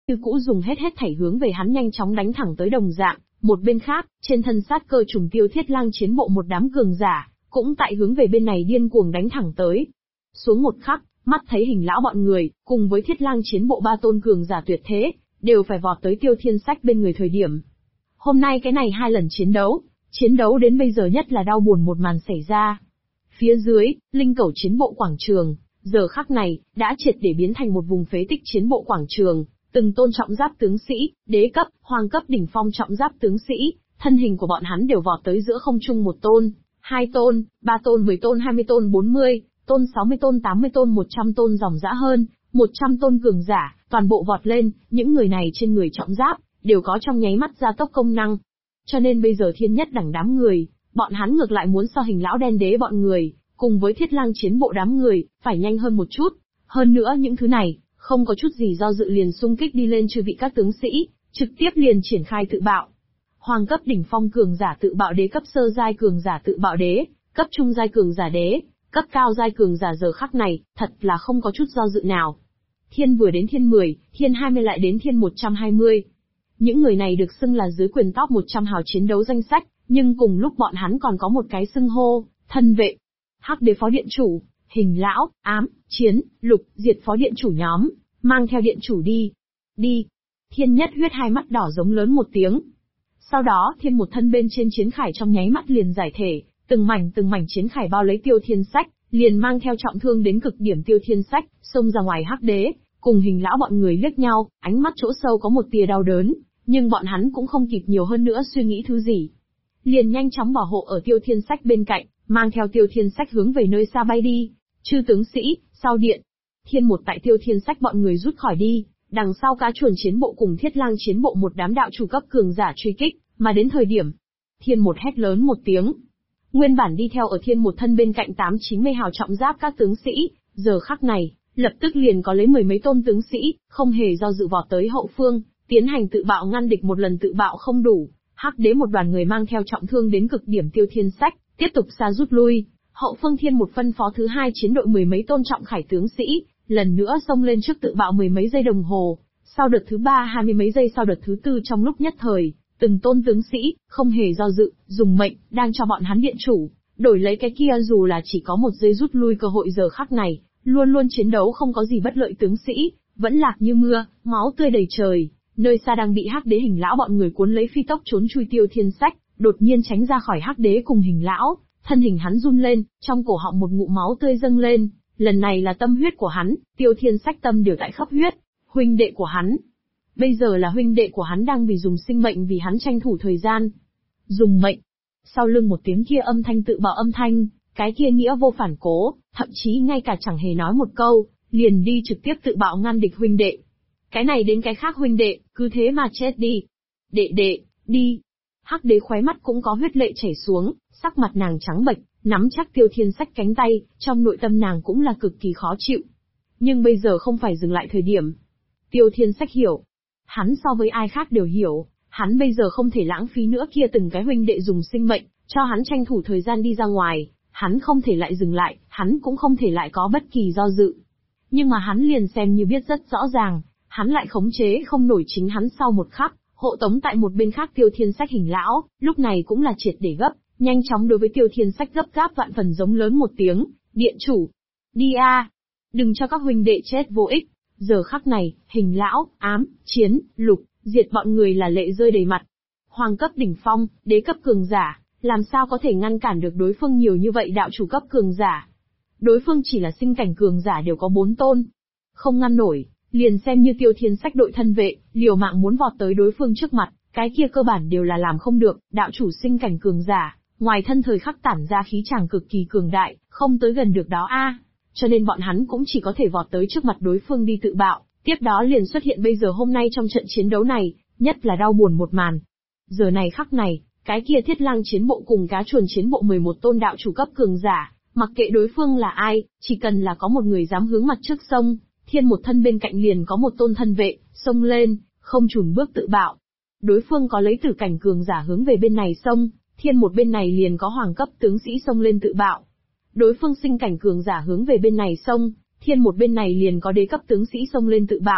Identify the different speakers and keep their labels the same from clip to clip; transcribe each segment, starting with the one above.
Speaker 1: như cũ dùng hết thảy hướng về hắn nhanh chóng đánh thẳng tới đồng dạng. Một bên khác, trên thân sát cơ trùng Tiêu Thiết Lang chiến bộ một đám cường giả, cũng tại hướng về bên này điên cuồng đánh thẳng tới. Xuống một khắc, mắt thấy Hình lão bọn người, cùng với Thiết Lang chiến bộ ba tôn cường giả tuyệt thế, đều phải vọt tới Tiêu Thiên Sách bên người thời điểm. Hôm nay cái này 2 lần chiến đấu đến bây giờ nhất là đau buồn một màn xảy ra. Phía dưới, linh cẩu chiến bộ quảng trường, giờ khắc này, đã triệt để biến thành một vùng phế tích chiến bộ quảng trường, từng tôn trọng giáp tướng sĩ, đế cấp, hoàng cấp đỉnh phong trọng giáp tướng sĩ, thân hình của bọn hắn đều vọt tới giữa không trung 1 tôn, 2 tôn, 3 tôn, 10 tôn, 20 tôn, 40 tôn, 60 tôn, 80 tôn, 100 tôn dòng dã hơn, 100 tôn cường giả, toàn bộ vọt lên, những người này trên người trọng giáp, đều có trong nháy mắt gia tốc công năng. Cho nên bây giờ thiên nhất đẳng đám người, bọn hắn ngược lại muốn so Hình lão đen đế bọn người, cùng với Thiết Lang chiến bộ đám người, phải nhanh hơn một chút. Hơn nữa những thứ này, không có chút gì do dự liền xung kích đi lên chư vị các tướng sĩ, trực tiếp liền triển khai tự bạo. Hoàng cấp đỉnh phong cường giả tự bạo đế, cấp sơ giai cường giả tự bạo đế, cấp trung giai cường giả đế, cấp cao giai cường giả giờ khắc này, thật là không có chút do dự nào. Thiên vừa đến thiên 10, thiên 20 lại đến thiên 120. Những người này được xưng là dưới quyền top 100 hào chiến đấu danh sách, nhưng cùng lúc bọn hắn còn có một cái xưng hô, thân vệ. Hắc đế phó điện chủ, Hình lão, ám, chiến, lục, diệt phó điện chủ nhóm, mang theo điện chủ đi. Đi. Thiên nhất huyết hai mắt đỏ giống lớn một tiếng. Sau đó thiên một thân bên trên chiến khải trong nháy mắt liền giải thể, từng mảnh chiến khải bao lấy Tiêu Thiên Sách, liền mang theo trọng thương đến cực điểm Tiêu Thiên Sách, xông ra ngoài Hắc đế, cùng Hình lão bọn người liếc nhau, ánh mắt chỗ sâu có một tia đau đớn, nhưng bọn hắn cũng không kịp nhiều hơn nữa suy nghĩ thứ gì. Liền nhanh chóng bảo hộ ở Tiêu Thiên Sách bên cạnh, mang theo Tiêu Thiên Sách hướng về nơi xa bay đi. Chư tướng sĩ, sau điện. Thiên một tại Tiêu Thiên Sách bọn người rút khỏi đi, đằng sau cá chuồn chiến bộ cùng Thiết Lang chiến bộ một đám đạo chủ cấp cường giả truy kích, mà đến thời điểm. Thiên một hét lớn một tiếng. Nguyên bản đi theo ở thiên một thân bên cạnh 8-90 hào trọng giáp các tướng sĩ, giờ khắc này, lập tức liền có lấy 10 mấy tôn tướng sĩ, không hề do dự vọt tới hậu phương, tiến hành tự bạo ngăn địch. Một lần tự bạo không đủ, Hắc đế một đoàn người mang theo trọng thương đến cực điểm Tiêu Thiên Sách, tiếp tục xa rút lui. Hậu phương thiên một phân phó thứ 2 chiến đội 10 mấy tôn trọng khải tướng sĩ, lần nữa xông lên trước tự bạo 10 mấy giây đồng hồ, sau đợt thứ 3 20 mấy giây, sau đợt thứ 4 trong lúc nhất thời, từng tôn tướng sĩ, không hề do dự, dùng mệnh, đang cho bọn hắn điện chủ, đổi lấy cái kia dù là chỉ có 1 giây rút lui cơ hội. Giờ khắc này, luôn luôn chiến đấu không có gì bất lợi tướng sĩ, vẫn lạc như mưa, máu tươi đầy trời, nơi xa đang bị Hắc đế Hình lão bọn người cuốn lấy phi tốc trốn chui Tiêu Thiên Sách, đột nhiên tránh ra khỏi Hắc đế cùng Hình lão. Thân hình hắn run lên, trong cổ họng một ngụm máu tươi dâng lên, lần này là tâm huyết của hắn, Tiêu Thiên Sách tâm đều tại khắp huyết, huynh đệ của hắn. Bây giờ là huynh đệ của hắn đang vì dùng sinh mệnh vì hắn tranh thủ thời gian. Dùng mệnh. Sau lưng một tiếng kia âm thanh tự bạo âm thanh, cái kia nghĩa vô phản cố, thậm chí ngay cả chẳng hề nói một câu, liền đi trực tiếp tự bạo ngăn địch huynh đệ. Cái này đến cái khác huynh đệ, cứ thế mà chết đi. Đệ, đi. Hắc đế khóe mắt cũng có huyết lệ chảy xuống, sắc mặt nàng trắng bệch, nắm chắc Tiêu Thiên Sách cánh tay, trong nội tâm nàng cũng là cực kỳ khó chịu. Nhưng bây giờ không phải dừng lại thời điểm. Tiêu Thiên Sách hiểu. Hắn so với ai khác đều hiểu, hắn bây giờ không thể lãng phí nữa kia từng cái huynh đệ dùng sinh mệnh, cho hắn tranh thủ thời gian đi ra ngoài, hắn không thể lại dừng lại, hắn cũng không thể lại có bất kỳ do dự. Nhưng mà hắn liền xem như biết rất rõ ràng, hắn lại khống chế không nổi chính hắn. Sau một khắc, hộ tống tại một bên khác Tiêu Thiên Sách Hình lão, lúc này cũng là triệt để gấp, nhanh chóng đối với Tiêu Thiên Sách gấp gáp vạn phần giống lớn một tiếng, điện chủ, đi a, đừng cho các huynh đệ chết vô ích. Giờ khắc này, Hình lão, ám, chiến, lục, diệt bọn người là lệ rơi đầy mặt. Hoàng cấp đỉnh phong, đế cấp cường giả, làm sao có thể ngăn cản được đối phương nhiều như vậy đạo chủ cấp cường giả. Đối phương chỉ là sinh cảnh cường giả đều có 4 tôn. Không ngăn nổi, liền xem như Tiêu Thiên Sách đội thân vệ, liều mạng muốn vọt tới đối phương trước mặt, cái kia cơ bản đều là làm không được. Đạo chủ sinh cảnh cường giả, ngoài thân thời khắc tản ra khí chàng cực kỳ cường đại, không tới gần được đó a. Cho nên bọn hắn cũng chỉ có thể vọt tới trước mặt đối phương đi tự bạo, tiếp đó liền xuất hiện bây giờ hôm nay trong trận chiến đấu này, nhất là đau buồn một màn. Giờ này khắc này, cái kia Thiết Lang chiến bộ cùng cá chuồn chiến bộ 11 tôn đạo chủ cấp cường giả, mặc kệ đối phương là ai, chỉ cần là có một người dám hướng mặt trước sông, thiên một thân bên cạnh liền có một tôn thân vệ, xông lên, không chùn bước tự bạo. Đối phương có lấy tử cảnh cường giả hướng về bên này sông, thiên một bên này liền có hoàng cấp tướng sĩ xông lên tự bạo. Đối phương sinh cảnh cường giả hướng về bên này sông, thiên một bên này liền có đế cấp tướng sĩ xông lên tự bạo.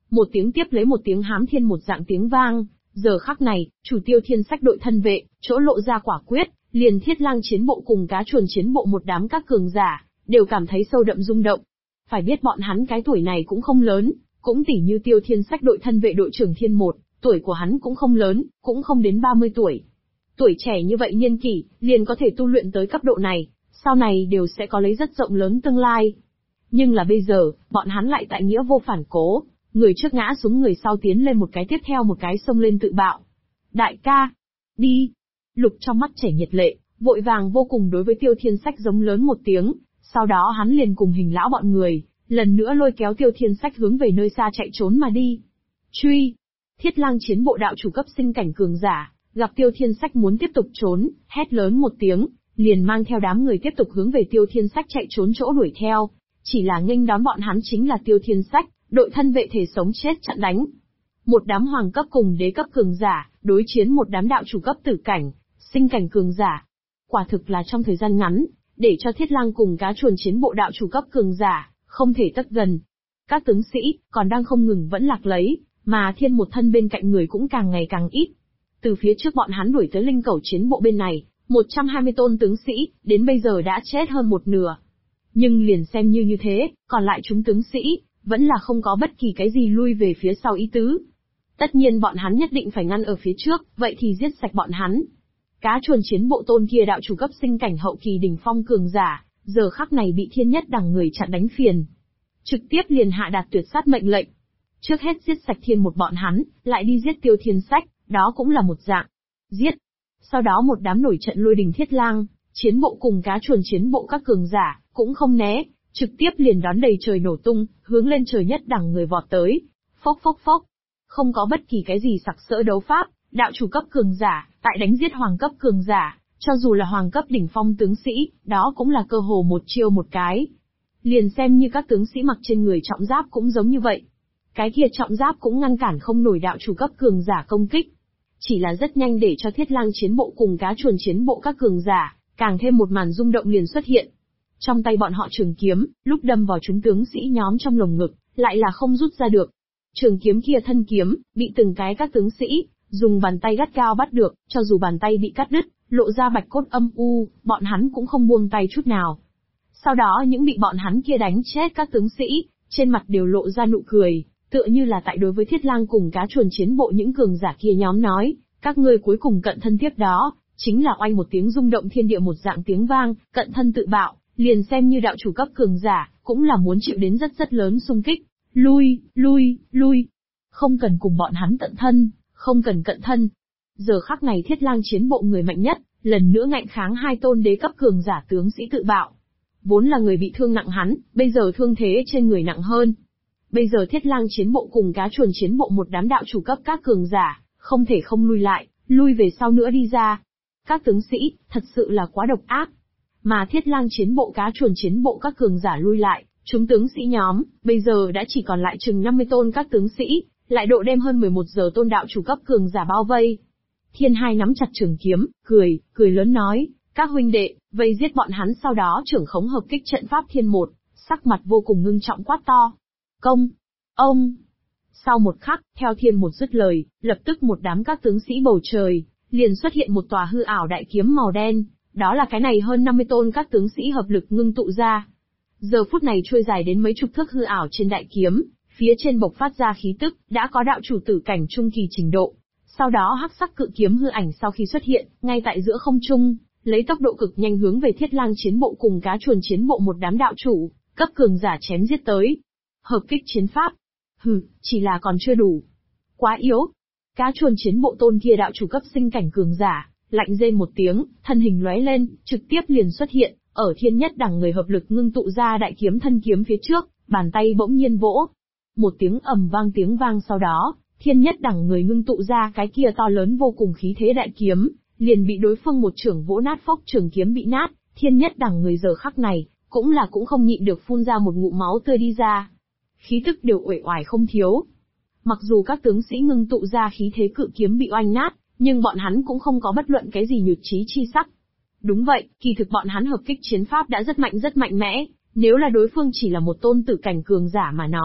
Speaker 1: Một tiếng tiếp lấy một tiếng hám thiên một dạng tiếng vang, giờ khắc này, chủ Tiêu Thiên Sách đội thân vệ, chỗ lộ ra quả quyết, liền Thiết Lang chiến bộ cùng Cá Chuồn chiến bộ một đám các cường giả, đều cảm thấy sâu đậm rung động. Phải biết bọn hắn cái tuổi này cũng không lớn, cũng tỉ như Tiêu Thiên Sách đội thân vệ đội trưởng Thiên Một, tuổi của hắn cũng không lớn, cũng không đến 30 tuổi. Tuổi trẻ như vậy niên kỷ, liền có thể tu luyện tới cấp độ này, sau này đều sẽ có lấy rất rộng lớn tương lai. Nhưng là bây giờ, bọn hắn lại tại nghĩa vô phản cố, người trước ngã xuống người sau tiến lên một cái tiếp theo một cái xông lên tự bạo. Đại ca, đi! Lục trong mắt chảy nhiệt lệ, vội vàng vô cùng đối với Tiêu Thiên Sách giống lớn một tiếng, sau đó hắn liền cùng Hình lão bọn người, lần nữa lôi kéo Tiêu Thiên Sách hướng về nơi xa chạy trốn mà đi. Truy! Thiết Lang chiến bộ đạo chủ cấp sinh cảnh cường giả, gặp Tiêu Thiên Sách muốn tiếp tục trốn, hét lớn một tiếng, liền mang theo đám người tiếp tục hướng về Tiêu Thiên Sách chạy trốn chỗ đuổi theo. Chỉ là nghênh đón bọn hắn chính là Tiêu Thiên Sách, đội thân vệ thể sống chết chặn đánh. Một đám hoàng cấp cùng đế cấp cường giả, đối chiến một đám đạo chủ cấp tử cảnh, sinh cảnh cường giả. Quả thực là trong thời gian ngắn, để cho Thiết Lang cùng Cá Chuồn chiến bộ đạo chủ cấp cường giả, không thể tất gần. Các tướng sĩ, còn đang không ngừng vẫn lạc lấy, mà Thiên Một thân bên cạnh người cũng càng ngày càng ít. Từ phía trước bọn hắn đuổi tới Linh Cẩu chiến bộ bên này, 120 tôn tướng sĩ, đến bây giờ đã chết hơn một nửa. Nhưng liền xem như thế, còn lại chúng tướng sĩ, vẫn là không có bất kỳ cái gì lui về phía sau ý tứ. Tất nhiên bọn hắn nhất định phải ngăn ở phía trước, vậy thì giết sạch bọn hắn. Cá Chuồn chiến bộ tôn kia đạo chủ cấp sinh cảnh hậu kỳ đỉnh phong cường giả, giờ khắc này bị Thiên Nhất đẳng người chặn đánh phiền. Trực tiếp liền hạ đạt tuyệt sát mệnh lệnh. Trước hết giết sạch Thiên Một bọn hắn, lại đi giết Tiêu Thiên Sách, đó cũng là một dạng. Giết. Sau đó một đám nổi trận lôi đình Thiết Lang chiến bộ cùng Cá Chuồn chiến bộ các cường giả, cũng không né, trực tiếp liền đón đầy trời nổ tung, hướng lên trời nhất đẳng người vọt tới. Phốc phốc phốc. Không có bất kỳ cái gì sặc sỡ đấu pháp, đạo chủ cấp cường giả, tại đánh giết hoàng cấp cường giả, cho dù là hoàng cấp đỉnh phong tướng sĩ, đó cũng là cơ hồ một chiêu một cái. Liền xem như các tướng sĩ mặc trên người trọng giáp cũng giống như vậy. Cái kia trọng giáp cũng ngăn cản không nổi đạo chủ cấp cường giả công kích. Chỉ là rất nhanh để cho Thiết Lang chiến bộ cùng Cá Chuồn chiến bộ các cường giả, càng thêm một màn rung động liền xuất hiện. Trong tay bọn họ trường kiếm, lúc đâm vào chúng tướng sĩ nhóm trong lồng ngực, lại là không rút ra được. Trường kiếm kia thân kiếm, bị từng cái các tướng sĩ, dùng bàn tay gắt gao bắt được, cho dù bàn tay bị cắt đứt, lộ ra bạch cốt âm u, bọn hắn cũng không buông tay chút nào. Sau đó những bị bọn hắn kia đánh chết các tướng sĩ, trên mặt đều lộ ra nụ cười, tựa như là tại đối với Thiết Lang cùng Cá Chuồn chiến bộ những cường giả kia nhóm nói, các ngươi cuối cùng cận thân tiếp đó, chính là oanh một tiếng rung động thiên địa một dạng tiếng vang, cận thân tự bạo, liền xem như đạo chủ cấp cường giả, cũng là muốn chịu đến rất rất lớn xung kích. Lui, lui, lui. Không cần cùng bọn hắn cận thân, không cần cận thân. Giờ khắc này Thiết Lang chiến bộ người mạnh nhất, lần nữa ngạnh kháng hai tôn đế cấp cường giả tướng sĩ tự bạo. Vốn là người bị thương nặng hắn, bây giờ thương thế trên người nặng hơn. Bây giờ Thiết Lang chiến bộ cùng Cá Chuồn chiến bộ một đám đạo chủ cấp các cường giả, không thể không lui lại, lui về sau nữa đi ra. Các tướng sĩ, thật sự là quá độc ác. Mà Thiết Lang chiến bộ Cá Chuồn chiến bộ các cường giả lui lại, chúng tướng sĩ nhóm, bây giờ đã chỉ còn lại chừng 50 tôn các tướng sĩ, lại độ đêm hơn 11 giờ tôn đạo chủ cấp cường giả bao vây. Thiên Hai nắm chặt trường kiếm, cười lớn nói, các huynh đệ, vây giết bọn hắn sau đó trưởng khống hợp kích trận pháp Thiên Một, sắc mặt vô cùng ngưng trọng quát to. Công! Ông! Sau một khắc, theo Thiên Một dứt lời, lập tức một đám các tướng sĩ bầu trời, liền xuất hiện một tòa hư ảo đại kiếm màu đen, đó là cái này hơn 50 tôn các tướng sĩ hợp lực ngưng tụ ra. Giờ phút này trôi dài đến mấy chục thước hư ảo trên đại kiếm, phía trên bộc phát ra khí tức, đã có đạo chủ tử cảnh trung kỳ trình độ. Sau đó hắc sắc cự kiếm hư ảnh sau khi xuất hiện, ngay tại giữa không trung, lấy tốc độ cực nhanh hướng về Thiết Lang chiến bộ cùng Cá Chuồn chiến bộ một đám đạo chủ, cấp cường giả chém giết tới. Hợp kích chiến pháp. Chỉ là còn chưa đủ. Quá yếu. Cá Chuồn chiến bộ tôn kia đạo chủ cấp sinh cảnh cường giả, lạnh rên một tiếng, thân hình lóe lên, trực tiếp liền xuất hiện, ở Thiên Nhất đẳng người hợp lực ngưng tụ ra đại kiếm thân kiếm phía trước, bàn tay bỗng nhiên vỗ. Một tiếng tiếng vang sau đó, Thiên Nhất đẳng người ngưng tụ ra cái kia to lớn vô cùng khí thế đại kiếm, liền bị đối phương một chưởng vỗ nát phốc trường kiếm bị nát, Thiên Nhất đẳng người giờ khắc này, cũng không nhịn được phun ra một ngụm máu tươi đi ra. Khí tức đều uể oải không thiếu. Mặc dù các tướng sĩ ngưng tụ ra khí thế cự kiếm bị oanh nát, nhưng bọn hắn cũng không có bất luận cái gì nhụt chí chi sắc. Đúng vậy, kỳ thực bọn hắn hợp kích chiến pháp đã rất mạnh mẽ, nếu là đối phương chỉ là một tôn tử cảnh cường giả mà nói,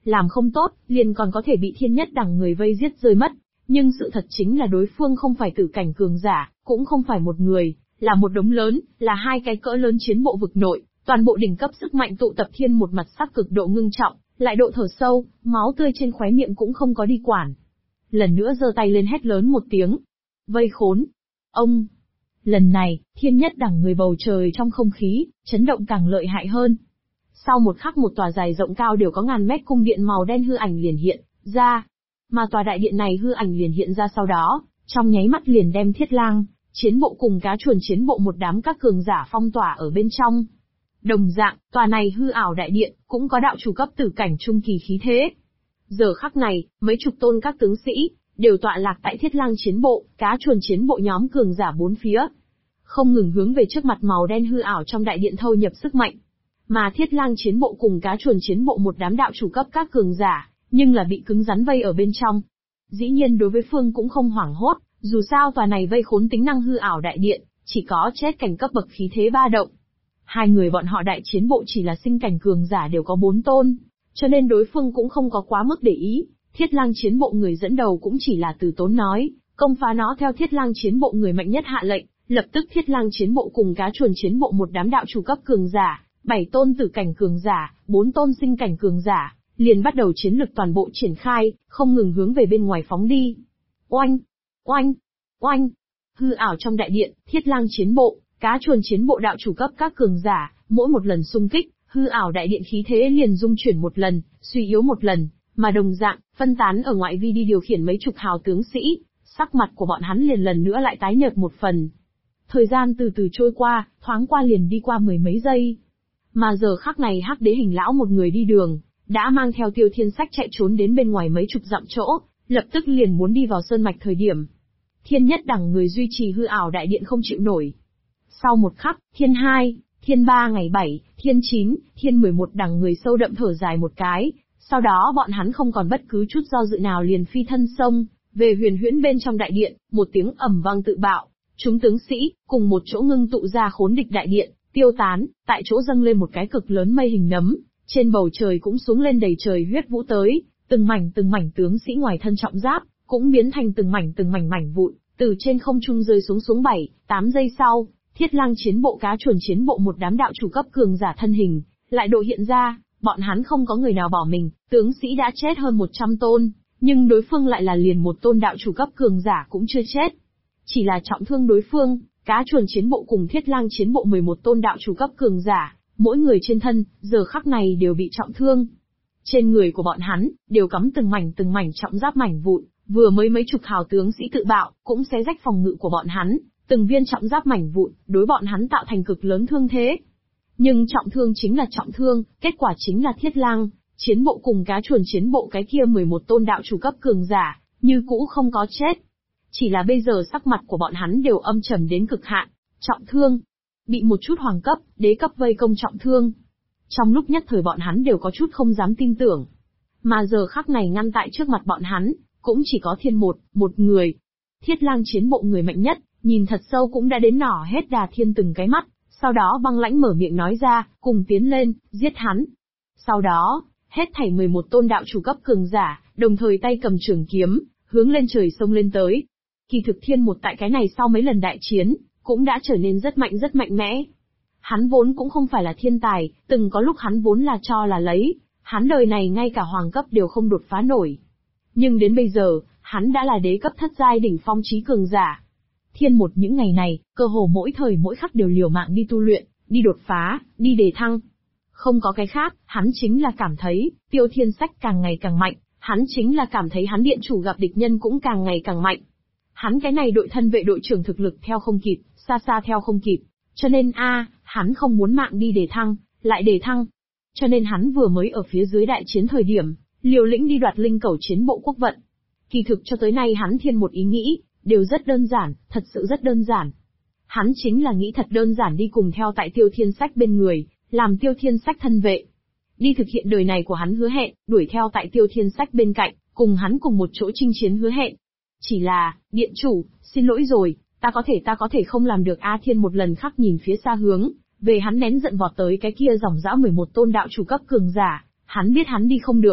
Speaker 1: làm không tốt, liền còn có thể bị thiên nhất đẳng người vây giết rơi mất. Nhưng sự thật chính là đối phương không phải tử cảnh cường giả, cũng không phải một người, là một đống lớn, là hai cái cỡ lớn chiến bộ vực nội, toàn bộ đỉnh cấp sức mạnh tụ tập thiên một mặt sắc cực độ ngưng trọng, lại độ thở sâu, máu tươi trên khóe miệng cũng không có đi quản. Lần nữa giơ tay lên hét lớn một tiếng. Vây khốn. Ông. Lần này, thiên nhất đẳng người bầu trời trong không khí, chấn động càng lợi hại hơn. Sau một khắc một tòa dài rộng cao đều có ngàn mét cung điện màu đen hư ảnh liền hiện ra. Mà tòa đại điện này hư ảnh liền hiện ra sau đó, trong nháy mắt liền đem Thiết Lang, chiến bộ cùng cá chuồn chiến bộ một đám các cường giả phong tỏa ở bên trong. Đồng dạng, tòa này hư ảo đại điện, cũng có đạo chủ cấp tử cảnh trung kỳ khí thế. Giờ khắc này, mấy chục tôn các tướng sĩ, đều tọa lạc tại Thiết Lang chiến bộ, cá chuồn chiến bộ nhóm cường giả bốn phía. Không ngừng hướng về trước mặt màu đen hư ảo trong đại điện thâu nhập sức mạnh. Mà Thiết Lang chiến bộ cùng cá chuồn chiến bộ một đám đạo chủ cấp các cường giả, nhưng là bị cứng rắn vây ở bên trong. Dĩ nhiên đối với phương cũng không hoảng hốt, dù sao tòa này vây khốn tính năng hư ảo đại điện, chỉ có chết cảnh cấp bậc khí thế ba động. Hai người bọn họ đại chiến bộ chỉ là sinh cảnh cường giả đều có 4 tôn, cho nên đối phương cũng không có quá mức để ý. Thiết Lang chiến bộ người dẫn đầu cũng chỉ là từ tốn nói, công phá nó theo Thiết Lang chiến bộ người mạnh nhất hạ lệnh, lập tức Thiết Lang chiến bộ cùng cá chuồn chiến bộ một đám đạo chủ cấp cường giả, 7 tôn tử cảnh cường giả, 4 tôn sinh cảnh cường giả, liền bắt đầu chiến lực toàn bộ triển khai, không ngừng hướng về bên ngoài phóng đi. Oanh, oanh, oanh. Hư ảo trong đại điện, Thiết Lang chiến bộ, cá chuồn chiến bộ đạo chủ cấp các cường giả, mỗi một lần xung kích, hư ảo đại điện khí thế liền dung chuyển một lần, suy yếu một lần, mà đồng dạng, phân tán ở ngoại vi đi điều khiển mấy chục hào tướng sĩ, sắc mặt của bọn hắn liền lần nữa lại tái nhợt một phần. Thời gian từ từ trôi qua, thoáng qua liền đi qua mười mấy giây. Mà giờ khắc này Hắc Đế Hình lão một người đi đường, đã mang theo Tiêu Thiên Sách chạy trốn đến bên ngoài mấy chục dặm chỗ, lập tức liền muốn đi vào sơn mạch thời điểm. Thiên nhất đẳng người duy trì hư ảo đại điện không chịu nổi. Sau một khắc, Thiên 2, Thiên 3 ngày 7, Thiên 9, Thiên 11 đẳng người sâu đậm thở dài một cái, sau đó bọn hắn không còn bất cứ chút do dự nào liền phi thân xông về huyền huyễn bên trong đại điện, một tiếng ầm vang tự bạo, chúng tướng sĩ cùng một chỗ ngưng tụ ra khốn địch đại điện, tiêu tán, tại chỗ dâng lên một cái cực lớn mây hình nấm, trên bầu trời cũng xuống lên đầy trời huyết vũ tới, từng mảnh tướng sĩ ngoài thân trọng giáp, cũng biến thành từng mảnh mảnh vụn, từ trên không trung rơi xuống 7, 8 giây sau, Thiết Lang chiến bộ cá chuồn chiến bộ một đám đạo chủ cấp cường giả thân hình, lại độ hiện ra, bọn hắn không có người nào bỏ mình, tướng sĩ đã chết hơn 100 tôn, nhưng đối phương lại là liền một tôn đạo chủ cấp cường giả cũng chưa chết. Chỉ là trọng thương đối phương, cá chuồn chiến bộ cùng Thiết Lang chiến bộ 11 tôn đạo chủ cấp cường giả, mỗi người trên thân, giờ khắc này đều bị trọng thương. Trên người của bọn hắn, đều cắm từng mảnh trọng giáp mảnh vụn, vừa mới mấy chục hào tướng sĩ tự bạo, cũng xé rách phòng ngự của bọn hắn, từng viên trọng giáp mảnh vụn, đối bọn hắn tạo thành cực lớn thương thế. Nhưng trọng thương chính là trọng thương, kết quả chính là Thiết Lang chiến bộ cùng cá chuồn chiến bộ cái kia 11 tôn đạo chủ cấp cường giả, như cũ không có chết. Chỉ là bây giờ sắc mặt của bọn hắn đều âm trầm đến cực hạn, trọng thương. Bị một chút hoàng cấp, đế cấp vây công trọng thương. Trong lúc nhất thời bọn hắn đều có chút không dám tin tưởng. Mà giờ khắc này ngăn tại trước mặt bọn hắn, cũng chỉ có Thiên một người. Thiết Lang chiến bộ người mạnh nhất, nhìn thật sâu cũng đã đến nỏ hết đà thiên từng cái mắt, sau đó băng lãnh mở miệng nói ra, cùng tiến lên, giết hắn. Sau đó, hết thảy 11 tôn đạo chủ cấp cường giả, đồng thời tay cầm trường kiếm, hướng lên trời xông lên tới. Kỳ thực Thiên một tại cái này sau mấy lần đại chiến, cũng đã trở nên rất mạnh mẽ. Hắn vốn cũng không phải là thiên tài, từng có lúc hắn vốn là cho là lấy, hắn đời này ngay cả hoàng cấp đều không đột phá nổi. Nhưng đến bây giờ, hắn đã là đế cấp thất giai đỉnh phong chí cường giả. Thiên một những ngày này, cơ hồ mỗi thời mỗi khắc đều liều mạng đi tu luyện, đi đột phá, đi đề thăng. Không có cái khác, hắn chính là cảm thấy, Tiêu Thiên Sách càng ngày càng mạnh, hắn chính là cảm thấy hắn điện chủ gặp địch nhân cũng càng ngày càng mạnh. Hắn cái này đội thân vệ đội trưởng thực lực theo không kịp, xa theo không kịp, cho nên hắn không muốn mạng đi đề thăng, lại đề thăng. Cho nên hắn vừa mới ở phía dưới đại chiến thời điểm, liều lĩnh đi đoạt linh cẩu chiến bộ quốc vận. Kỳ thực cho tới nay hắn Thiên một ý nghĩ, đều rất đơn giản, thật sự rất đơn giản. Hắn chính là nghĩ thật đơn giản đi cùng theo tại Tiêu Thiên Sách bên người, làm Tiêu Thiên Sách thân vệ. Đi thực hiện đời này của hắn hứa hẹn, đuổi theo tại Tiêu Thiên Sách bên cạnh, cùng hắn cùng một chỗ chinh chiến hứa hẹn. Chỉ là, điện chủ, xin lỗi rồi, ta có thể không làm được. Thiên một lần khắc nhìn phía xa hướng, về hắn nén giận vọt tới cái kia dòng dã 11 tôn đạo chủ cấp cường giả, hắn biết hắn đi không được.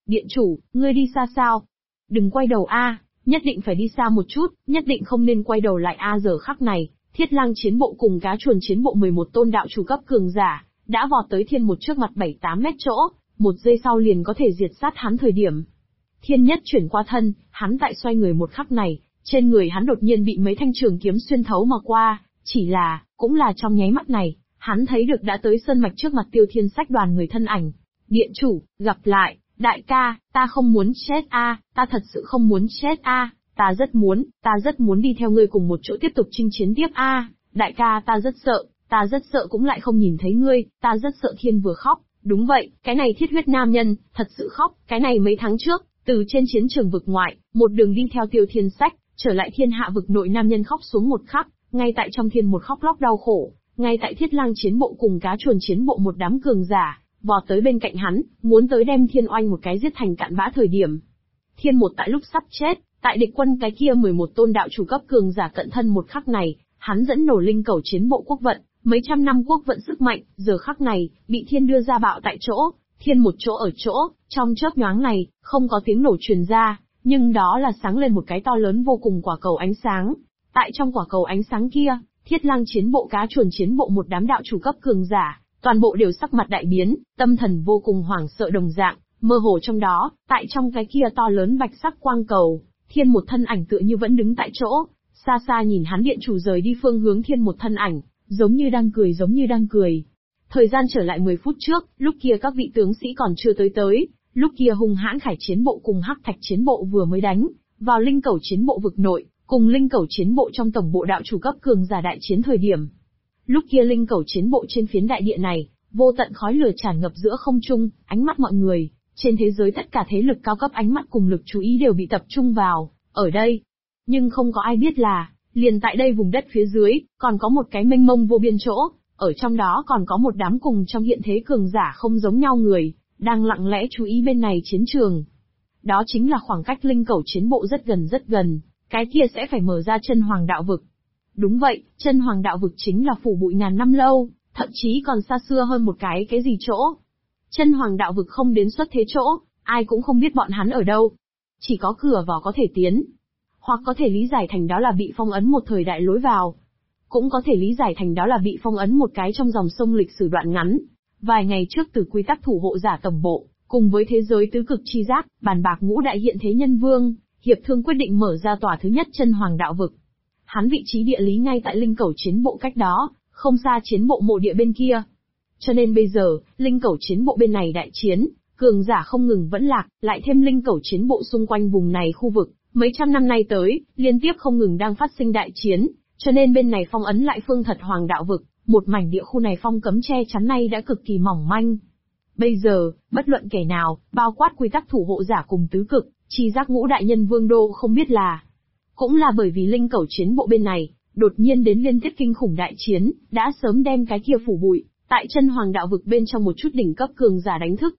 Speaker 1: Điện chủ, ngươi đi xa sao? Đừng quay đầu a, nhất định phải đi xa một chút, nhất định không nên quay đầu lại a. Giờ khắc này, Thiết Lang chiến bộ cùng Cá Chuồn chiến bộ 11 tôn đạo chủ cấp cường giả, đã vọt tới Thiên Một trước mặt 7-8 mét chỗ, một giây sau liền có thể diệt sát hắn thời điểm. Thiên nhất chuyển qua thân, hắn tại xoay người một khắc này, trên người hắn đột nhiên bị mấy thanh trường kiếm xuyên thấu mà qua, chỉ là, cũng là trong nháy mắt này, hắn thấy được đã tới sơn mạch trước mặt Tiêu Thiên Sách đoàn người thân ảnh. Điện chủ, gặp lại, đại ca, ta không muốn chết a, ta thật sự không muốn chết a, ta rất muốn đi theo ngươi cùng một chỗ tiếp tục chinh chiến tiếp a, đại ca ta rất sợ cũng lại không nhìn thấy ngươi, ta rất sợ. Thiên vừa khóc, đúng vậy, cái này thiết huyết nam nhân, thật sự khóc, cái này mấy tháng trước, từ trên chiến trường vực ngoại, một đường đi theo Tiêu Thiên Sách, trở lại thiên hạ vực nội nam nhân khóc xuống một khắc, ngay tại trong Thiên Một khóc lóc đau khổ, ngay tại Thiết Lang chiến bộ cùng Cá Chuồn chiến bộ một đám cường giả, vọt tới bên cạnh hắn, muốn tới đem Thiên Oanh một cái giết thành cặn bã thời điểm. Thiên Một tại lúc sắp chết, tại địch quân cái kia 11 tôn đạo chủ cấp cường giả cận thân một khắc này, hắn dẫn nổ linh cẩu chiến bộ quốc vận, mấy trăm năm quốc vận sức mạnh, giờ khắc này, bị Thiên đưa ra bạo tại chỗ, Thiên Một chỗ ở chỗ, trong chớp nhoáng này, không có tiếng nổ truyền ra, nhưng đó là sáng lên một cái to lớn vô cùng quả cầu ánh sáng. Tại trong quả cầu ánh sáng kia, Thiết Lang chiến bộ Cá Chuồn chiến bộ một đám đạo chủ cấp cường giả, toàn bộ đều sắc mặt đại biến, tâm thần vô cùng hoảng sợ đồng dạng, mơ hồ trong đó, tại trong cái kia to lớn bạch sắc quang cầu, Thiên Một thân ảnh tựa như vẫn đứng tại chỗ, xa xa nhìn hắn điện chủ rời đi phương hướng Thiên Một thân ảnh, giống như đang cười. Thời gian trở lại 10 phút trước, lúc kia các vị tướng sĩ còn chưa tới, lúc kia hung hãn Khải chiến bộ cùng Hắc Thạch chiến bộ vừa mới đánh vào linh cẩu chiến bộ vực nội, cùng linh cẩu chiến bộ trong tổng bộ đạo chủ cấp cường giả đại chiến thời điểm. Lúc kia linh cẩu chiến bộ trên phiến đại địa này, vô tận khói lửa tràn ngập giữa không trung, ánh mắt mọi người, trên thế giới tất cả thế lực cao cấp ánh mắt cùng lực chú ý đều bị tập trung vào, ở đây. Nhưng không có ai biết là, liền tại đây vùng đất phía dưới, còn có một cái mênh mông vô biên chỗ, ở trong đó còn có một đám cùng trong hiện thế cường giả không giống nhau người, đang lặng lẽ chú ý bên này chiến trường. Đó chính là khoảng cách linh cẩu chiến bộ rất gần, cái kia sẽ phải mở ra chân hoàng đạo vực. Đúng vậy, chân hoàng đạo vực chính là phủ bụi ngàn năm lâu, thậm chí còn xa xưa hơn một cái gì chỗ. Chân hoàng đạo vực không đến xuất thế chỗ, ai cũng không biết bọn hắn ở đâu. Chỉ có cửa vào có thể tiến. Hoặc có thể lý giải thành đó là bị phong ấn một thời đại lối vào. Cũng có thể lý giải thành đó là bị phong ấn một cái trong dòng sông lịch sử đoạn ngắn. Vài ngày trước từ quy tắc thủ hộ giả tổng bộ, cùng với thế giới tứ cực chi giác, bàn bạc ngũ đại hiện thế nhân vương, hiệp thương quyết định mở ra tòa thứ nhất chân hoàng đạo vực. Hắn vị trí địa lý ngay tại linh cẩu chiến bộ cách đó, không xa chiến bộ mộ địa bên kia. Cho nên bây giờ, linh cẩu chiến bộ bên này đại chiến, cường giả không ngừng vẫn lạc, lại thêm linh cẩu chiến bộ xung quanh vùng này khu vực, mấy trăm năm nay tới, liên tiếp không ngừng đang phát sinh đại chiến, cho nên bên này phong ấn lại phương thật hoàng đạo vực, một mảnh địa khu này phong cấm che chắn này đã cực kỳ mỏng manh. Bây giờ, bất luận kẻ nào, bao quát quy tắc thủ hộ giả cùng tứ cực, chi giác ngũ đại nhân vương đô không biết là. Cũng là bởi vì linh cẩu chiến bộ bên này, đột nhiên đến liên tiếp kinh khủng đại chiến, đã sớm đem cái kia phủ bụi, tại chân hoàng đạo vực bên trong một chút đỉnh cấp cường giả đánh thức.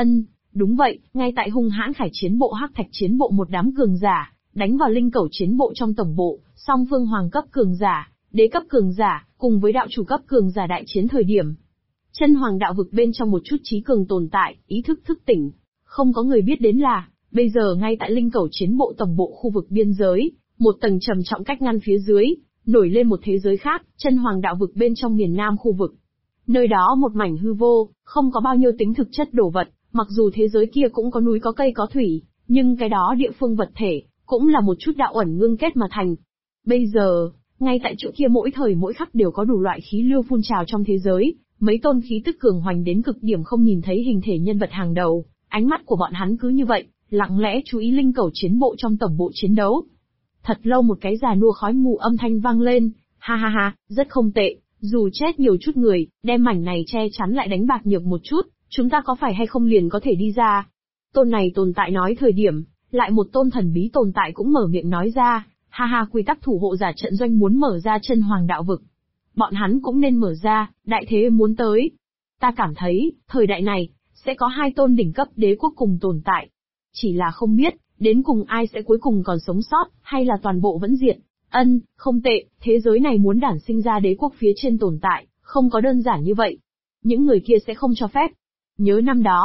Speaker 1: Đúng vậy, ngay tại hung hãn Khải chiến bộ Hắc Thạch chiến bộ một đám cường giả, đánh vào linh cẩu chiến bộ trong tổng bộ, song phương hoàng cấp cường giả, đế cấp cường giả, cùng với đạo chủ cấp cường giả đại chiến thời điểm. Chân hoàng đạo vực bên trong một chút trí cường tồn tại, ý thức thức tỉnh. Không có người biết đến là, bây giờ ngay tại linh cẩu chiến bộ tổng bộ khu vực biên giới, một tầng trầm trọng cách ngăn phía dưới, nổi lên một thế giới khác, chân hoàng đạo vực bên trong miền nam khu vực. Nơi đó một mảnh hư vô, không có bao nhiêu tính thực chất đồ vật, mặc dù thế giới kia cũng có núi có cây có thủy, nhưng cái đó địa phương vật thể, cũng là một chút đạo ẩn ngưng kết mà thành. Bây giờ, ngay tại chỗ kia mỗi thời mỗi khắc đều có đủ loại khí lưu phun trào trong thế giới, mấy tôn khí tức cường hoành đến cực điểm không nhìn thấy hình thể nhân vật hàng đầu, ánh mắt của bọn hắn cứ như vậy, lặng lẽ chú ý linh cẩu chiến bộ trong tổng bộ chiến đấu. Thật lâu một cái già nua khói mù âm thanh vang lên, ha ha ha, rất không tệ, dù chết nhiều chút người, đem mảnh này che chắn lại đánh bạc nhược một chút, chúng ta có phải hay không liền có thể đi ra. Tôn này tồn tại nói thời điểm, lại một tôn thần bí tồn tại cũng mở miệng nói ra, ha ha, quy tắc thủ hộ giả trận doanh muốn mở ra chân hoàng đạo vực. Bọn hắn cũng nên mở ra, đại thế muốn tới. Ta cảm thấy, thời đại này, sẽ có hai tôn đỉnh cấp đế quốc cùng tồn tại. Chỉ là không biết, đến cùng ai sẽ cuối cùng còn sống sót, hay là toàn bộ vẫn diệt. Không tệ, thế giới này muốn đản sinh ra đế quốc phía trên tồn tại, không có đơn giản như vậy. Những người kia sẽ không cho phép. Nhớ năm đó,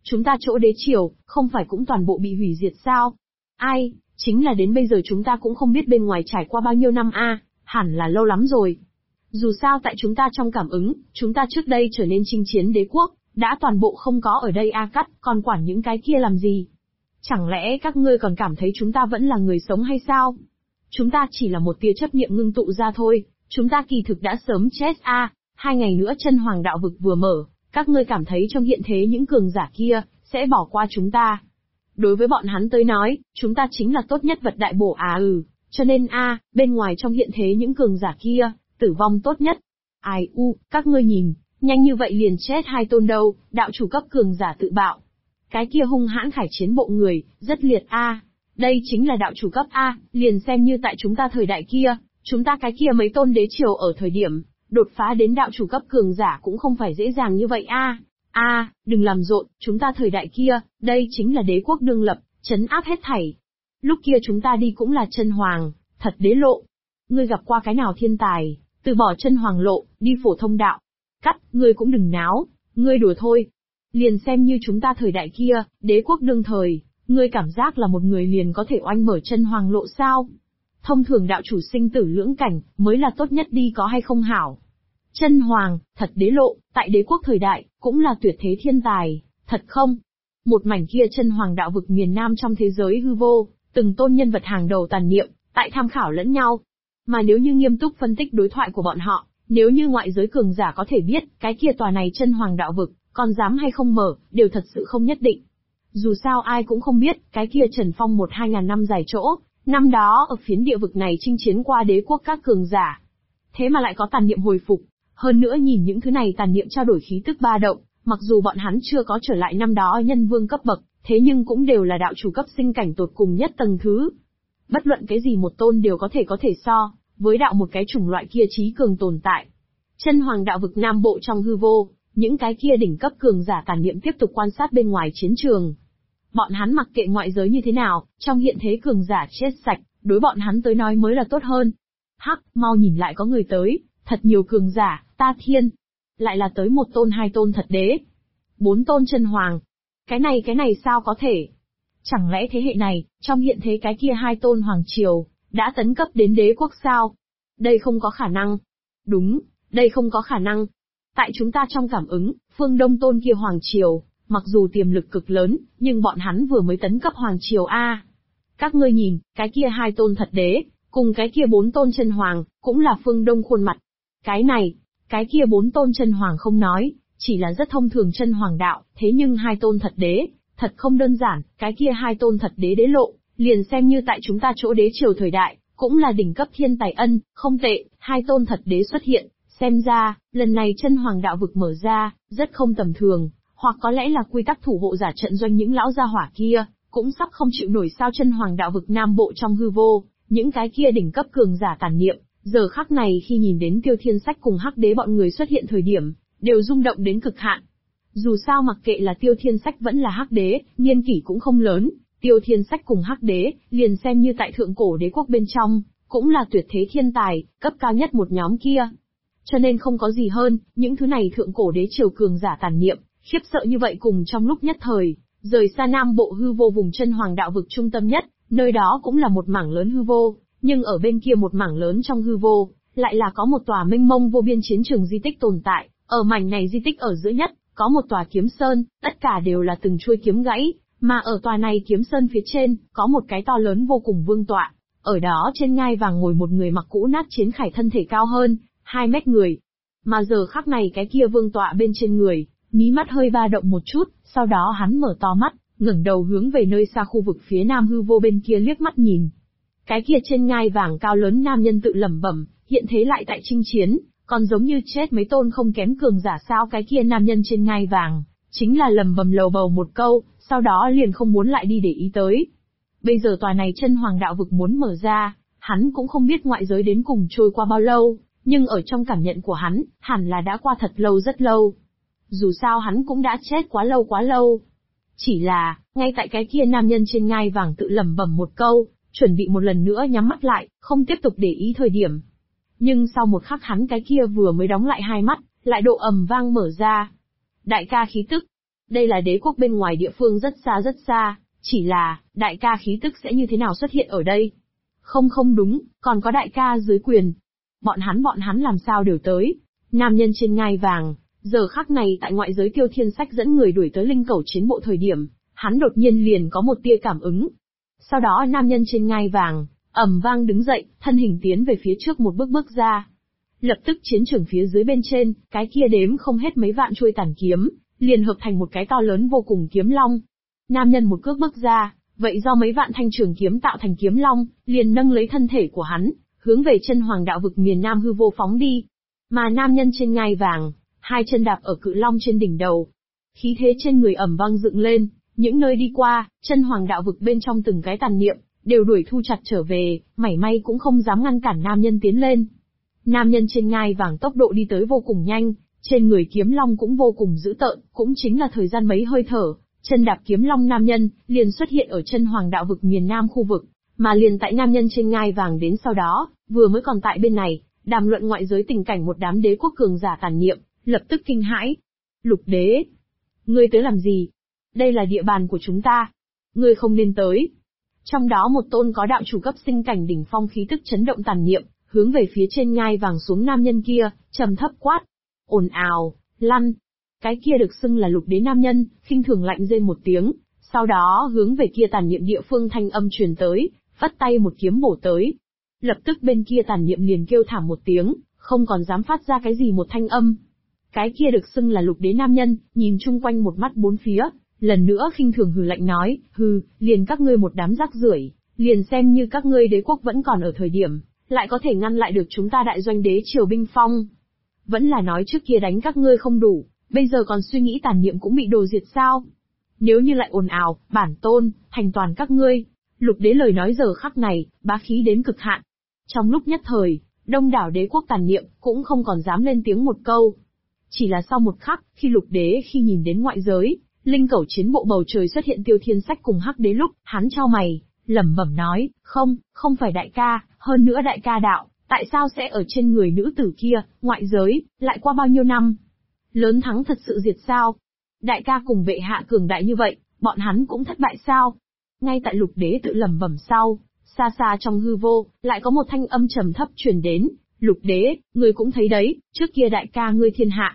Speaker 1: chúng ta chỗ đế triều, không phải cũng toàn bộ bị hủy diệt sao? Ai, chính là đến bây giờ chúng ta cũng không biết bên ngoài trải qua bao nhiêu năm hẳn là lâu lắm rồi. Dù sao tại chúng ta trong cảm ứng, chúng ta trước đây trở nên chinh chiến đế quốc, đã toàn bộ không có ở đây cắt, còn quản những cái kia làm gì? Chẳng lẽ các ngươi còn cảm thấy chúng ta vẫn là người sống hay sao? Chúng ta chỉ là một tia chấp niệm ngưng tụ ra thôi, chúng ta kỳ thực đã sớm chết 2 ngày nữa chân hoàng đạo vực vừa mở, các ngươi cảm thấy trong hiện thế những cường giả kia, sẽ bỏ qua chúng ta. Đối với bọn hắn tới nói, chúng ta chính là tốt nhất vật đại bổ cho nên bên ngoài trong hiện thế những cường giả kia, tử vong tốt nhất. Các ngươi nhìn, nhanh như vậy liền chết 2 tôn đâu, đạo chủ cấp cường giả tự bạo. Cái kia hung hãn khải chiến bộ người, rất liệt đây chính là đạo chủ cấp liền xem như tại chúng ta thời đại kia, chúng ta cái kia mấy tôn đế triều ở thời điểm, đột phá đến đạo chủ cấp cường giả cũng không phải dễ dàng như vậy đừng làm rộn, chúng ta thời đại kia, đây chính là đế quốc đương lập, trấn áp hết thảy. Lúc kia chúng ta đi cũng là chân hoàng, thật đế lộ. Ngươi gặp qua cái nào thiên tài, từ bỏ chân hoàng lộ, đi phổ thông đạo. Ngươi cũng đừng náo, ngươi đùa thôi. Liền xem như chúng ta thời đại kia, đế quốc đương thời, ngươi cảm giác là một người liền có thể oanh mở chân hoàng lộ sao? Thông thường đạo chủ sinh tử lưỡng cảnh, mới là tốt nhất đi có hay không hảo. Chân hoàng, thật đế lộ, tại đế quốc thời đại, cũng là tuyệt thế thiên tài, thật không? Một mảnh kia chân hoàng đạo vực miền Nam trong thế giới hư vô, từng tôn nhân vật hàng đầu tàn niệm, tại tham khảo lẫn nhau. Mà nếu như nghiêm túc phân tích đối thoại của bọn họ, nếu như ngoại giới cường giả có thể biết, cái kia tòa này chân hoàng đạo vực, còn dám hay không mở, đều thật sự không nhất định. Dù sao ai cũng không biết, cái kia Trần Phong 1-2 ngàn năm dài chỗ, năm đó ở phiến địa vực này chinh chiến qua đế quốc các cường giả. Thế mà lại có tàn niệm hồi phục, hơn nữa nhìn những thứ này tàn niệm trao đổi khí tức ba động, mặc dù bọn hắn chưa có trở lại năm đó nhân vương cấp bậc, thế nhưng cũng đều là đạo chủ cấp sinh cảnh tột cùng nhất tầng thứ. Bất luận cái gì một tôn đều có thể so, với đạo một cái chủng loại kia trí cường tồn tại. Chân hoàng đạo vực Nam Bộ trong hư vô, những cái kia đỉnh cấp cường giả tàn niệm tiếp tục quan sát bên ngoài chiến trường. Bọn hắn mặc kệ ngoại giới như thế nào, trong hiện thế cường giả chết sạch, đối bọn hắn tới nói mới là tốt hơn. Mau nhìn lại có người tới, thật nhiều cường giả, ta thiên. Lại là tới 1 tôn 2 tôn thật đế. 4 tôn chân hoàng. Cái này sao có thể? Chẳng lẽ thế hệ này, trong hiện thế cái kia 2 tôn hoàng triều, đã tấn cấp đến đế quốc sao? Đây không có khả năng. Đúng, đây không có khả năng. Tại chúng ta trong cảm ứng, phương Đông tôn kia hoàng triều, mặc dù tiềm lực cực lớn, nhưng bọn hắn vừa mới tấn cấp hoàng triều Các ngươi nhìn, cái kia 2 tôn thật đế, cùng cái kia 4 tôn chân hoàng, cũng là phương Đông khuôn mặt. Cái kia 4 tôn chân hoàng không nói, chỉ là rất thông thường chân hoàng đạo, thế nhưng 2 tôn thật đế, thật không đơn giản, cái kia 2 tôn thật đế đế lộ, liền xem như tại chúng ta chỗ đế triều thời đại, cũng là đỉnh cấp thiên tài không tệ, 2 tôn thật đế xuất hiện, xem ra, lần này chân hoàng đạo vực mở ra, rất không tầm thường, hoặc có lẽ là quy tắc thủ hộ giả trận doanh những lão gia hỏa kia, cũng sắp không chịu nổi sao chân hoàng đạo vực Nam Bộ trong hư vô, những cái kia đỉnh cấp cường giả tàn niệm, giờ khắc này khi nhìn đến Tiêu Thiên Sách cùng Hắc Đế bọn người xuất hiện thời điểm, đều rung động đến cực hạn. Dù sao mặc kệ là Tiêu Thiên Sách vẫn là Hắc Đế, niên kỷ cũng không lớn, Tiêu Thiên Sách cùng Hắc Đế, liền xem như tại thượng cổ đế quốc bên trong, cũng là tuyệt thế thiên tài, cấp cao nhất một nhóm kia. Cho nên không có gì hơn, những thứ này thượng cổ đế triều cường giả tàn niệm, khiếp sợ như vậy cùng trong lúc nhất thời, rời xa Nam Bộ hư vô vùng chân hoàng đạo vực trung tâm nhất, nơi đó cũng là một mảng lớn hư vô, nhưng ở bên kia một mảng lớn trong hư vô, lại là có một tòa mênh mông vô biên chiến trường di tích tồn tại, ở mảnh này di tích ở giữa nhất, có một tòa kiếm sơn, tất cả đều là từng chuôi kiếm gãy, mà ở tòa này kiếm sơn phía trên, có một cái to lớn vô cùng vương tọa, ở đó trên ngai vàng ngồi một người mặc cũ nát chiến khải thân thể cao hơn 2 mét người. Mà giờ khắc này cái kia vương tọa bên trên người, mí mắt hơi ba động một chút, sau đó hắn mở to mắt, ngẩng đầu hướng về nơi xa khu vực phía nam hư vô bên kia liếc mắt nhìn. Cái kia trên ngai vàng cao lớn nam nhân tự lẩm bẩm, hiện thế lại tại chinh chiến, còn giống như chết mấy tôn không kém cường giả sao. Cái kia nam nhân trên ngai vàng, chính là lẩm bẩm lầu bầu một câu, sau đó liền không muốn lại đi để ý tới. Bây giờ tòa này chân hoàng đạo vực muốn mở ra, hắn cũng không biết ngoại giới đến cùng trôi qua bao lâu, nhưng ở trong cảm nhận của hắn, hẳn là đã qua thật lâu rất lâu. Dù sao hắn cũng đã chết quá lâu. Chỉ là, ngay tại cái kia nam nhân trên ngai vàng tự lẩm bẩm một câu, chuẩn bị một lần nữa nhắm mắt lại, không tiếp tục để ý thời điểm. Nhưng sau một khắc hắn cái kia vừa mới đóng lại hai mắt, lại độ ầm vang mở ra. Đại ca khí tức. Đây là đế quốc bên ngoài địa phương rất xa, chỉ là, đại ca khí tức sẽ như thế nào xuất hiện ở đây? Không đúng, còn có đại ca dưới quyền. Bọn hắn làm sao đều tới? Nam nhân trên ngai vàng, giờ khắc này tại ngoại giới Tiêu Thiên Sách dẫn người đuổi tới linh cẩu chiến bộ thời điểm, hắn đột nhiên liền có một tia cảm ứng. Sau đó nam nhân trên ngai vàng, ầm vang đứng dậy, thân hình tiến về phía trước một bước ra. Lập tức chiến trường phía dưới bên trên, cái kia đếm không hết mấy vạn chuôi tàn kiếm, liền hợp thành một cái to lớn vô cùng kiếm long. Nam nhân một cước bước ra, vậy do mấy vạn thanh trường kiếm tạo thành kiếm long, liền nâng lấy thân thể của hắn, hướng về chân hoàng đạo vực miền Nam hư vô phóng đi. Mà nam nhân trên ngai vàng, hai chân đạp ở cự long trên đỉnh đầu. Khí thế trên người ầm vang dựng lên, những nơi đi qua, chân hoàng đạo vực bên trong từng cái tàn niệm, đều đuổi thu chặt trở về, mảy may cũng không dám ngăn cản nam nhân tiến lên. Nam nhân trên ngai vàng tốc độ đi tới vô cùng nhanh, trên người kiếm long cũng vô cùng dữ tợn, cũng chính là thời gian mấy hơi thở, chân đạp kiếm long nam nhân, liền xuất hiện ở chân hoàng đạo vực miền Nam khu vực, mà liền tại nam nhân trên ngai vàng đến sau đó, vừa mới còn tại bên này, đàm luận ngoại giới tình cảnh một đám đế quốc cường giả tàn niệm, lập tức kinh hãi. Lục đế, ngươi tới làm gì? Đây là địa bàn của chúng ta. Ngươi không nên tới. Trong đó một tôn có đạo chủ cấp sinh cảnh đỉnh phong khí tức chấn động tàn niệm, hướng về phía trên ngai vàng xuống nam nhân kia, trầm thấp quát. Ồn ào, lăn. Cái kia được xưng là lục đế nam nhân, khinh thường lạnh rên một tiếng, sau đó hướng về kia tàn niệm địa phương thanh âm truyền tới, vắt tay một kiếm bổ tới. Lập tức bên kia tàn niệm liền kêu thảm một tiếng, không còn dám phát ra cái gì một thanh âm. Cái kia được xưng là lục đế nam nhân, nhìn chung quanh một mắt bốn phía, lần nữa khinh thường hừ lạnh nói, hừ, liền các ngươi một đám rác rưởi, liền xem như các ngươi đế quốc vẫn còn ở thời điểm, lại có thể ngăn lại được chúng ta đại doanh đế triều binh phong. Vẫn là nói trước kia đánh các ngươi không đủ, bây giờ còn suy nghĩ tàn niệm cũng bị đồ diệt sao? Nếu như lại ồn ào, bản tôn, thành toàn các ngươi. Lục đế lời nói giờ khắc này, bá khí đến cực hạn. Trong lúc nhất thời, đông đảo đế quốc tàn niệm cũng không còn dám lên tiếng một câu. Chỉ là sau một khắc, khi lục đế khi nhìn đến ngoại giới, linh cẩu chiến bộ bầu trời xuất hiện Tiêu Thiên Sách cùng hắc đế lúc, hắn chau mày, lẩm bẩm nói, không phải đại ca, hơn nữa đại ca đạo, tại sao sẽ ở trên người nữ tử kia, ngoại giới, lại qua bao nhiêu năm? Lớn thắng thật sự diệt sao? Đại ca cùng bệ hạ cường đại như vậy, bọn hắn cũng thất bại sao? Ngay tại lục đế tự lẩm bẩm sau, xa xa trong hư vô, lại có một thanh âm trầm thấp truyền đến, lục đế, ngươi cũng thấy đấy, trước kia đại ca ngươi thiên hạ,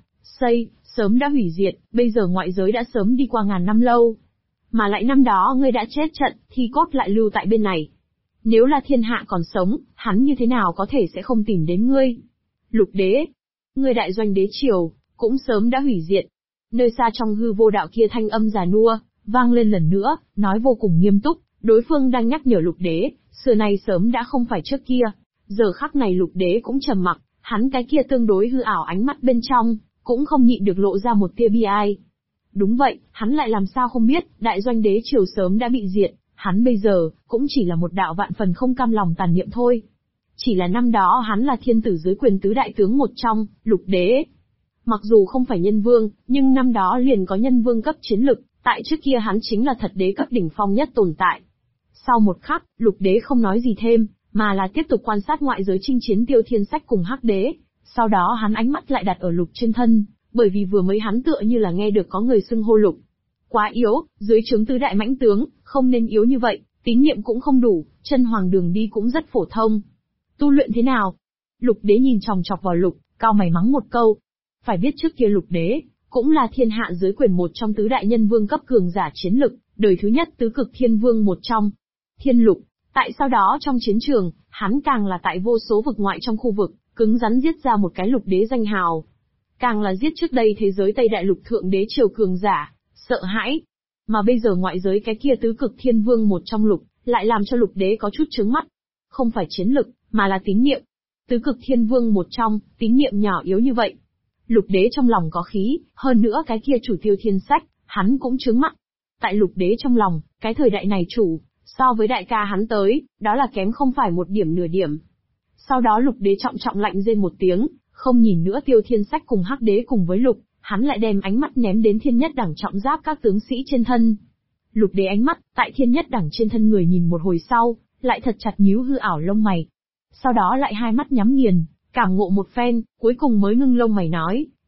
Speaker 1: sớm đã hủy diệt, bây giờ ngoại giới đã sớm đi qua ngàn năm lâu. Mà lại năm đó ngươi đã chết trận, thì cốt lại lưu tại bên này. Nếu là thiên hạ còn sống, hắn như thế nào có thể sẽ không tìm đến ngươi? Lục đế, ngươi đại doanh đế triều, cũng sớm đã hủy diệt. Nơi xa trong hư vô đạo kia thanh âm già nua, vang lên lần nữa, nói vô cùng nghiêm túc, đối phương đang nhắc nhở lục đế, xưa nay sớm đã không phải trước kia. Giờ khắc này lục đế cũng trầm mặc, hắn cái kia tương đối hư ảo ánh mắt bên trong, cũng không nhịn được lộ ra một tia bi ai. Đúng vậy, hắn lại làm sao không biết, đại doanh đế triều sớm đã bị diệt, hắn bây giờ, cũng chỉ là một đạo vạn phần không cam lòng tàn niệm thôi. Chỉ là năm đó hắn là thiên tử dưới quyền tứ đại tướng một trong, lục đế. Mặc dù không phải nhân vương, nhưng năm đó liền có nhân vương cấp chiến lực, tại trước kia hắn chính là thật đế cấp đỉnh phong nhất tồn tại. Sau một khắc, lục đế không nói gì thêm, mà là tiếp tục quan sát ngoại giới chinh chiến Tiêu Thiên Sách cùng hắc đế. Sau đó hắn ánh mắt lại đặt ở lục trên thân, bởi vì vừa mới hắn tựa như là nghe được có người xưng hô lục. Quá yếu, dưới trướng tứ đại mãnh tướng, không nên yếu như vậy, tín nhiệm cũng không đủ, chân hoàng đường đi cũng rất phổ thông. Tu luyện thế nào? Lục đế nhìn chòng chọc vào lục, cao mày mắng một câu. Phải biết trước kia lục đế, cũng là thiên hạ dưới quyền một trong tứ đại nhân vương cấp cường giả chiến lực, đời thứ nhất tứ cực thiên vương một trong. Thiên lục, tại sau đó trong chiến trường, hắn càng là tại vô số vực ngoại trong khu vực, cứng rắn giết ra một cái lục đế danh hào. Càng là giết trước đây thế giới Tây Đại Lục thượng đế triều cường giả, sợ hãi. Mà bây giờ ngoại giới cái kia tứ cực thiên vương một trong lục, lại làm cho lục đế có chút chướng mắt. Không phải chiến lực, mà là tín niệm. Tứ cực thiên vương một trong, tín niệm nhỏ yếu như vậy. Lục đế trong lòng có khí, hơn nữa cái kia chủ Tiêu Thiên Sách, hắn cũng chướng mắt. Tại lục đế trong lòng, cái thời đại này chủ, so với đại ca hắn tới, đó là kém không phải một điểm nửa điểm. Sau đó lục đế trọng lạnh rên một tiếng, không nhìn nữa Tiêu Thiên Sách cùng hắc đế cùng với lục, hắn lại đem ánh mắt ném đến thiên nhất đẳng trọng giáp các tướng sĩ trên thân. Lục đế ánh mắt, tại thiên nhất đẳng trên thân người nhìn một hồi sau, lại thật chặt nhíu hư ảo lông mày. Sau đó lại hai mắt nhắm nghiền, cảm ngộ một phen, cuối cùng mới ngưng lông mày nói,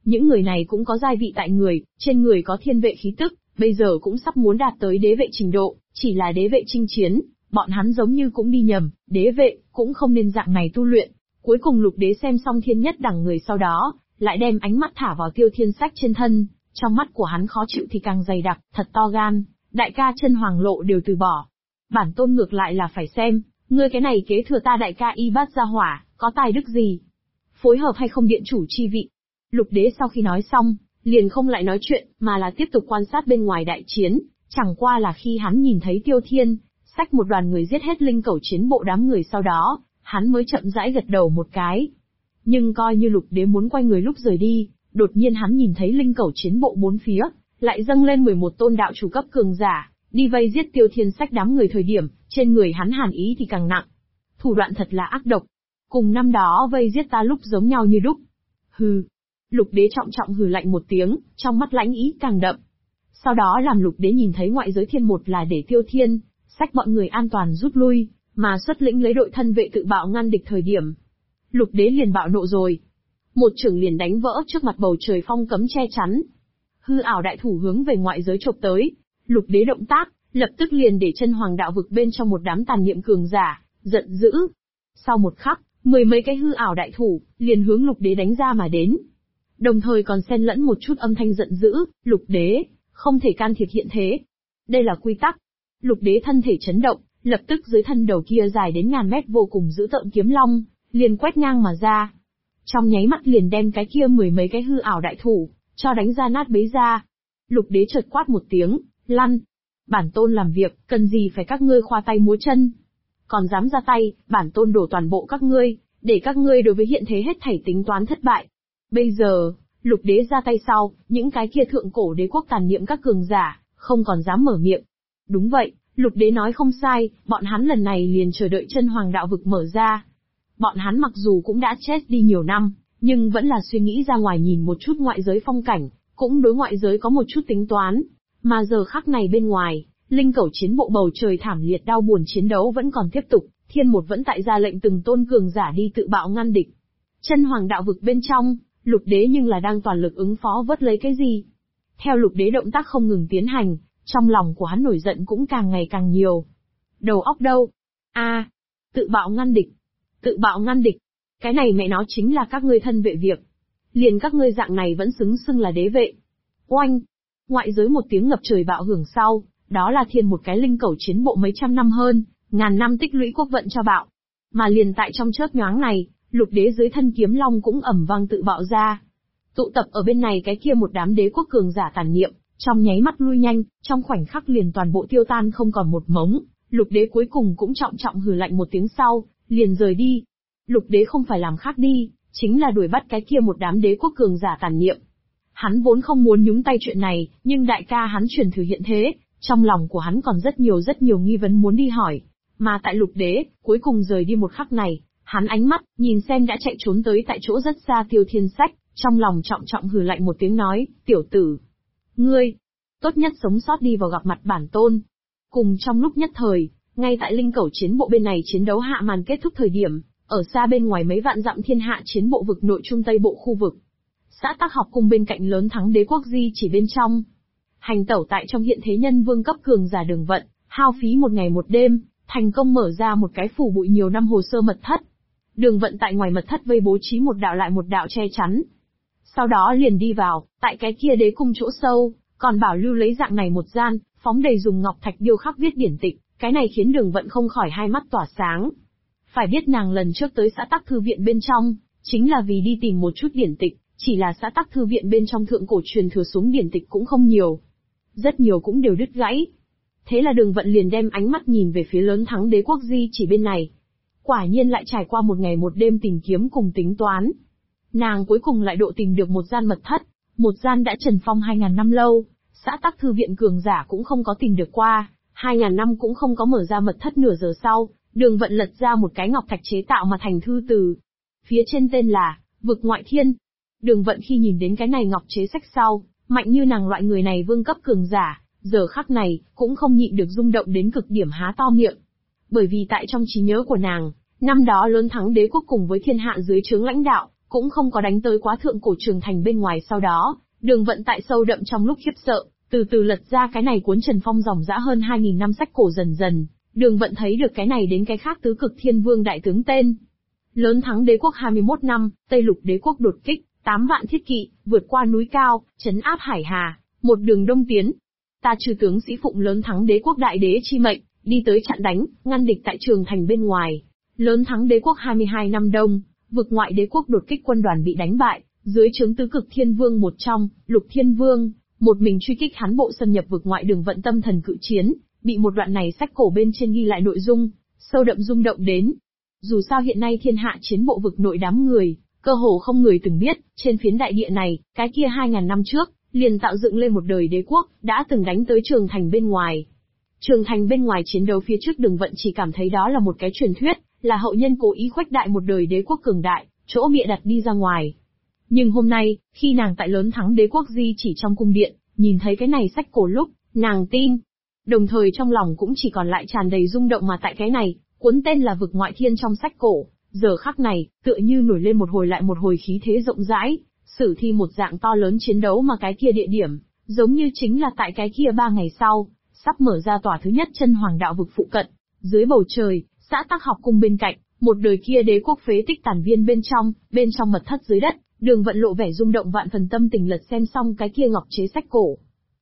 Speaker 1: Những người này cũng có giai vị tại người, trên người có thiên vệ khí tức, bây giờ cũng sắp muốn đạt tới đế vệ trình độ, chỉ là đế vệ chinh chiến, bọn hắn giống như cũng đi nhầm, đế vệ, cũng không nên dạng này tu luyện. Cuối cùng Lục Đế xem xong thiên nhất đẳng người sau đó, lại đem ánh mắt thả vào Tiêu Thiên Sách trên thân, trong mắt của hắn khó chịu thì càng dày đặc, thật to gan, đại ca chân hoàng lộ đều từ bỏ. Bản tôn ngược lại là phải xem, ngươi cái này kế thừa ta đại ca y bát gia hỏa, có tài đức gì? Phối hợp hay không điện chủ chi vị? Lục Đế sau khi nói xong, liền không lại nói chuyện, mà là tiếp tục quan sát bên ngoài đại chiến, chẳng qua là khi hắn nhìn thấy Tiêu Thiên Sách một đoàn người giết hết linh cẩu chiến bộ đám người sau đó, hắn mới chậm rãi gật đầu một cái. Nhưng coi như Lục Đế muốn quay người lúc rời đi, đột nhiên hắn nhìn thấy linh cẩu chiến bộ bốn phía, lại dâng lên 11 tôn đạo chủ cấp cường giả, đi vây giết Tiêu Thiên Sách đám người thời điểm, trên người hắn hàn ý thì càng nặng. Thủ đoạn thật là ác độc. Cùng năm đó vây giết ta lúc giống nhau như đúc. Hừ. Lục Đế trọng trọng hừ lạnh một tiếng, trong mắt lãnh ý càng đậm. Sau đó làm Lục Đế nhìn thấy ngoại giới thiên một là để Tiêu Thiên Sách bọn người an toàn rút lui, mà xuất lĩnh lấy đội thân vệ tự bạo ngăn địch thời điểm. Lục Đế liền bạo nộ rồi. Một chưởng liền đánh vỡ trước mặt bầu trời phong cấm che chắn. Hư ảo đại thủ hướng về ngoại giới chộp tới. Lục Đế động tác, lập tức liền để chân hoàng đạo vực bên trong một đám tàn niệm cường giả, giận dữ. Sau một khắc, 10 mấy cái hư ảo đại thủ, liền hướng Lục Đế đánh ra mà đến. Đồng thời còn xen lẫn một chút âm thanh giận dữ, Lục Đế, không thể can thiệp hiện thế. Đây là quy tắc. Lục Đế thân thể chấn động, lập tức dưới thân đầu kia dài đến ngàn mét vô cùng dữ tợn kiếm long, liền quét ngang mà ra. Trong nháy mắt liền đem cái kia 10 mấy cái hư ảo đại thủ, cho đánh ra nát bấy ra. Lục Đế chợt quát một tiếng, lăn. Bản tôn làm việc, cần gì phải các ngươi khoa tay múa chân. Còn dám ra tay, bản tôn đổ toàn bộ các ngươi, để các ngươi đối với hiện thế hết thảy tính toán thất bại. Bây giờ, Lục Đế ra tay sau, những cái kia thượng cổ đế quốc tàn niệm các cường giả, không còn dám mở miệng. Đúng vậy, Lục Đế nói không sai, bọn hắn lần này liền chờ đợi chân hoàng đạo vực mở ra. Bọn hắn mặc dù cũng đã chết đi nhiều năm, nhưng vẫn là suy nghĩ ra ngoài nhìn một chút ngoại giới phong cảnh, cũng đối ngoại giới có một chút tính toán. Mà giờ khắc này bên ngoài, linh cẩu chiến bộ bầu trời thảm liệt đau buồn chiến đấu vẫn còn tiếp tục, thiên một vẫn tại ra lệnh từng tôn cường giả đi tự bạo ngăn địch. Chân hoàng đạo vực bên trong, Lục Đế nhưng là đang toàn lực ứng phó vớt lấy cái gì. Theo Lục Đế động tác không ngừng tiến hành, trong lòng của hắn nổi giận cũng càng ngày càng nhiều. Đầu óc đâu? Tự bạo ngăn địch. Tự bạo ngăn địch. Cái này mẹ nó chính là các ngươi thân vệ việc. Liền các ngươi dạng này vẫn xứng xưng là đế vệ. Oanh! Ngoại giới một tiếng ngập trời bạo hưởng sau, đó là thiên một cái linh cẩu chiến bộ mấy trăm năm hơn, ngàn năm tích lũy quốc vận cho bạo. Mà liền tại trong chớp nhoáng này, Lục Đế dưới thân kiếm long cũng ầm vang tự bạo ra. Tụ tập ở bên này cái kia một đám đế quốc cường giả tàn niệm, trong nháy mắt lui nhanh, trong khoảnh khắc liền toàn bộ tiêu tan không còn một mống. Lục Đế cuối cùng cũng trọng trọng hừ lạnh một tiếng sau, liền rời đi. Lục Đế không phải làm khác đi, chính là đuổi bắt cái kia một đám đế quốc cường giả tàn niệm. Hắn vốn không muốn nhúng tay chuyện này, nhưng đại ca hắn truyền thừa hiện thế, trong lòng của hắn còn rất nhiều nghi vấn muốn đi hỏi. Mà tại Lục Đế, cuối cùng rời đi một khắc này, hắn ánh mắt, nhìn xem đã chạy trốn tới tại chỗ rất xa Tiêu Thiên Sách, trong lòng trọng trọng hừ lạnh một tiếng nói, tiểu tử. Ngươi, tốt nhất sống sót đi vào gặp mặt bản tôn. Cùng trong lúc nhất thời, ngay tại linh cẩu chiến bộ bên này chiến đấu hạ màn kết thúc thời điểm, ở xa bên ngoài mấy vạn dặm thiên hạ chiến bộ vực nội trung tây bộ khu vực. Xã Tắc Học Cung bên cạnh lớn thắng đế quốc di chỉ bên trong. Hành tẩu tại trong hiện thế nhân vương cấp cường giả Đường Vận, hao phí một ngày một đêm, thành công mở ra một cái phủ bụi nhiều năm hồ sơ mật thất. Đường Vận tại ngoài mật thất vây bố trí một đạo lại một đạo che chắn. Sau đó liền đi vào, tại cái kia đế cung chỗ sâu, còn bảo lưu lấy dạng này một gian, phóng đầy dùng ngọc thạch điêu khắc viết điển tịch, cái này khiến Đường Vận không khỏi hai mắt tỏa sáng. Phải biết nàng lần trước tới xã Tắc Thư Viện bên trong, chính là vì đi tìm một chút điển tịch, chỉ là xã Tắc Thư Viện bên trong thượng cổ truyền thừa xuống điển tịch cũng không nhiều. Rất nhiều cũng đều đứt gãy. Thế là Đường Vận liền đem ánh mắt nhìn về phía lớn thắng đế quốc di chỉ bên này. Quả nhiên lại trải qua một ngày một đêm tìm kiếm cùng tính toán. Nàng cuối cùng lại độ tìm được một gian mật thất, một gian đã trần phong 2000 năm lâu, xã Tắc Thư Viện cường giả cũng không có tìm được qua, 2000 năm cũng không có mở ra mật thất. Nửa giờ sau, Đường Vận lật ra một cái ngọc thạch chế tạo mà thành thư từ. Phía trên tên là Vực Ngoại Thiên. Đường Vận khi nhìn đến cái này ngọc chế sách sau, mạnh như nàng loại người này vương cấp cường giả, giờ khắc này cũng không nhịn được rung động đến cực điểm há to miệng. Bởi vì tại trong trí nhớ của nàng, năm đó lớn thắng đế quốc cùng với thiên hạ dưới trướng lãnh đạo, cũng không có đánh tới quá thượng cổ trường thành bên ngoài. Sau đó, Đường Vận tại sâu đậm trong lúc khiếp sợ, từ từ lật ra cái này cuốn Trần Phong dòng dã hơn 2000 năm sách cổ. Dần dần, Đường Vận thấy được cái này đến cái khác tứ cực thiên vương đại tướng tên. Lớn thắng đế quốc 21 năm, Tây Lục đế quốc đột kích, 8 vạn thiết kỵ, vượt qua núi cao, trấn áp hải hà, một đường đông tiến. Ta chư tướng sĩ phụng lớn thắng đế quốc đại đế chi mệnh, đi tới chặn đánh, ngăn địch tại trường thành bên ngoài. Lớn thắng đế quốc 22 năm đông, vực ngoại đế quốc đột kích quân đoàn bị đánh bại, dưới trướng tứ cực thiên vương một trong, Lục Thiên Vương, một mình truy kích hắn bộ xâm nhập vực ngoại. Đường Vận tâm thần cự chiến, bị một đoạn này sách cổ bên trên ghi lại nội dung, sâu đậm rung động đến. Dù sao hiện nay thiên hạ chiến bộ vực nội đám người, cơ hồ không người từng biết, trên phiến đại địa này, cái kia 2000 năm trước, liền tạo dựng lên một đời đế quốc, đã từng đánh tới trường thành bên ngoài. Trường thành bên ngoài chiến đấu phía trước, Đường Vận chỉ cảm thấy đó là một cái truyền thuyết, là hậu nhân cố ý khuếch đại một đời đế quốc cường đại, chỗ bịa đặt đi ra ngoài. Nhưng hôm nay, khi nàng tại lớn thắng đế quốc di chỉ trong cung điện, nhìn thấy cái này sách cổ lúc, nàng tin. Đồng thời trong lòng cũng chỉ còn lại tràn đầy rung động. Mà tại cái này, cuốn tên là Vực Ngoại Thiên trong sách cổ, giờ khắc này, tựa như nổi lên một hồi lại một hồi khí thế rộng rãi, sử thi một dạng to lớn chiến đấu. Mà cái kia địa điểm, giống như chính là tại cái kia 3 ngày sau, sắp mở ra tòa thứ nhất chân hoàng đạo vực phụ cận, dưới bầu trời, xã Tắc Học cung bên cạnh, một đời kia đế quốc phế tích tàn viên bên trong mật thất dưới đất. Đường Vận lộ vẻ rung động vạn phần, tâm tình lật xem xong cái kia ngọc chế sách cổ.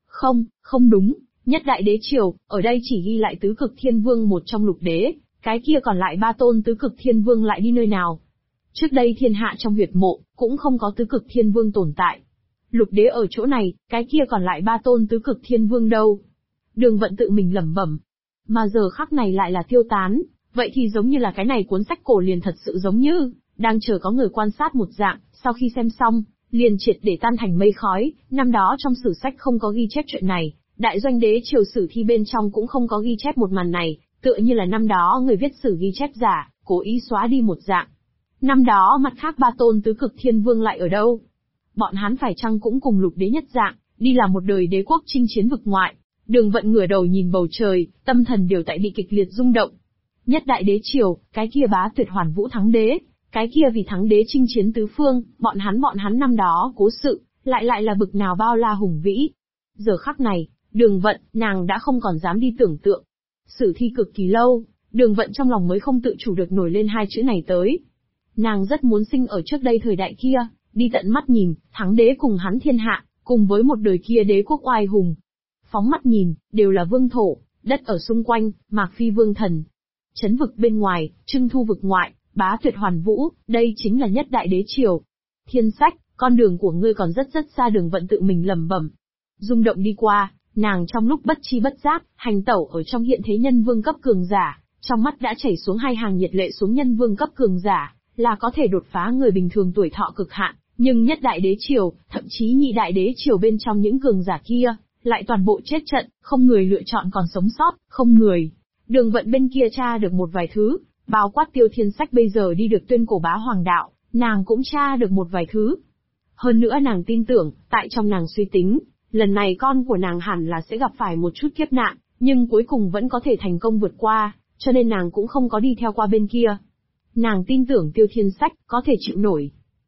Speaker 1: Không đúng, nhất đại đế triều, ở đây chỉ ghi lại tứ cực thiên vương một trong lục đế, cái kia còn lại 3 tôn tứ cực thiên vương lại đi nơi nào? Trước đây thiên hạ trong huyệt mộ, cũng không có tứ cực thiên vương tồn tại. Lục đế ở chỗ này, cái kia còn lại 3 tôn tứ cực thiên vương đâu? Đường Vận tự mình lẩm bẩm. Mà giờ khắc này lại là tiêu tán, vậy thì giống như là cái này cuốn sách cổ liền thật sự giống như đang chờ có người quan sát một dạng, sau khi xem xong, liền triệt để tan thành mây khói. Năm đó trong sử sách không có ghi chép chuyện này, đại doanh đế triều sử thi bên trong cũng không có ghi chép một màn này, tựa như là năm đó người viết sử ghi chép giả, cố ý xóa đi một dạng. Năm đó mặt khác 3 tôn tứ cực thiên vương lại ở đâu? Bọn hắn phải chăng cũng cùng lục đế nhất dạng, đi làm một đời đế quốc chinh chiến vực ngoại? Đường Vận ngửa đầu nhìn bầu trời, tâm thần đều tại bị kịch liệt rung động. Nhất đại đế triều, cái kia bá tuyệt hoàn vũ thắng đế, cái kia vì thắng đế chinh chiến tứ phương, bọn hắn năm đó cố sự, lại là bực nào bao la hùng vĩ. Giờ khắc này, Đường Vận, nàng đã không còn dám đi tưởng tượng. Sử thi cực kỳ lâu, Đường Vận trong lòng mới không tự chủ được nổi lên 2 chữ này tới. Nàng rất muốn sinh ở trước đây thời đại kia, đi tận mắt nhìn, thắng đế cùng hắn thiên hạ, cùng với một đời kia đế quốc oai hùng. Phóng mắt nhìn, đều là vương thổ, đất ở xung quanh, Mạc Phi vương thần. Trấn vực bên ngoài, Trưng Thu vực ngoại, bá tuyệt hoàn vũ, đây chính là nhất đại đế triều. Thiên sách, con đường của ngươi còn rất xa. Đường Vận tự mình lẩm bẩm. Rung động đi qua, nàng trong lúc bất chi bất giác, hành tẩu ở trong hiện thế nhân vương cấp cường giả, trong mắt đã chảy xuống 2 hàng nhiệt lệ. Xuống nhân vương cấp cường giả, là có thể đột phá người bình thường tuổi thọ cực hạn, nhưng nhất đại đế triều, thậm chí nhị đại đế triều bên trong những cường giả kia, lại toàn bộ chết trận, không người lựa chọn còn sống sót, không người. Đường Vận bên kia tra được một vài thứ, bao quát Tiêu Thiên Sách bây giờ đi được tuyên cổ bá hoàng đạo, nàng cũng tra được một vài thứ. Hơn nữa nàng tin tưởng, tại trong nàng suy tính, lần này con của nàng hẳn là sẽ gặp phải một chút kiếp nạn, nhưng cuối cùng vẫn có thể thành công vượt qua, cho nên nàng cũng không có đi theo qua bên kia. Nàng tin tưởng Tiêu Thiên Sách có thể chịu nổi.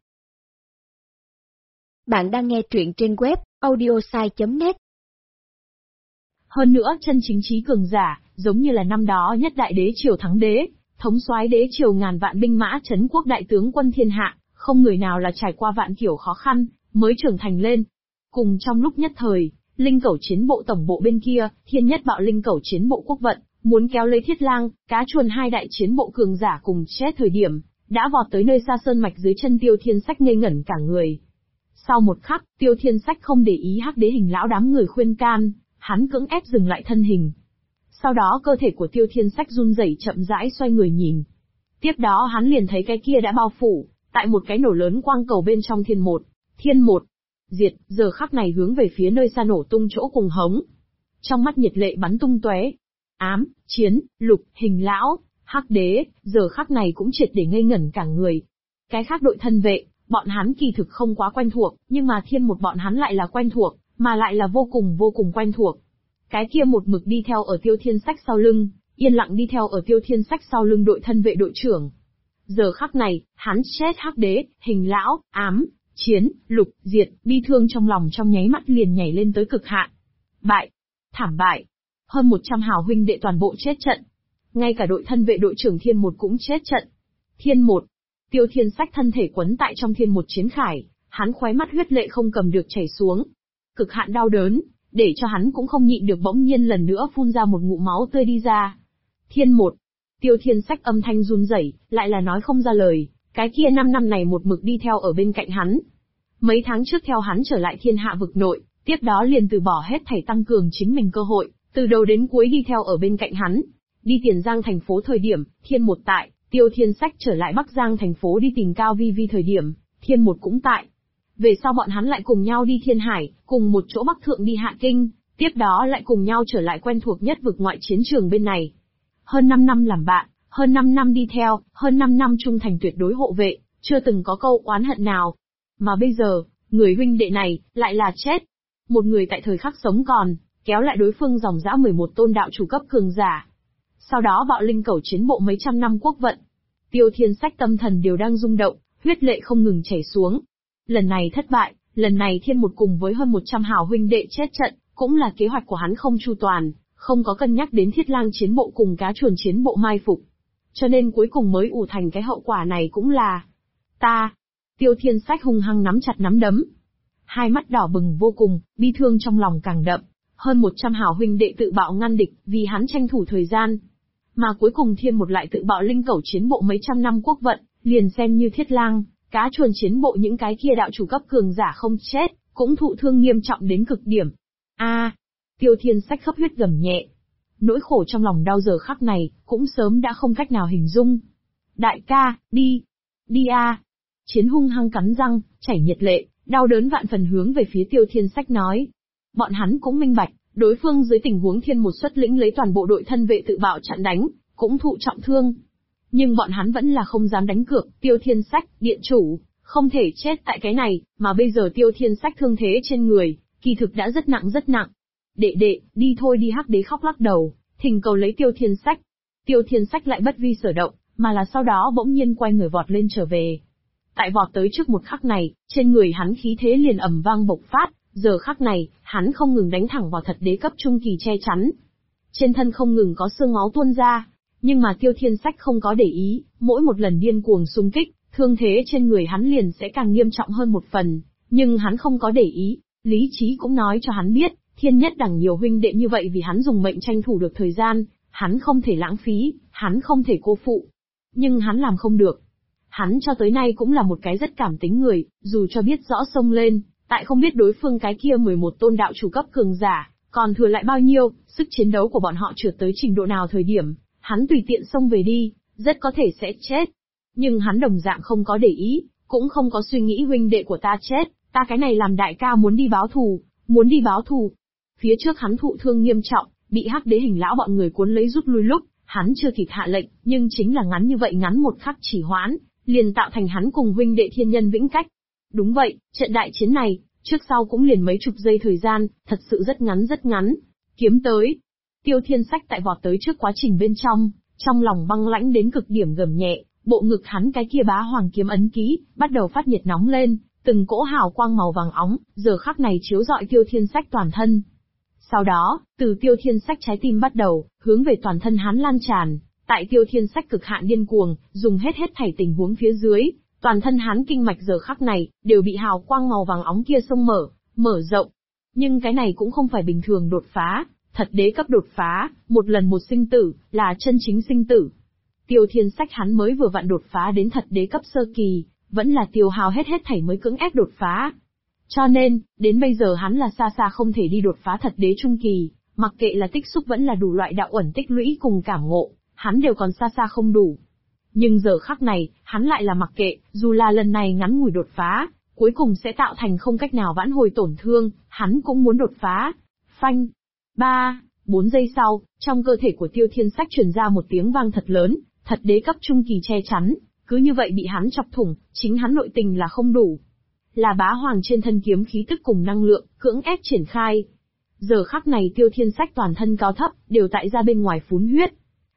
Speaker 2: Bạn đang nghe truyện trên web audiosai.net.
Speaker 1: Hơn nữa chân chính trí cường giả, giống như là năm đó nhất đại đế triều thắng đế, thống soái đế triều ngàn vạn binh mã trấn quốc đại tướng quân thiên hạ, không người nào là trải qua vạn kiểu khó khăn, mới trưởng thành lên. Cùng trong lúc nhất thời, linh cẩu chiến bộ tổng bộ bên kia, thiên nhất bạo linh cẩu chiến bộ quốc vận, muốn kéo lấy thiết lang, cá chuồn 2 đại chiến bộ cường giả cùng chết thời điểm, đã vọt tới nơi xa sơn mạch dưới chân Tiêu Thiên Sách ngây ngẩn cả người. Sau một khắc, Tiêu Thiên Sách không để ý hắc đế hình lão đám người khuyên can, hắn cưỡng ép dừng lại thân hình. Sau đó cơ thể của Tiêu Thiên Sách run rẩy chậm rãi xoay người nhìn. Tiếp đó hắn liền thấy cái kia đã bao phủ, tại một cái nổ lớn quang cầu bên trong thiên một. Diệt, giờ khắc này hướng về phía nơi xa nổ tung chỗ cùng hống. Trong mắt nhiệt lệ bắn tung tóe. Ám, chiến, lục, hình lão, hắc đế, giờ khắc này cũng triệt để ngây ngẩn cả người. Cái khác đội thân vệ, bọn hắn kỳ thực không quá quen thuộc, nhưng mà thiên một bọn hắn lại là quen thuộc, mà lại là vô cùng quen thuộc. Cái kia một mực đi theo ở Tiêu Thiên Sách sau lưng, yên lặng đi theo ở Tiêu Thiên Sách sau lưng đội thân vệ đội trưởng. Giờ khắc này, hắn chết hắc đế, hình lão, ám, chiến, lục, diệt, bi thương trong lòng trong nháy mắt liền nhảy lên tới cực hạn. Bại, thảm bại. Hơn 100 hào huynh đệ toàn bộ chết trận. Ngay cả đội thân vệ đội trưởng Thiên Một cũng chết trận. Thiên Một. Tiêu Thiên Sách thân thể quấn tại trong Thiên Một chiến khải, hắn khóe mắt huyết lệ không cầm được chảy xuống. Cực hạn đau đớn, để cho hắn cũng không nhịn được bỗng nhiên lần nữa phun ra một ngụm máu tươi đi ra. Thiên Một. Tiêu Thiên Sách âm thanh run rẩy, lại là nói không ra lời, cái kia 5 năm này một mực đi theo ở bên cạnh hắn. Mấy tháng trước theo hắn trở lại thiên hạ vực nội, tiếp đó liền từ bỏ hết thảy tăng cường chính mình cơ hội, từ đầu đến cuối đi theo ở bên cạnh hắn. Đi Tiền Giang thành phố thời điểm, Thiên Một tại, Tiêu Thiên Sách trở lại Bắc Giang thành phố đi tìm Cao Vi Vi thời điểm, Thiên Một cũng tại. Về sau bọn hắn lại cùng nhau đi Thiên Hải, cùng một chỗ Bắc Thượng đi Hạ Kinh, tiếp đó lại cùng nhau trở lại quen thuộc nhất vực ngoại chiến trường bên này. Hơn 5 năm làm bạn, hơn 5 năm đi theo, hơn 5 năm trung thành tuyệt đối hộ vệ, chưa từng có câu oán hận nào. Mà bây giờ, người huynh đệ này, lại là chết. Một người tại thời khắc sống còn, kéo lại đối phương dòng dã 11 tôn đạo chủ cấp cường giả. Sau đó bạo linh cẩu chiến bộ mấy trăm năm quốc vận. Tiêu Thiên Sách tâm thần đều đang rung động, huyết lệ không ngừng chảy xuống. Lần này thất bại, lần này Thiên Một cùng với hơn 100 hào huynh đệ chết trận, cũng là kế hoạch của hắn không chu toàn, không có cân nhắc đến Thiết Lang chiến bộ cùng Cá Chuồn chiến bộ mai phục. Cho nên cuối cùng mới ủ thành cái hậu quả này cũng là ta. Tiêu Thiên Sách hung hăng nắm chặt nắm đấm. Hai mắt đỏ bừng vô cùng, bi thương trong lòng càng đậm. Hơn 100 hào huynh đệ tự bạo ngăn địch, vì hắn tranh thủ thời gian. Mà cuối cùng Thiên Một lại tự bạo linh cẩu chiến bộ mấy trăm năm quốc vận, liền xem như Thiết Lang, Cá Chuồn chiến bộ những cái kia đạo chủ cấp cường giả không chết, cũng thụ thương nghiêm trọng đến cực điểm. Tiêu Thiên Sách khấp huyết gầm nhẹ. Nỗi khổ trong lòng đau giờ khắc này, cũng sớm đã không cách nào hình dung. Đại ca, đi. Đi a. Chiến hung hăng cắn răng, chảy nhiệt lệ, đau đớn vạn phần hướng về phía Tiêu Thiên Sách nói. Bọn hắn cũng minh bạch, đối phương dưới tình huống Thiên Một xuất lĩnh lấy toàn bộ đội thân vệ tự bạo chặn đánh, cũng thụ trọng thương. Nhưng bọn hắn vẫn là không dám đánh cược, Tiêu Thiên Sách, điện chủ, không thể chết tại cái này, mà bây giờ Tiêu Thiên Sách thương thế trên người, kỳ thực đã rất nặng rất nặng. Đệ đệ, đi thôi đi. Hắc đế khóc lắc đầu, thỉnh cầu lấy Tiêu Thiên Sách. Tiêu Thiên Sách lại bất vi sở động, mà là sau đó bỗng nhiên quay người vọt lên trở về. Tại vọt tới trước một khắc này, trên người hắn khí thế liền ầm vang bộc phát, giờ khắc này, hắn không ngừng đánh thẳng vào thật đế cấp trung kỳ che chắn. Trên thân không ngừng có xương máu tuôn ra, nhưng mà Tiêu Thiên Sách không có để ý, mỗi một lần điên cuồng xung kích, thương thế trên người hắn liền sẽ càng nghiêm trọng hơn một phần, nhưng hắn không có để ý, lý trí cũng nói cho hắn biết, Thiên Nhất Đẳng nhiều huynh đệ như vậy vì hắn dùng mệnh tranh thủ được thời gian, hắn không thể lãng phí, hắn không thể cô phụ. Nhưng hắn làm không được. Hắn cho tới nay cũng là một cái rất cảm tính người, dù cho biết rõ xông lên, tại không biết đối phương cái kia 11 tôn đạo chủ cấp cường giả, còn thừa lại bao nhiêu, sức chiến đấu của bọn họ trượt tới trình độ nào thời điểm, hắn tùy tiện xông về đi, rất có thể sẽ chết. Nhưng hắn đồng dạng không có để ý, cũng không có suy nghĩ huynh đệ của ta chết, ta cái này làm đại ca muốn đi báo thù, muốn đi báo thù. Phía trước hắn thụ thương nghiêm trọng, bị Hắc đế hình lão bọn người cuốn lấy rút lui lúc, hắn chưa kịp hạ lệnh, nhưng chính là ngắn như vậy ngắn một khắc chỉ hoãn, liền tạo thành hắn cùng huynh đệ thiên nhân vĩnh cách. Đúng vậy, trận đại chiến này, trước sau cũng liền mấy chục giây thời gian, thật sự rất ngắn rất ngắn. Kiếm tới. Tiêu Thiên Sách tại vọt tới trước quá trình bên trong lòng băng lãnh đến cực điểm gầm nhẹ, bộ ngực hắn cái kia bá hoàng kiếm ấn ký, bắt đầu phát nhiệt nóng lên, từng cỗ hào quang màu vàng óng, giờ khắc này chiếu rọi Tiêu Thiên Sách toàn thân. Sau đó, từ Tiêu Thiên Sách trái tim bắt đầu, hướng về toàn thân hắn lan tràn, tại Tiêu Thiên Sách cực hạn điên cuồng, dùng hết thảy tình huống phía dưới, toàn thân hắn kinh mạch giờ khắc này, đều bị hào quang màu vàng óng kia xông mở rộng. Nhưng cái này cũng không phải bình thường đột phá, thật đế cấp đột phá, một lần một sinh tử, là chân chính sinh tử. Tiêu Thiên Sách hắn mới vừa vặn đột phá đến thật đế cấp sơ kỳ, vẫn là tiêu hao hết thảy mới cưỡng ép đột phá. Cho nên, đến bây giờ hắn là xa xa không thể đi đột phá thật đế trung kỳ, mặc kệ là tích xúc vẫn là đủ loại đạo ẩn tích lũy cùng cảm ngộ, hắn đều còn xa xa không đủ. Nhưng giờ khắc này, hắn lại là mặc kệ, dù là lần này ngắn ngủi đột phá, cuối cùng sẽ tạo thành không cách nào vãn hồi tổn thương, hắn cũng muốn đột phá. Phanh. 4 giây sau, trong cơ thể của Tiêu Thiên Sách truyền ra một tiếng vang thật lớn, thật đế cấp trung kỳ che chắn, cứ như vậy bị hắn chọc thủng, chính hắn nội tình là không đủ. Là bá hoàng trên thân kiếm khí tức cùng năng lượng, cưỡng ép triển khai. Giờ khắc này Tiêu Thiên Sách toàn thân cao thấp, đều tại ra bên ngoài phún huyết.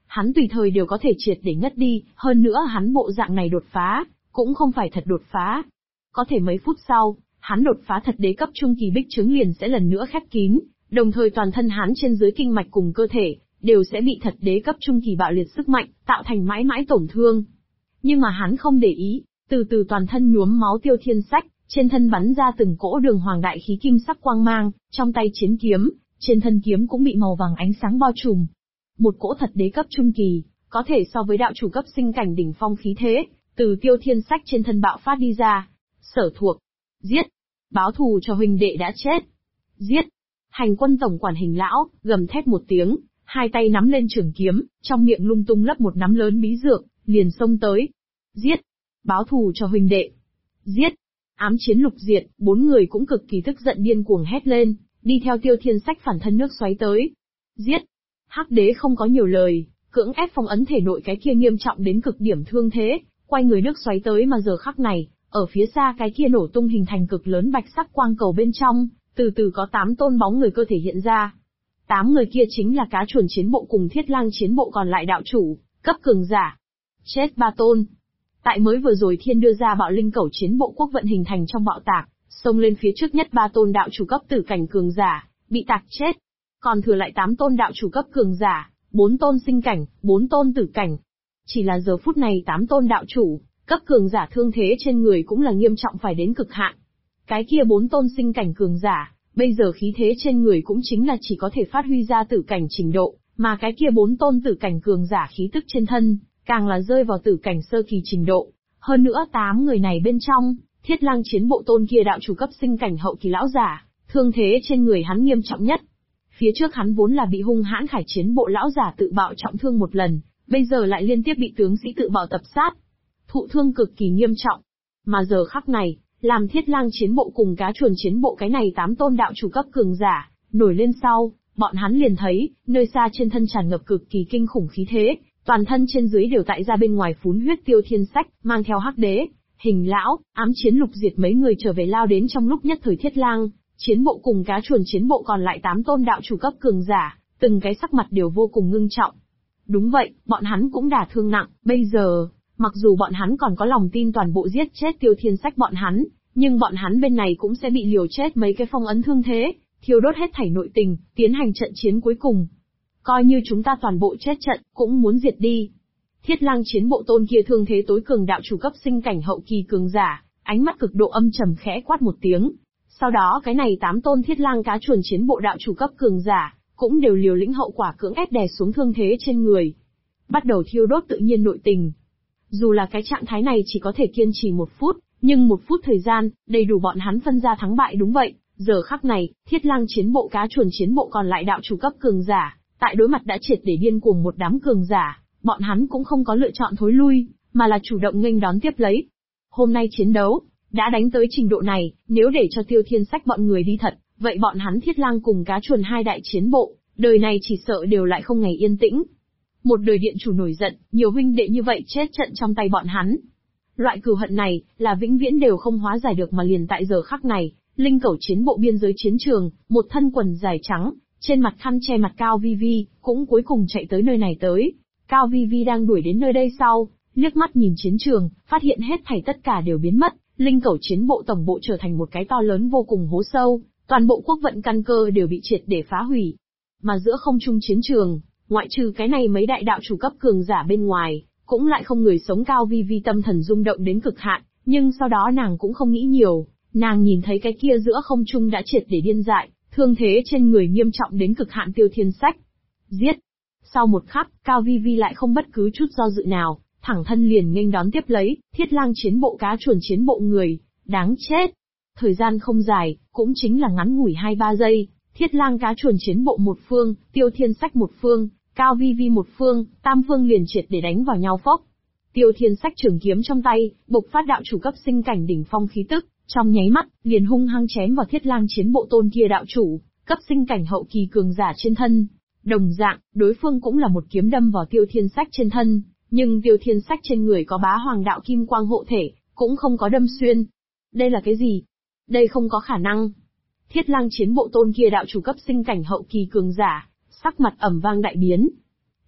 Speaker 1: hắn tùy thời đều có thể triệt để ngất đi, hơn nữa hắn bộ dạng này đột phá, cũng không phải thật đột phá. Có thể mấy phút sau, hắn đột phá thật đế cấp trung kỳ bích trướng liền sẽ lần nữa khép kín, đồng thời toàn thân hắn trên dưới kinh mạch cùng cơ thể, đều sẽ bị thật đế cấp trung kỳ bạo liệt sức mạnh, tạo thành mãi mãi tổn thương. Nhưng mà hắn không để ý, từ từ toàn thân nhuốm máu Tiêu Thiên Sách, trên thân bắn ra từng cỗ đường hoàng đại khí kim sắc quang mang, trong tay chiến kiếm, trên thân kiếm cũng bị màu vàng ánh sáng bao trùm. Một cỗ thật đế cấp trung kỳ, có thể so với đạo chủ cấp sinh cảnh đỉnh phong khí thế, từ Tiêu Thiên Sách trên thân bạo phát đi ra. Sở Thuộc, giết, báo thù cho huynh đệ đã chết. Giết. Hành quân tổng quản Hình lão gầm thét một tiếng, hai tay nắm lên trường kiếm, trong miệng lung tung lấp một nắm lớn bí dược, liền xông tới. Giết. Báo thù cho huynh đệ. Giết. Ám chiến lục diệt, bốn người cũng cực kỳ tức giận điên cuồng hét lên, đi theo Tiêu Thiên Sách phản thân nước xoáy tới. Giết. Hắc đế không có nhiều lời, cưỡng ép phong ấn thể nội cái kia nghiêm trọng đến cực điểm thương thế, quay người nước xoáy tới mà giờ khắc này, ở phía xa cái kia nổ tung hình thành cực lớn bạch sắc quang cầu bên trong, từ từ có 8 tôn bóng người cơ thể hiện ra. 8 người kia chính là Cá Chuồn chiến bộ cùng Thiết Lang chiến bộ còn lại đạo chủ, cấp cường giả. Chết 3 tôn. Tại mới vừa rồi Thiên đưa ra bạo linh cẩu chiến bộ quốc vận hình thành trong bạo tạc, xông lên phía trước nhất 3 tôn đạo chủ cấp tử cảnh cường giả, bị tạc chết. Còn thừa lại 8 tôn đạo chủ cấp cường giả, 4 tôn sinh cảnh, 4 tôn tử cảnh. Chỉ là giờ phút này 8 tôn đạo chủ, cấp cường giả thương thế trên người cũng là nghiêm trọng phải đến cực hạn. Cái kia 4 tôn sinh cảnh cường giả, bây giờ khí thế trên người cũng chính là chỉ có thể phát huy ra tử cảnh trình độ, mà cái kia 4 tôn tử cảnh cường giả khí tức trên thân, càng là rơi vào tử cảnh sơ kỳ trình độ. Hơn nữa 8 người này bên trong, Thiết Lang chiến bộ tôn kia đạo chủ cấp sinh cảnh hậu kỳ lão giả, thương thế trên người hắn nghiêm trọng nhất. Phía trước hắn vốn là bị hung hãn Khải chiến bộ lão giả tự bạo trọng thương một lần, bây giờ lại liên tiếp bị tướng sĩ tự bạo tập sát. Thụ thương cực kỳ nghiêm trọng. Mà giờ khắc này, làm Thiết Lang chiến bộ cùng Cá Chuồn chiến bộ cái này 8 tôn đạo chủ cấp cường giả, nổi lên sau, bọn hắn liền thấy, nơi xa trên thân tràn ngập cực kỳ kinh khủng khí thế, toàn thân trên dưới đều tại ra bên ngoài phún huyết Tiêu Thiên Sách, mang theo Hắc đế, Hình lão, ám chiến lục diệt mấy người trở về lao đến trong lúc nhất thời Thiết Lang chiến bộ cùng Cá Chuồn chiến bộ còn lại 8 tôn đạo chủ cấp cường giả, từng cái sắc mặt đều vô cùng ngưng trọng. Đúng vậy, bọn hắn cũng đả thương nặng, bây giờ, mặc dù bọn hắn còn có lòng tin toàn bộ giết chết Tiêu Thiên Sách bọn hắn, nhưng bọn hắn bên này cũng sẽ bị liều chết mấy cái phong ấn thương thế, thiêu đốt hết thảy nội tình, tiến hành trận chiến cuối cùng. Coi như chúng ta toàn bộ chết trận, cũng muốn diệt đi. Thiết Lang chiến bộ tôn kia thương thế tối cường đạo chủ cấp sinh cảnh hậu kỳ cường giả, ánh mắt cực độ âm trầm khẽ quát một tiếng. Sau đó cái này 8 tôn Thiết Lang Cá Chuồn chiến bộ đạo chủ cấp cường giả, cũng đều liều lĩnh hậu quả cưỡng ép đè xuống thương thế trên người. Bắt đầu thiêu đốt tự nhiên nội tình. Dù là cái trạng thái này chỉ có thể kiên trì 1 phút, nhưng 1 phút thời gian, đầy đủ bọn hắn phân ra thắng bại đúng vậy. Giờ khắc này, Thiết Lang chiến bộ Cá Chuồn chiến bộ còn lại đạo chủ cấp cường giả, tại đối mặt đã triệt để điên cuồng một đám cường giả, bọn hắn cũng không có lựa chọn thối lui, mà là chủ động nghênh đón tiếp lấy. Hôm nay chiến đấu, đã đánh tới trình độ này, nếu để cho Tiêu Thiên Sách bọn người đi thật, vậy bọn hắn Thiết Lang cùng Cá Chuồn hai đại chiến bộ, đời này chỉ sợ đều lại không ngày yên tĩnh. Một đời điện chủ nổi giận, nhiều huynh đệ như vậy chết trận trong tay bọn hắn. Loại cừu hận này, là vĩnh viễn đều không hóa giải được mà liền tại giờ khắc này, linh cẩu chiến bộ biên giới chiến trường, một thân quần dài trắng, trên mặt khăn che mặt Cao Vi Vi, cũng cuối cùng chạy tới nơi này tới. Cao Vi Vi đang đuổi đến nơi đây sau, liếc mắt nhìn chiến trường, phát hiện hết thảy tất cả đều biến mất, linh cẩu chiến bộ tổng bộ trở thành một cái to lớn vô cùng hố sâu, toàn bộ quốc vận căn cơ đều bị triệt để phá hủy. Mà giữa không trung chiến trường, ngoại trừ cái này mấy đại đạo chủ cấp cường giả bên ngoài, cũng lại không người sống. Cao Vi Vi tâm thần rung động đến cực hạn, nhưng sau đó nàng cũng không nghĩ nhiều, nàng nhìn thấy cái kia giữa không trung đã triệt để điên dại, thương thế trên người nghiêm trọng đến cực hạn Tiêu Thiên Sách. Giết! Sau một khắc, Cao Vi Vi lại không bất cứ chút do dự nào, thẳng thân liền nghênh đón tiếp lấy, Thiết Lang chiến bộ Cá Chuồn chiến bộ người, đáng chết! Thời gian không dài, cũng chính là ngắn ngủi 2-3 giây, Thiết Lang Cá Chuồn chiến bộ một phương, Tiêu Thiên Sách một phương, Cao Vi Vi một phương, tam phương liền triệt để đánh vào nhau phốc. Tiêu Thiên Sách trường kiếm trong tay, bộc phát đạo chủ cấp sinh cảnh đỉnh phong khí tức, trong nháy mắt, liền hung hăng chém vào Thiết Lang chiến bộ tôn kia đạo chủ, cấp sinh cảnh hậu kỳ cường giả trên thân. Đồng dạng, đối phương cũng là một kiếm đâm vào Tiêu Thiên Sách trên thân, nhưng Tiêu Thiên Sách trên người có bá hoàng đạo kim quang hộ thể, cũng không có đâm xuyên. Đây là cái gì? Đây không có khả năng. Thiết Lang chiến bộ tôn kia đạo chủ cấp sinh cảnh hậu kỳ cường giả, sắc mặt ầm vang đại biến.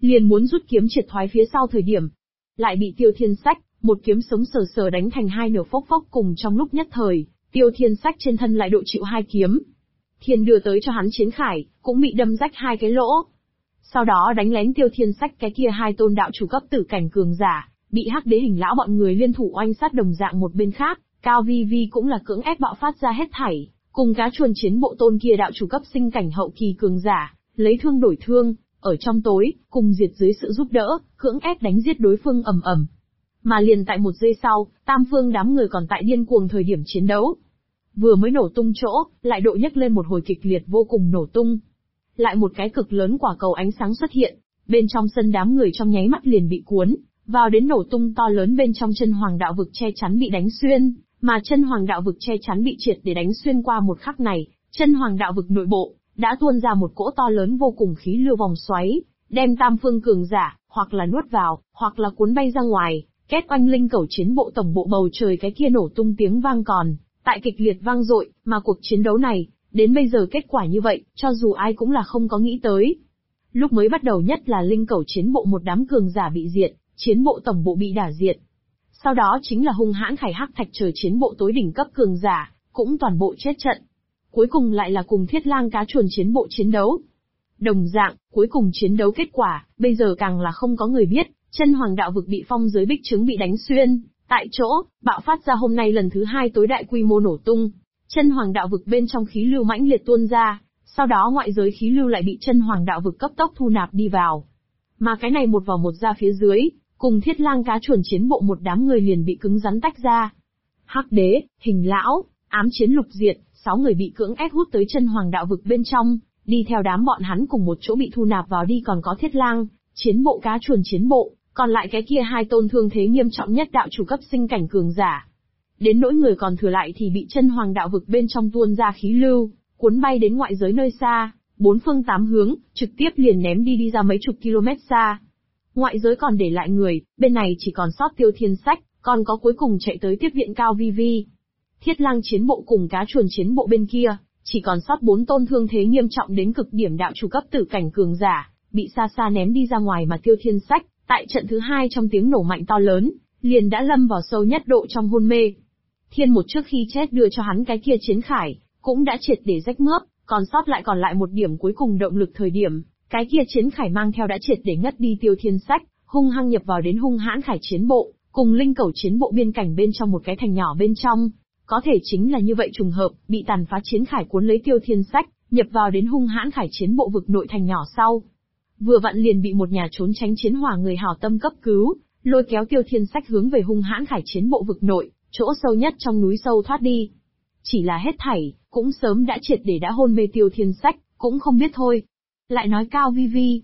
Speaker 1: liền muốn rút kiếm triệt thoái phía sau thời điểm. Lại bị Tiêu Thiên Sách, một kiếm sống sờ sờ đánh thành hai nửa phốc phốc cùng trong lúc nhất thời, Tiêu Thiên Sách trên thân lại độ chịu hai kiếm. Thiên đưa tới cho hắn chiến khải, cũng bị đâm rách hai cái lỗ. Sau đó đánh lén Tiêu Thiên Sách cái kia hai tôn đạo chủ cấp tử cảnh cường giả, bị Hắc Đế Hình lão bọn người liên thủ oanh sát đồng dạng một bên khác, Cao Vi Vi cũng là cưỡng ép bạo phát ra hết thảy, cùng cá chuồn chiến bộ tôn kia đạo chủ cấp sinh cảnh hậu kỳ cường giả, lấy thương đổi thương, ở trong tối, cùng diệt dưới sự giúp đỡ, cưỡng ép đánh giết đối phương ầm ầm. Mà liền tại một giây sau, tam phương đám người còn tại điên cuồng thời điểm chiến đấu. Vừa mới nổ tung chỗ, lại độ nhấc lên một hồi kịch liệt vô cùng nổ tung. Lại một cái cực lớn quả cầu ánh sáng xuất hiện, bên trong sân đám người trong nháy mắt liền bị cuốn, vào đến nổ tung to lớn bên trong chân hoàng đạo vực che chắn bị đánh xuyên, mà chân hoàng đạo vực che chắn bị triệt để đánh xuyên qua một khắc này, chân hoàng đạo vực nội bộ, đã tuôn ra một cỗ to lớn vô cùng khí lưu vòng xoáy, đem tam phương cường giả, hoặc là nuốt vào, hoặc là cuốn bay ra ngoài, kết oanh linh cẩu chiến bộ tổng bộ bầu trời cái kia nổ tung tiếng vang còn, tại kịch liệt vang dội, mà cuộc chiến đấu này, đến bây giờ kết quả như vậy, cho dù ai cũng là không có nghĩ tới. Lúc mới bắt đầu nhất là linh cẩu chiến bộ một đám cường giả bị diệt, chiến bộ tổng bộ bị đả diệt. Sau đó chính là hung hãn khải hắc thạch trời chiến bộ tối đỉnh cấp cường giả, cũng toàn bộ chết trận. Cuối cùng lại là cùng thiết lang cá chuồn chiến bộ chiến đấu. Đồng dạng, cuối cùng chiến đấu kết quả, bây giờ càng là không có người biết, chân hoàng đạo vực bị phong giới bích trướng bị đánh xuyên, tại chỗ, bạo phát ra hôm nay lần thứ hai tối đại quy mô nổ tung. Chân hoàng đạo vực bên trong khí lưu mãnh liệt tuôn ra, sau đó ngoại giới khí lưu lại bị chân hoàng đạo vực cấp tốc thu nạp đi vào. Mà cái này một vào một ra phía dưới, cùng thiết lang cá chuồn chiến bộ một đám người liền bị cứng rắn tách ra. Hắc Đế, Hình lão, Ám Chiến Lục Diệt, 6 người bị cưỡng ép hút tới chân hoàng đạo vực bên trong, đi theo đám bọn hắn cùng một chỗ bị thu nạp vào đi, còn có thiết lang, chiến bộ cá chuồn chiến bộ, còn lại cái kia hai tôn thương thế nghiêm trọng nhất đạo chủ cấp sinh cảnh cường giả. Đến nỗi người còn thừa lại thì bị chân hoàng đạo vực bên trong tuôn ra khí lưu, cuốn bay đến ngoại giới nơi xa, bốn phương tám hướng, trực tiếp liền ném đi ra mấy chục km xa. Ngoại giới còn để lại người, bên này chỉ còn sót Tiêu Thiên Sách, còn có cuối cùng chạy tới tiếp viện Cao Vi Vi. Thiết lang chiến bộ cùng cá chuồn chiến bộ bên kia, chỉ còn sót 4 tôn thương thế nghiêm trọng đến cực điểm đạo chủ cấp tử cảnh cường giả, bị xa xa ném đi ra ngoài, mà Tiêu Thiên Sách, tại trận thứ 2 trong tiếng nổ mạnh to lớn, liền đã lâm vào sâu nhất độ trong hôn mê. Thiên một trước khi chết đưa cho hắn cái kia chiến khải, cũng đã triệt để rách mướp, còn lại một điểm cuối cùng động lực thời điểm, cái kia chiến khải mang theo đã triệt để ngất đi Tiêu Thiên Sách, hung hăng nhập vào đến hung hãn khải chiến bộ, cùng linh cẩu chiến bộ biên cảnh bên trong một cái thành nhỏ bên trong. Có thể chính là như vậy trùng hợp, bị tàn phá chiến khải cuốn lấy Tiêu Thiên Sách, nhập vào đến hung hãn khải chiến bộ vực nội thành nhỏ sau. Vừa vặn liền bị một nhà trốn tránh chiến hỏa người hảo tâm cấp cứu, lôi kéo Tiêu Thiên Sách hướng về hung hãn khải chiến bộ vực nội, chỗ sâu nhất trong núi sâu thoát đi. Chỉ là hết thảy, cũng sớm đã triệt để đã hôn mê Tiêu Thiên Sách, cũng không biết thôi. Lại nói Cao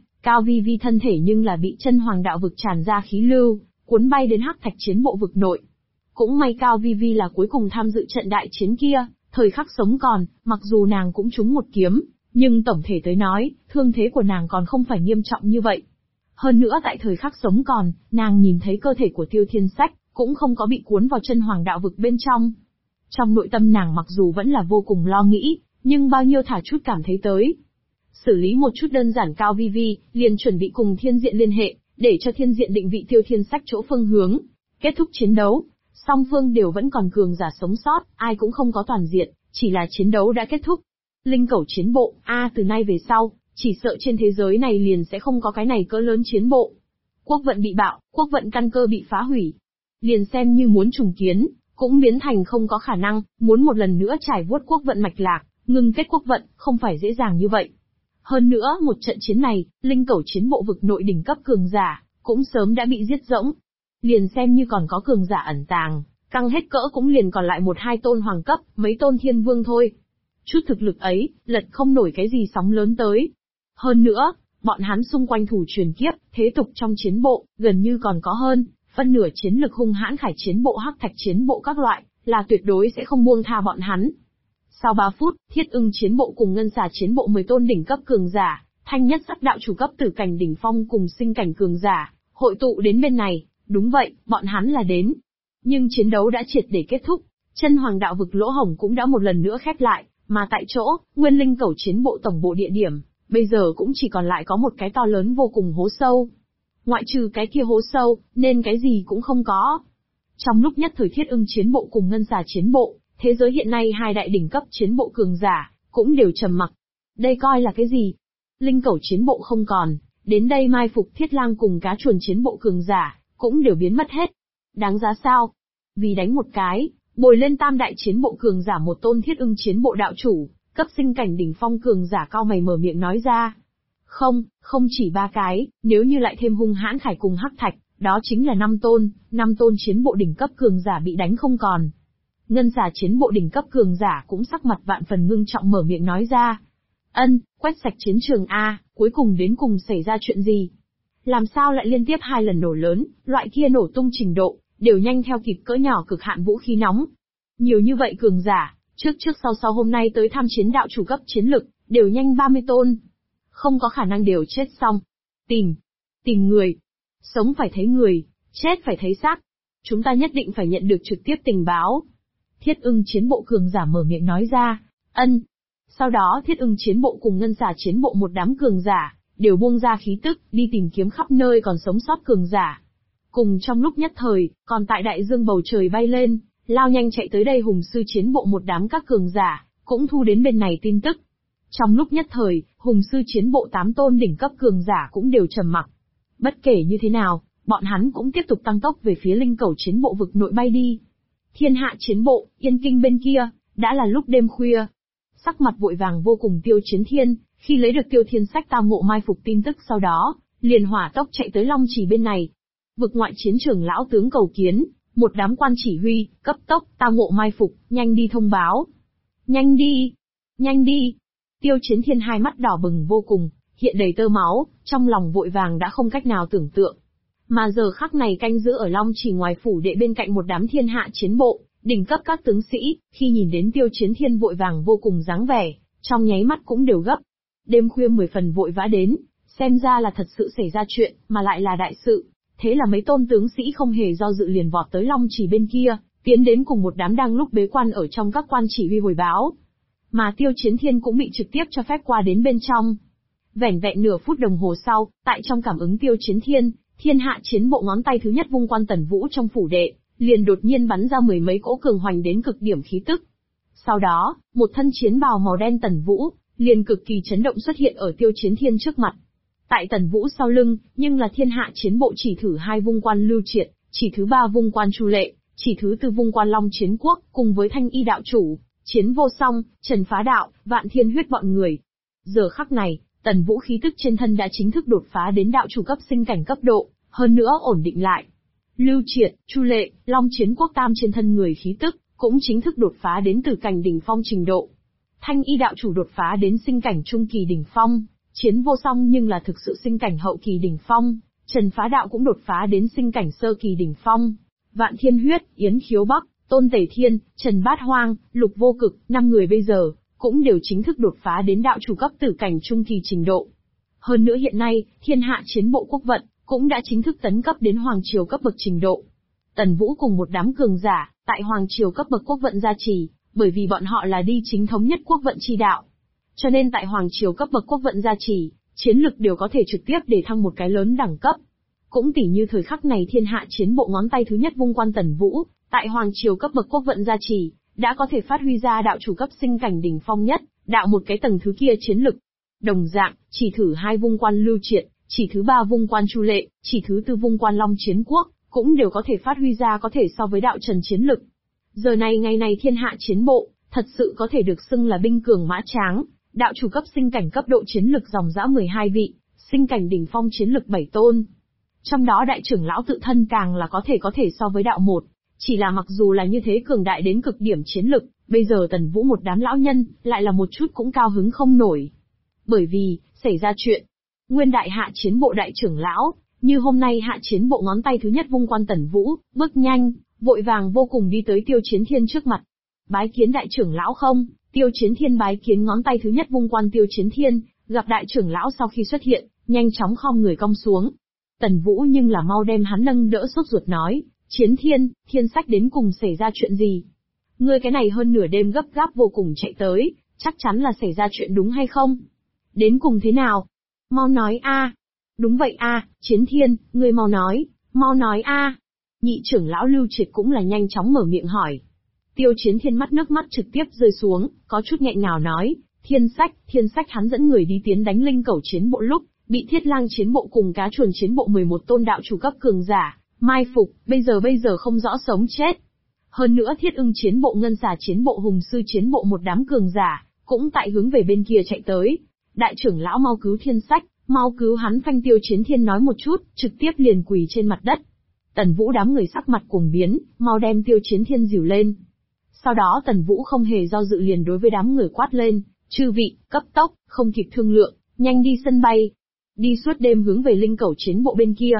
Speaker 1: Vi Vi thân thể nhưng là bị chân hoàng đạo vực tràn ra khí lưu, cuốn bay đến hắc thạch chiến bộ vực nội. Cũng may Cao Vi Vi là cuối cùng tham dự trận đại chiến kia, thời khắc sống còn, mặc dù nàng cũng trúng một kiếm, nhưng tổng thể tới nói, thương thế của nàng còn không phải nghiêm trọng như vậy. Hơn nữa tại thời khắc sống còn, nàng nhìn thấy cơ thể của Tiêu Thiên Sách, cũng không có bị cuốn vào chân hoàng đạo vực bên trong. Trong nội tâm nàng mặc dù vẫn là vô cùng lo nghĩ, nhưng bao nhiêu thả chút cảm thấy tới. Xử lý một chút đơn giản Cao Vi Vi, liền chuẩn bị cùng thiên diện liên hệ, để cho thiên diện định vị Tiêu Thiên Sách chỗ phương hướng. Kết thúc chiến đấu, song phương đều vẫn còn cường giả sống sót, ai cũng không có toàn diện, chỉ là chiến đấu đã kết thúc. Linh cẩu chiến bộ, từ nay về sau, chỉ sợ trên thế giới này liền sẽ không có cái này cỡ lớn chiến bộ. Quốc vận bị bạo, quốc vận căn cơ bị phá hủy. Liền xem như muốn trùng kiến, cũng biến thành không có khả năng, muốn một lần nữa trải vuốt quốc vận mạch lạc, ngưng kết quốc vận, không phải dễ dàng như vậy. Hơn nữa một trận chiến này, linh cẩu chiến bộ vực nội đỉnh cấp cường giả, cũng sớm đã bị giết rỗng. Liền xem như còn có cường giả ẩn tàng, căng hết cỡ cũng liền còn lại 1-2 tôn hoàng cấp, mấy tôn thiên vương thôi. Chút thực lực ấy, lật không nổi cái gì sóng lớn tới. Hơn nữa, bọn hắn xung quanh thủ truyền kiếp, thế tục trong chiến bộ, gần như còn có hơn, phân nửa chiến lực hung hãn khải chiến bộ hắc thạch chiến bộ các loại, là tuyệt đối sẽ không buông tha bọn hắn. Sau 3 phút, Thiết Ưng chiến bộ cùng Ngân Xà chiến bộ 10 tôn đỉnh cấp cường giả, thanh nhất sắc đạo chủ cấp tử cảnh đỉnh phong cùng sinh cảnh cường giả, hội tụ đến bên này, đúng vậy, bọn hắn là đến. Nhưng chiến đấu đã triệt để kết thúc, chân hoàng đạo vực lỗ hổng cũng đã một lần nữa khép lại, mà tại chỗ, Nguyên Linh cẩu chiến bộ tổng bộ địa điểm, Bây giờ cũng chỉ còn lại có một cái to lớn vô cùng hố sâu. Ngoại trừ cái kia hố sâu, nên cái gì cũng không có. Trong lúc nhất thời Thiết Ưng chiến bộ cùng Ngân Xà chiến bộ, thế giới hiện nay hai đại đỉnh cấp chiến bộ cường giả, cũng đều trầm mặc. Đây coi là cái gì? Linh Cẩu chiến bộ không còn, đến đây mai phục Thiết Lang cùng Cá Chuồn chiến bộ cường giả, cũng đều biến mất hết. Đáng giá sao? Vì đánh một cái, bồi lên tam đại chiến bộ cường giả một tôn Thiết Ưng chiến bộ đạo chủ, cấp sinh cảnh đỉnh phong cường giả cao mày mở miệng nói ra. Không chỉ 3 cái, nếu như lại thêm hung hãn khải cùng hắc thạch, đó chính là 5 tôn chiến bộ đỉnh cấp cường giả bị đánh không còn. Ngân Xà chiến bộ đỉnh cấp cường giả cũng sắc mặt vạn phần ngưng trọng mở miệng nói ra. Quét sạch chiến trường A, cuối cùng xảy ra chuyện gì? Làm sao lại liên tiếp 2 lần nổ lớn, loại kia nổ tung trình độ, đều nhanh theo kịp cỡ nhỏ cực hạn vũ khí nóng. Nhiều như vậy cường giả, trước sau hôm nay tới tham chiến đạo chủ cấp chiến lực, đều nhanh 30 tôn. Không có khả năng đều chết xong. Tìm người. Sống phải thấy người, chết phải thấy xác. Chúng ta nhất định phải nhận được trực tiếp tình báo. Thiết Ưng chiến bộ cường giả mở miệng nói ra. Sau đó Thiết Ưng chiến bộ cùng Ngân Xà chiến bộ một đám cường giả, đều buông ra khí tức, đi tìm kiếm khắp nơi còn sống sót cường giả. Cùng trong lúc nhất thời, còn tại đại dương bầu trời bay lên, lao nhanh chạy tới đây Hùng Sư chiến bộ một đám các cường giả, cũng thu đến bên này tin tức. Trong lúc nhất thời, Hùng Sư chiến bộ 8 tôn đỉnh cấp cường giả cũng đều trầm mặc. Bất kể như thế nào, bọn hắn cũng tiếp tục tăng tốc về phía Linh Cẩu chiến bộ vực nội bay đi. Thiên Hạ chiến bộ, Yên Kinh bên kia, đã là lúc đêm khuya. Sắc mặt vội vàng vô cùng Tiêu Chiến Thiên, khi lấy được Tiêu Thiên Sách tao ngộ mai phục tin tức sau đó, liền hỏa tốc chạy tới Long Chỉ bên này. Vực ngoại chiến trường lão tướng cầu kiến, một đám quan chỉ huy, cấp tốc, tao ngộ mai phục, nhanh đi thông báo. Nhanh đi. Tiêu Chiến Thiên hai mắt đỏ bừng vô cùng, hiện đầy tơ máu, trong lòng vội vàng đã không cách nào tưởng tượng. Mà giờ khắc này canh giữ ở Long Chỉ ngoài phủ đệ bên cạnh một đám thiên hạ chiến bộ, đỉnh cấp các tướng sĩ, khi nhìn đến Tiêu Chiến Thiên vội vàng vô cùng dáng vẻ, trong nháy mắt cũng đều gấp. Đêm khuya 10 phần vội vã đến, xem ra là thật sự xảy ra chuyện, mà lại là đại sự. Thế là mấy tôn tướng sĩ không hề do dự liền vọt tới Long Chỉ bên kia, tiến đến cùng một đám đang lúc bế quan ở trong các quan chỉ huy hồi báo. Mà Tiêu Chiến Thiên cũng bị trực tiếp cho phép qua đến bên trong. Vẻn vẹn nửa phút đồng hồ sau, tại trong cảm ứng Tiêu Chiến Thiên, thiên hạ chiến bộ ngón tay thứ nhất vung quan Tần Vũ trong phủ đệ, liền đột nhiên bắn ra 10 mấy cỗ cường hoành đến cực điểm khí tức. Sau đó, một thân chiến bào màu đen Tần Vũ, liền cực kỳ chấn động xuất hiện ở Tiêu Chiến Thiên trước mặt. Tại Tần Vũ sau lưng, nhưng là thiên hạ chiến bộ chỉ thứ 2 vung quan Lưu Triệt, chỉ thứ 3 vung quan Chu Lệ, chỉ thứ 4 vung quan Long Chiến Quốc, cùng với Thanh Y đạo chủ, Chiến Vô Song, Trần Phá Đạo, Vạn Thiên Huyết bọn người. Giờ khắc này, Tần Vũ khí tức trên thân đã chính thức đột phá đến đạo chủ cấp sinh cảnh cấp độ, hơn nữa ổn định lại. Lưu Triệt, Chu Lệ, Long Chiến Quốc tam trên thân người khí tức, cũng chính thức đột phá đến từ cảnh đỉnh phong trình độ. Thanh Y đạo chủ đột phá đến sinh cảnh trung kỳ đỉnh phong, Chiến Vô Song nhưng là thực sự sinh cảnh hậu kỳ đỉnh phong, Trần Phá Đạo cũng đột phá đến sinh cảnh sơ kỳ đỉnh phong. Vạn Thiên Huyết, Yến Khiếu Bắc, Tôn Tề Thiên, Trần Bát Hoang, Lục Vô Cực, 5 người bây giờ, cũng đều chính thức đột phá đến đạo chủ cấp tử cảnh trung kỳ trình độ. Hơn nữa hiện nay, thiên hạ chiến bộ quốc vận, cũng đã chính thức tấn cấp đến hoàng triều cấp bậc trình độ. Tần Vũ cùng một đám cường giả, tại hoàng triều cấp bậc quốc vận gia trì, bởi vì bọn họ là đi chính thống nhất quốc vận chi đạo. Cho nên tại hoàng triều cấp bậc quốc vận gia trì, chiến lực đều có thể trực tiếp để thăng một cái lớn đẳng cấp. Cũng tỉ như thời khắc này thiên hạ chiến bộ ngón tay thứ nhất vung quan Tần Vũ, tại hoàng triều cấp bậc quốc vận gia trì, đã có thể phát huy ra đạo chủ cấp sinh cảnh đỉnh phong nhất, đạo một cái tầng thứ kia chiến lực. Đồng dạng, chỉ thử 2 vung quan Lưu Triệt, chỉ thứ 3 vung quan Chu Lệ, chỉ thứ 4 vung quan Long Chiến Quốc, cũng đều có thể phát huy ra có thể so với đạo trần chiến lực. Giờ này ngày này thiên hạ chiến bộ, thật sự có thể được xưng là binh cường mã tráng, đạo chủ cấp sinh cảnh cấp độ chiến lực dòng dã 12 vị, sinh cảnh đỉnh phong chiến lực 7 tôn. Trong đó đại trưởng lão tự thân càng là có thể so với đạo một. Chỉ là mặc dù là như thế cường đại đến cực điểm chiến lực, bây giờ Tần Vũ một đám lão nhân, lại là một chút cũng cao hứng không nổi. Bởi vì, xảy ra chuyện. Nguyên đại hạ chiến bộ đại trưởng lão, như hôm nay hạ chiến bộ ngón tay thứ nhất vung quan Tần Vũ, bước nhanh, vội vàng vô cùng đi tới Tiêu Chiến Thiên trước mặt. Bái kiến đại trưởng lão không? Tiêu Chiến Thiên bái kiến ngón tay thứ nhất vung quan Tiêu Chiến Thiên, gặp đại trưởng lão sau khi xuất hiện, nhanh chóng khom người cong xuống. Tần Vũ nhưng là mau đem hắn nâng đỡ sốt ruột nói. Chiến Thiên, Thiên Sách đến cùng xảy ra chuyện gì? Ngươi cái này hơn nửa đêm gấp gáp vô cùng chạy tới, chắc chắn là xảy ra chuyện đúng hay không? Đến cùng thế nào? Mau nói a. Đúng vậy a, Chiến Thiên, ngươi mau nói a. Nhị trưởng lão Lưu Triệt cũng là nhanh chóng mở miệng hỏi. Tiêu Chiến Thiên nước mắt trực tiếp rơi xuống, có chút nghẹn ngào nói, Thiên Sách hắn dẫn người đi tiến đánh linh cẩu chiến bộ lúc, bị Thiết Lang chiến bộ cùng Cá Chuồn chiến bộ 11 tôn đạo chủ cấp cường giả, mai phục, bây giờ không rõ sống chết. Hơn nữa Thiết Ưng chiến bộ, Ngân Xà chiến bộ, Hùng Sư chiến bộ một đám cường giả, cũng tại hướng về bên kia chạy tới. Đại trưởng lão mau cứu Thiên Sách, mau cứu hắn. Phanh. Tiêu Chiến Thiên nói một chút, trực tiếp liền quỳ trên mặt đất. Tần Vũ đám người sắc mặt cuồng biến, mau đem Tiêu Chiến Thiên dìu lên. Sau đó Tần Vũ không hề do dự liền đối với đám người quát lên, chư vị, cấp tốc, không kịp thương lượng, nhanh đi sân bay. Đi suốt đêm hướng về linh cẩu chiến bộ bên kia.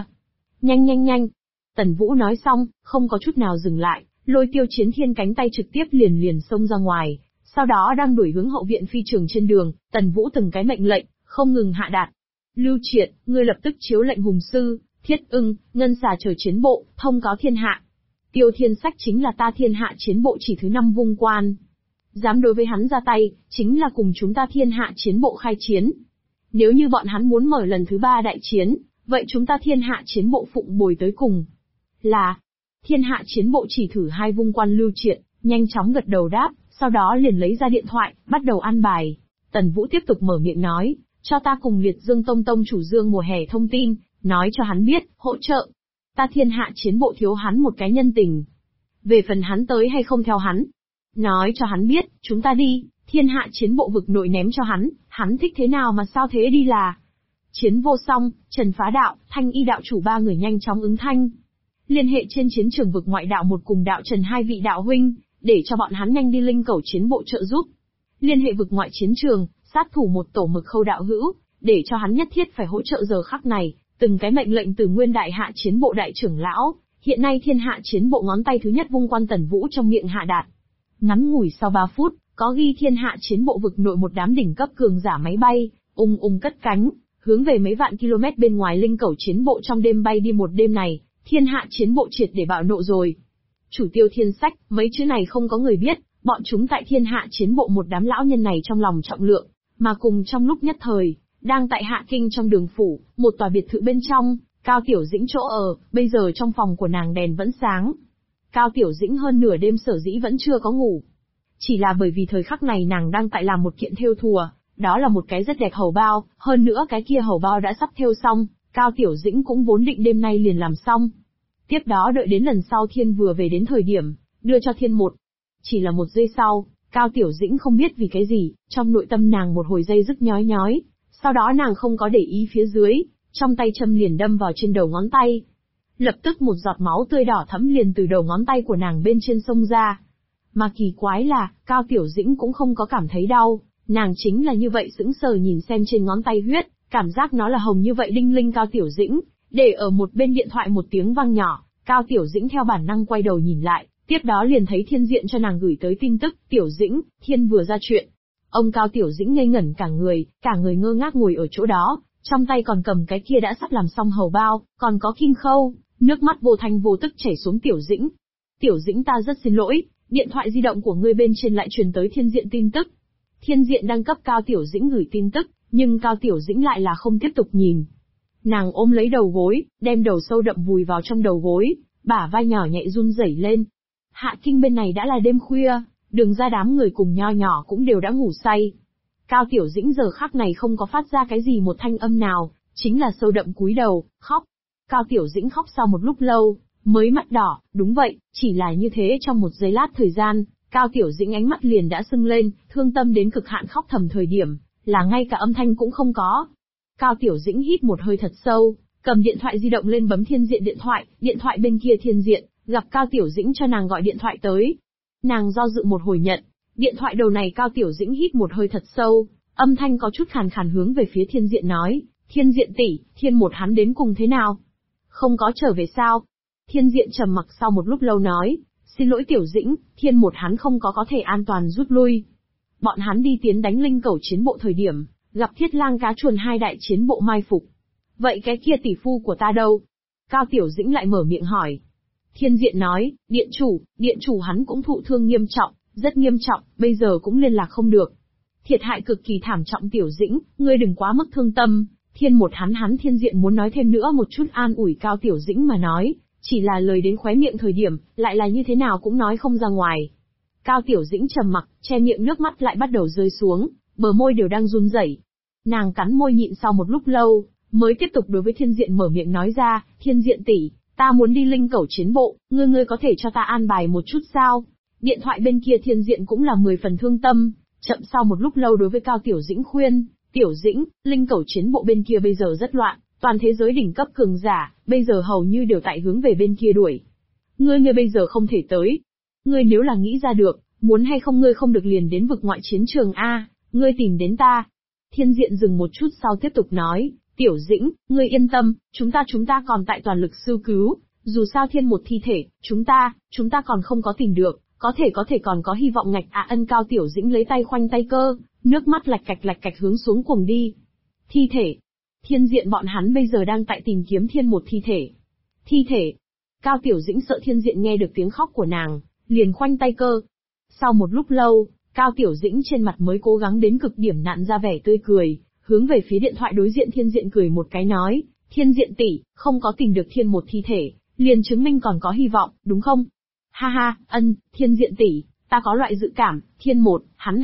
Speaker 1: Nhanh. Tần Vũ nói xong, không có chút nào dừng lại, lôi Tiêu Chiến Thiên cánh tay trực tiếp liền xông ra ngoài. Sau đó đang đuổi hướng hậu viện phi trường trên đường, Tần Vũ từng cái mệnh lệnh, không ngừng hạ đạt. Lưu Triệt, ngươi lập tức chiếu lệnh Hùng Sư, Thiết Ưng, Ngân Xà chờ chiến bộ, thông cáo thiên hạ. Tiêu Thiên Sách chính là ta thiên hạ chiến bộ chỉ thứ 5 vung quan. Dám đối với hắn ra tay, chính là cùng chúng ta thiên hạ chiến bộ khai chiến. Nếu như bọn hắn muốn mở lần thứ 3 đại chiến, vậy chúng ta thiên hạ chiến bộ phụng bồi tới cùng. Là, thiên hạ chiến bộ chỉ thử 2 vung quan Lưu Triệt, nhanh chóng gật đầu đáp, sau đó liền lấy ra điện thoại, bắt đầu an bài. Tần Vũ tiếp tục mở miệng nói, cho ta cùng Liệt Dương Tông tông chủ Dương Mùa Hè thông tin, nói cho hắn biết, hỗ trợ. Ta thiên hạ chiến bộ thiếu hắn một cái nhân tình. Về phần hắn tới hay không theo hắn, nói cho hắn biết, chúng ta đi, thiên hạ chiến bộ vực nội ném cho hắn thích thế nào mà sao thế đi là. Chiến Vô Song, Trần Phá Đạo, Thanh Y đạo chủ 3 người nhanh chóng ứng thanh. Liên hệ trên chiến trường vực ngoại đạo một cùng đạo Trần 2 vị đạo huynh, để cho bọn hắn nhanh đi linh cẩu chiến bộ trợ giúp. Liên hệ vực ngoại chiến trường, sát thủ một tổ Mực Khâu đạo hữu, để cho hắn nhất thiết phải hỗ trợ giờ khắc này. Từng cái mệnh lệnh từ nguyên đại hạ chiến bộ đại trưởng lão, hiện nay thiên hạ chiến bộ ngón tay thứ nhất vung quan Tần Vũ trong miệng hạ đạt. Ngắn ngủi sau 3 phút, có ghi thiên hạ chiến bộ vực nội một đám đỉnh cấp cường giả máy bay, cất cánh, hướng về mấy vạn km bên ngoài linh cẩu chiến bộ trong đêm bay đi một đêm này, thiên hạ chiến bộ triệt để bạo nộ rồi. Chủ Tiêu Thiên Sách, mấy chữ này không có người biết, bọn chúng tại thiên hạ chiến bộ một đám lão nhân này trong lòng trọng lượng, mà cùng trong lúc nhất thời. Đang tại Hạ Kinh trong đường phủ, một tòa biệt thự bên trong, Cao Tiểu Dĩnh chỗ ở, bây giờ trong phòng của nàng đèn vẫn sáng. Cao Tiểu Dĩnh hơn nửa đêm sở dĩ vẫn chưa có ngủ. Chỉ là bởi vì thời khắc này nàng đang tại làm một kiện thêu thùa, đó là một cái rất đẹp hầu bao, hơn nữa cái kia hầu bao đã sắp thêu xong, Cao Tiểu Dĩnh cũng vốn định đêm nay liền làm xong. Tiếp đó đợi đến lần sau Thiên vừa về đến thời điểm, đưa cho Thiên một. Chỉ là 1 giây sau, Cao Tiểu Dĩnh không biết vì cái gì, trong nội tâm nàng một hồi dây dứt nhói. Sau đó nàng không có để ý phía dưới, trong tay châm liền đâm vào trên đầu ngón tay. Lập tức một giọt máu tươi đỏ thẫm liền từ đầu ngón tay của nàng bên trên xông ra. Mà kỳ quái là, Cao Tiểu Dĩnh cũng không có cảm thấy đau, nàng chính là như vậy sững sờ nhìn xem trên ngón tay huyết, cảm giác nó là hồng như vậy đinh linh. Cao Tiểu Dĩnh, để ở một bên điện thoại một tiếng vang nhỏ, Cao Tiểu Dĩnh theo bản năng quay đầu nhìn lại, tiếp đó liền thấy Thiên Diện cho nàng gửi tới tin tức, Tiểu Dĩnh, Thiên vừa ra chuyện. Ông Cao Tiểu Dĩnh ngây ngẩn cả người ngơ ngác ngồi ở chỗ đó, trong tay còn cầm cái kia đã sắp làm xong hầu bao, còn có kim khâu, nước mắt vô thanh vô tức chảy xuống. Tiểu Dĩnh. Tiểu Dĩnh, ta rất xin lỗi, điện thoại di động của ngươi bên trên lại truyền tới Thiên Diện tin tức. Thiên Diện đang cấp Cao Tiểu Dĩnh gửi tin tức, nhưng Cao Tiểu Dĩnh lại là không tiếp tục nhìn. Nàng ôm lấy đầu gối, đem đầu sâu đậm vùi vào trong đầu gối, bả vai nhỏ nhẹ run rẩy lên. Hạ Kinh bên này đã là đêm khuya. Đường ra đám người cùng Nho Nhỏ cũng đều đã ngủ say. Cao Tiểu Dĩnh giờ khắc này không có phát ra cái gì một thanh âm nào, chính là sâu đậm cúi đầu, khóc. Cao Tiểu Dĩnh khóc sau một lúc lâu, mới mắt đỏ, đúng vậy, chỉ là như thế trong một giây lát thời gian, Cao Tiểu Dĩnh ánh mắt liền đã sưng lên, thương tâm đến cực hạn khóc thầm thời điểm, là ngay cả âm thanh cũng không có. Cao Tiểu Dĩnh hít một hơi thật sâu, cầm điện thoại di động lên bấm Thiên Diện điện thoại bên kia Thiên Diện, gặp Cao Tiểu Dĩnh cho nàng gọi điện thoại tới. Nàng do dự một hồi nhận, điện thoại đầu này. Cao Tiểu Dĩnh hít một hơi thật sâu, âm thanh có chút khàn khàn hướng về phía Thiên Diện nói, Thiên Diện tỷ, Thiên một hắn đến cùng thế nào? Không có trở về sao? Thiên Diện trầm mặc sau một lúc lâu nói, xin lỗi Tiểu Dĩnh, Thiên một hắn không có thể an toàn rút lui. Bọn hắn đi tiến đánh linh cẩu chiến bộ thời điểm, gặp Thiết Lang Cá Chuồn 2 đại chiến bộ mai phục. Vậy cái kia tỷ phu của ta đâu? Cao Tiểu Dĩnh lại mở miệng hỏi. Thiên Diện nói, điện chủ hắn cũng thụ thương nghiêm trọng, rất nghiêm trọng, bây giờ cũng liên lạc không được. Thiệt hại cực kỳ thảm trọng Tiểu Dĩnh, ngươi đừng quá mức thương tâm. Hắn Thiên Diện muốn nói thêm nữa một chút an ủi Cao Tiểu Dĩnh mà nói, chỉ là lời đến khóe miệng thời điểm, lại là như thế nào cũng nói không ra ngoài. Cao Tiểu Dĩnh trầm mặc, che miệng nước mắt lại bắt đầu rơi xuống, bờ môi đều đang run rẩy. Nàng cắn môi nhịn sau một lúc lâu, mới tiếp tục đối với Thiên Diện mở miệng nói ra, Thiên Diện tỷ, ta muốn đi linh cẩu chiến bộ, ngươi có thể cho ta an bài một chút sao? Điện thoại bên kia Thiên Diện cũng là 10 phần thương tâm, chậm sau một lúc lâu đối với Cao Tiểu Dĩnh khuyên, Tiểu Dĩnh, linh cẩu chiến bộ bên kia bây giờ rất loạn, toàn thế giới đỉnh cấp cường giả, bây giờ hầu như đều tại hướng về bên kia đuổi. Ngươi bây giờ không thể tới. Ngươi nếu là nghĩ ra được, muốn hay không ngươi không được liền đến vực ngoại chiến trường A, ngươi tìm đến ta. Thiên Diện dừng một chút sau tiếp tục nói, Tiểu Dĩnh, ngươi yên tâm, chúng ta còn tại toàn lực sưu cứu, dù sao thiên một thi thể, chúng ta còn không có tìm được, có thể còn có hy vọng ngạch ân. Cao Tiểu Dĩnh lấy tay khoanh tay cơ, nước mắt lạch cạch hướng xuống cuồng đi. Thi thể. Thiên Diện bọn hắn bây giờ đang tại tìm kiếm thiên một thi thể. Thi thể. Cao Tiểu Dĩnh sợ Thiên Diện nghe được tiếng khóc của nàng, liền khoanh tay cơ. Sau một lúc lâu, Cao Tiểu Dĩnh trên mặt mới cố gắng đến cực điểm nặn ra vẻ tươi cười, hướng về phía điện thoại đối diện Thiên Diện cười một cái nói, Thiên Diện tỷ, không có tìm được thiên một thi thể, liền chứng minh còn có hy vọng, đúng không? Ha ha, Thiên Diện tỷ, ta có loại dự cảm, thiên một, hắn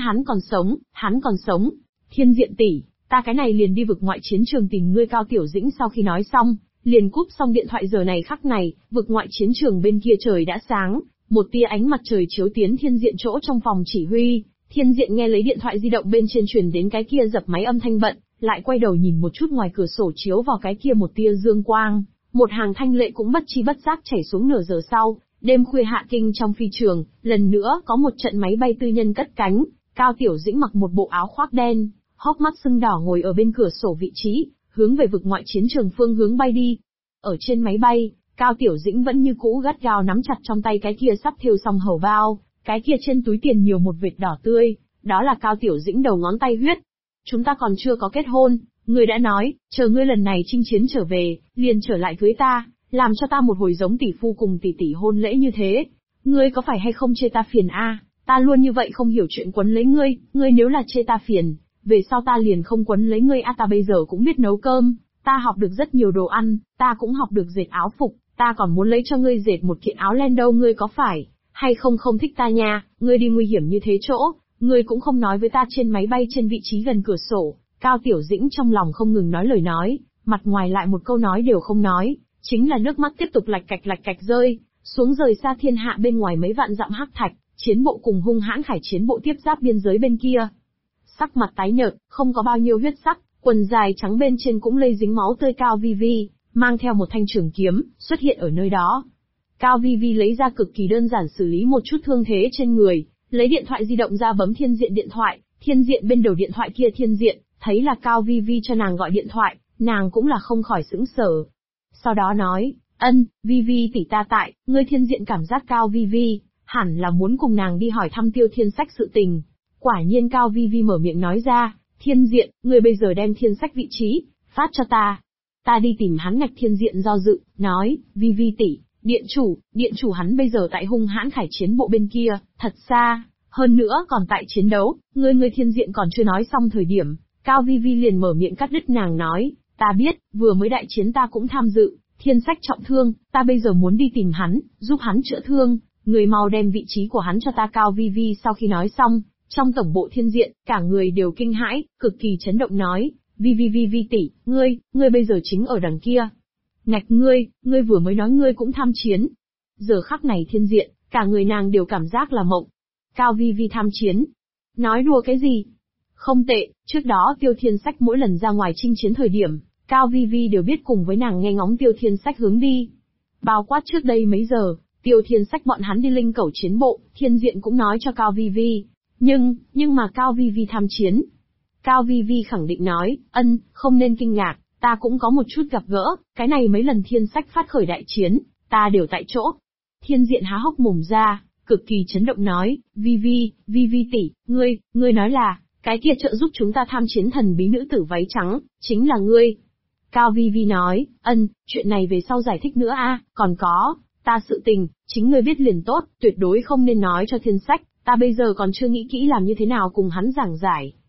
Speaker 1: còn sống. Thiên Diện tỷ, ta cái này liền đi vực ngoại chiến trường tìm ngươi. Cao Tiểu Dĩnh sau khi nói xong, liền cúp xong điện thoại. Giờ này khắc này, vực ngoại chiến trường bên kia trời đã sáng, một tia ánh mặt trời chiếu tiến Thiên Diện chỗ trong phòng chỉ huy. Thiên Diện nghe lấy điện thoại di động bên trên truyền đến cái kia dập máy âm thanh bận, lại quay đầu nhìn một chút ngoài cửa sổ chiếu vào cái kia một tia dương quang, một hàng thanh lệ cũng bất chi bất giác chảy xuống. Nửa giờ sau, đêm khuya hạ kinh trong phi trường, lần nữa có một trận máy bay tư nhân cất cánh. Cao Tiểu Dĩnh mặc một bộ áo khoác đen, hốc mắt sưng đỏ ngồi ở bên cửa sổ vị trí, hướng về vực ngoại chiến trường phương hướng bay đi. Ở trên máy bay, Cao Tiểu Dĩnh vẫn như cũ gắt gao nắm chặt trong tay cái kia sắp thêu xong hầu bao, cái kia trên túi tiền nhiều một vệt đỏ tươi, đó là Cao Tiểu Dĩnh đầu ngón tay huyết. Chúng ta còn chưa có kết hôn, ngươi đã nói, chờ ngươi lần này chinh chiến trở về, liền trở lại cưới ta, làm cho ta một hồi giống tỷ phu cùng tỷ hôn lễ như thế. Ngươi có phải hay không chê ta phiền a? Ta luôn như vậy không hiểu chuyện quấn lấy ngươi nếu là chê ta phiền, về sau ta liền không quấn lấy ngươi ta bây giờ cũng biết nấu cơm, ta học được rất nhiều đồ ăn, ta cũng học được dệt áo phục, ta còn muốn lấy cho ngươi dệt một kiện áo len đâu. Ngươi có phải hay không thích ta nha? Ngươi đi nguy hiểm như thế chỗ, ngươi cũng không nói với ta. Trên máy bay trên vị trí gần cửa sổ, Cao Tiểu Dĩnh trong lòng không ngừng nói lời nói, mặt ngoài lại một câu nói đều không nói, chính là nước mắt tiếp tục lạch cạch rơi xuống. Rời xa thiên hạ bên ngoài mấy vạn dặm hắc thạch, chiến bộ cùng hung hãn khải chiến bộ tiếp giáp biên giới bên kia. Sắc mặt tái nhợt, không có bao nhiêu huyết sắc, quần dài trắng bên trên cũng lây dính máu tươi Cao Vi Vi, mang theo một thanh trường kiếm, xuất hiện ở nơi đó. Cao Vi Vi lấy ra cực kỳ đơn giản xử lý một chút thương thế trên người, lấy điện thoại di động ra bấm Thiên Diện điện thoại. Thiên Diện bên đầu điện thoại kia Thiên Diện, thấy là Cao Vi Vi cho nàng gọi điện thoại, nàng cũng là không khỏi sững sờ. Sau đó nói, Vi Vi tỷ ta tại, ngươi. Thiên Diện cảm giác Cao Vi Vi hẳn là muốn cùng nàng đi hỏi thăm Tiêu Thiên Sách sự tình. Quả nhiên Cao Vi Vi mở miệng nói ra, Thiên Diện, ngươi bây giờ đem Thiên Sách vị trí phát cho ta. Ta đi tìm hắn ngạch. Thiên Diện do dự, nói, Vi Vi tỷ, điện chủ hắn bây giờ tại hung hãn khải chiến bộ bên kia, thật xa, hơn nữa còn tại chiến đấu. Ngươi. Thiên Diện còn chưa nói xong thời điểm, Cao Vi Vi liền mở miệng cắt đứt nàng nói, ta biết, vừa mới đại chiến ta cũng tham dự, Thiên Sách trọng thương, ta bây giờ muốn đi tìm hắn, giúp hắn chữa thương, người mau đem vị trí của hắn cho ta. Cao Vi Vi sau khi nói xong, trong tổng bộ Thiên Diện, cả người đều kinh hãi, cực kỳ chấn động nói, Vi Vi tỷ, ngươi bây giờ chính ở đằng kia. Ngạch ngươi vừa mới nói ngươi cũng tham chiến. Giờ khắc này Thiên Diện, cả người nàng đều cảm giác là mộng. Cao Vi Vi tham chiến? Nói đùa cái gì? Không tệ, trước đó Tiêu Thiên Sách mỗi lần ra ngoài chinh chiến thời điểm, Cao Vi Vi đều biết cùng với nàng nghe ngóng Tiêu Thiên Sách hướng đi. Bao quát trước đây mấy giờ, Tiêu Thiên Sách bọn hắn đi linh cẩu chiến bộ, Thiên Diện cũng nói cho Cao Vi Vi. Nhưng mà Cao Vi Vi tham chiến. Cao Vi Vi khẳng định nói, không nên kinh ngạc, ta cũng có một chút gặp gỡ, cái này mấy lần Thiên Sách phát khởi đại chiến, ta đều tại chỗ. Thiên Diện há hốc mồm ra, cực kỳ chấn động nói, Vi Vi tỷ, ngươi nói là, cái kia trợ giúp chúng ta tham chiến thần bí nữ tử váy trắng, chính là ngươi. Cao Vi Vi nói, chuyện này về sau giải thích nữa a, còn có, ta sự tình, chính ngươi biết liền tốt, tuyệt đối không nên nói cho Thiên Sách, ta bây giờ còn chưa nghĩ kỹ làm như thế nào cùng hắn giảng giải.